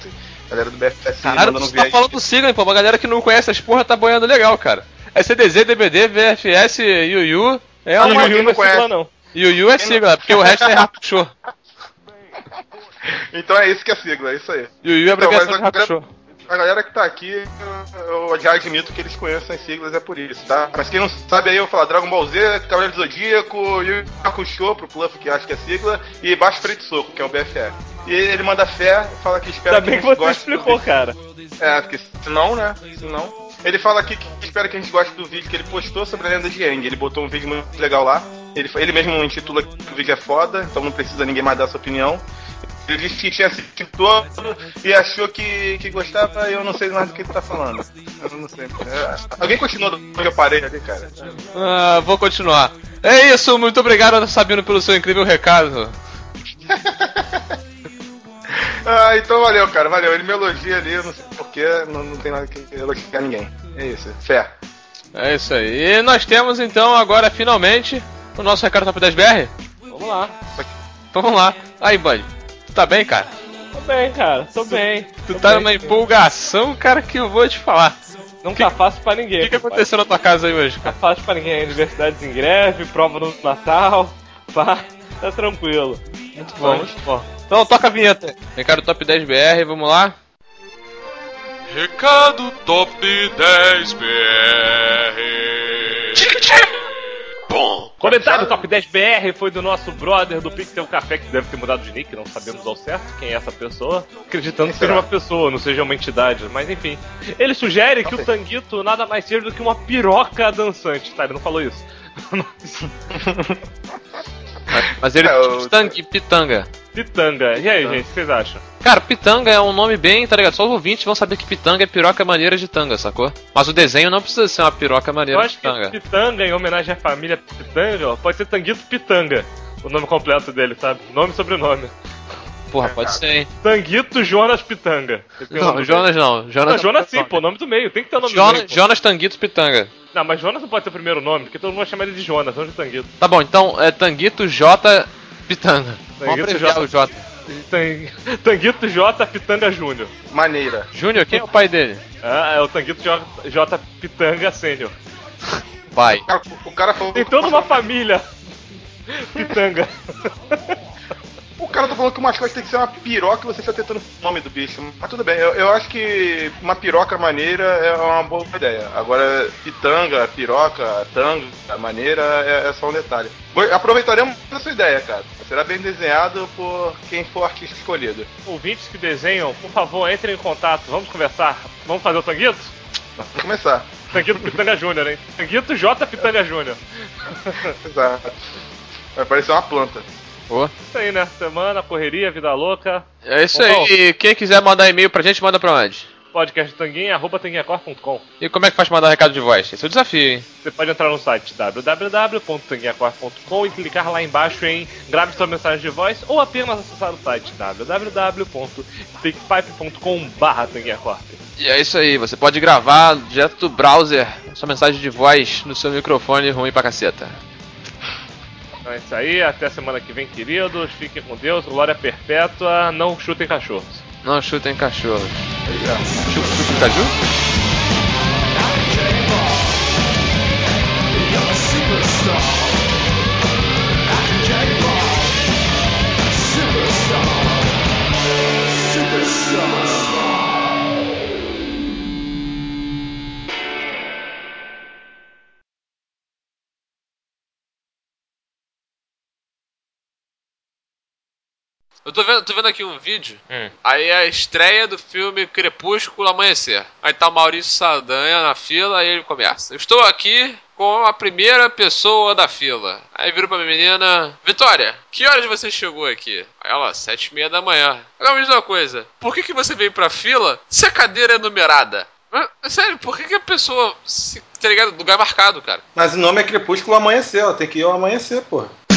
Speaker 3: Galera do BFS
Speaker 2: Caralho,
Speaker 3: mandando
Speaker 2: você tá
Speaker 3: ver
Speaker 2: falando sigla, hein, pô. Uma galera que não conhece as porra tá boiando legal, cara. É CDZ, DBD, VFS, Yuyu. É
Speaker 3: Não,
Speaker 2: uma
Speaker 3: Yuyu não conhece.
Speaker 1: não.
Speaker 2: Yuyu é sigla, porque o resto é Rato Show.
Speaker 3: Então é isso que é sigla, é isso aí.
Speaker 2: Yuyu é
Speaker 3: Então,
Speaker 2: abreviação
Speaker 3: mas
Speaker 2: de Rato Show.
Speaker 3: a galera que tá aqui, eu já admito que eles conhecem as siglas, é por isso, tá? Mas quem não sabe aí, eu vou falar Dragon Ball Z, Cavaleiro do Zodíaco, Yu Yu Hakusho pro Pluff, que acho que é sigla, e Baixo Freio de Soco, que é o BFF. E ele manda fé, fala que espera
Speaker 1: Ainda bem que você explicou, cara.
Speaker 3: É, porque senão, né? Senão. Ele fala aqui que espera que a gente goste do vídeo que ele postou sobre a lenda de Aang. Ele botou um vídeo muito legal lá. Ele mesmo intitula que o vídeo é foda, então não precisa ninguém mais dar sua opinião. Ele disse que tinha assistido todo e achou que gostava, e eu não sei mais do que ele tá falando. Eu não sei. Alguém continua onde eu parei ali, cara?
Speaker 2: Vou continuar. É isso, muito obrigado, Sabino, pelo seu incrível recado.
Speaker 3: Então valeu, cara, valeu. Ele me elogia ali, eu não sei porquê, não tem nada que elogiar ninguém. É isso, fé.
Speaker 2: É isso aí. E nós temos então agora finalmente o nosso recado Top 10 BR.
Speaker 1: Vamos lá.
Speaker 2: Vamos lá. Aí, Bud, tu tá bem, cara?
Speaker 1: Tô bem, cara, tô bem.
Speaker 2: Tu tá numa empolgação, cara, que eu vou te falar.
Speaker 1: Não tá fácil pra ninguém.
Speaker 2: O que aconteceu na tua casa aí hoje, cara?
Speaker 1: Tá fácil pra ninguém. Universidades em greve, prova no Natal. Pá, tá tranquilo.
Speaker 2: Muito bom, muito bom. Então toca a vinheta. Recado Top 10 BR, vamos lá. Recado Top 10 BR.
Speaker 1: Bom, comentário Top 10 BR foi do nosso brother do Pixel Café, que deve ter mudado de nick, não sabemos ao certo quem é essa pessoa, acreditando que seja uma pessoa, não seja uma entidade, mas enfim. Ele sugere que o Tanguito nada mais seja do que uma piroca dançante, tá? Ele não falou isso.
Speaker 2: Mas ele pitanga.
Speaker 1: Pitanga. E aí, gente, o que vocês acham?
Speaker 2: Cara, pitanga é um nome bem, tá ligado? Só os ouvintes vão saber que pitanga é piroca maneira de tanga, sacou? Mas o desenho não precisa ser uma piroca maneira de tanga.
Speaker 1: Eu acho que Pitanga, em homenagem à família Pitanga, pode ser Tanguito Pitanga. O nome completo dele, sabe? Nome e sobrenome.
Speaker 2: Porra, pode ser, hein?
Speaker 1: Tanguito Jonas Pitanga.
Speaker 2: Não, Jonas não.
Speaker 1: Jonas sim, pô, nome do meio. Tem que ter o nome do meio.
Speaker 2: Jonas Tanguito Pitanga.
Speaker 1: Não, mas Jonas não pode ser o primeiro nome, porque todo mundo vai chamar ele de Jonas, não de Tanguito.
Speaker 2: Tá bom, então é Tanguito J Pitanga. Vamos abreviar o J.
Speaker 1: Tanguito J Pitanga Júnior.
Speaker 3: Maneira.
Speaker 2: Júnior, quem é o pai dele?
Speaker 1: É o Tanguito J Pitanga Sênior.
Speaker 2: Pai.
Speaker 3: O cara falou.
Speaker 1: Tem toda uma família Pitanga.
Speaker 3: O cara tá falando que o mascote tem que ser uma piroca e você está tentando o nome do bicho. Mas tudo bem, eu acho que uma piroca maneira é uma boa ideia. Agora, pitanga, piroca, tanga, maneira é só um detalhe. Aproveitaremos essa ideia, cara. Será bem desenhado por quem for artista escolhido.
Speaker 1: Ouvintes que desenham, por favor, entrem em contato. Vamos conversar. Vamos fazer o Tanguito?
Speaker 3: Vamos começar.
Speaker 1: Tanguito Pitanga Júnior, hein? Tanguito J Pitanga Júnior.
Speaker 3: Exato. Vai parecer uma planta.
Speaker 2: Boa.
Speaker 1: Isso aí, né? Semana, correria, vida louca.
Speaker 2: É isso aí. Quem quiser mandar e-mail pra gente, manda pra onde?
Speaker 1: podcasttanguinha@tanguinhacor.com.
Speaker 2: E como é que faz pra mandar recado de voz? Esse é o desafio, hein?
Speaker 1: Você pode entrar no site www.tanguinhacor.com e clicar lá embaixo em grave sua mensagem de voz ou apenas acessar o site www.speakpipe.com/tanguinhacor.
Speaker 2: E é isso aí, você pode gravar direto do browser sua mensagem de voz no seu microfone ruim pra caceta.
Speaker 1: Então é isso aí, até semana que vem, queridos. Fiquem com Deus, glória perpétua, não chutem cachorros.
Speaker 2: Não chutem cachorros. Chupa caju? Eu tô vendo aqui um vídeo, aí é a estreia do filme Crepúsculo Amanhecer. Aí tá o Maurício Saldanha na fila, aí ele começa. Eu estou aqui com a primeira pessoa da fila. Aí vira pra minha menina: Vitória, que horas você chegou aqui? Aí ela: 7:30 da manhã. Agora me diz uma coisa, por que você veio pra fila se a cadeira é numerada? Sério, por que a pessoa tá ligado? Lugar marcado, cara.
Speaker 3: Mas o nome é Crepúsculo Amanhecer, ela tem que ir ao amanhecer, porra.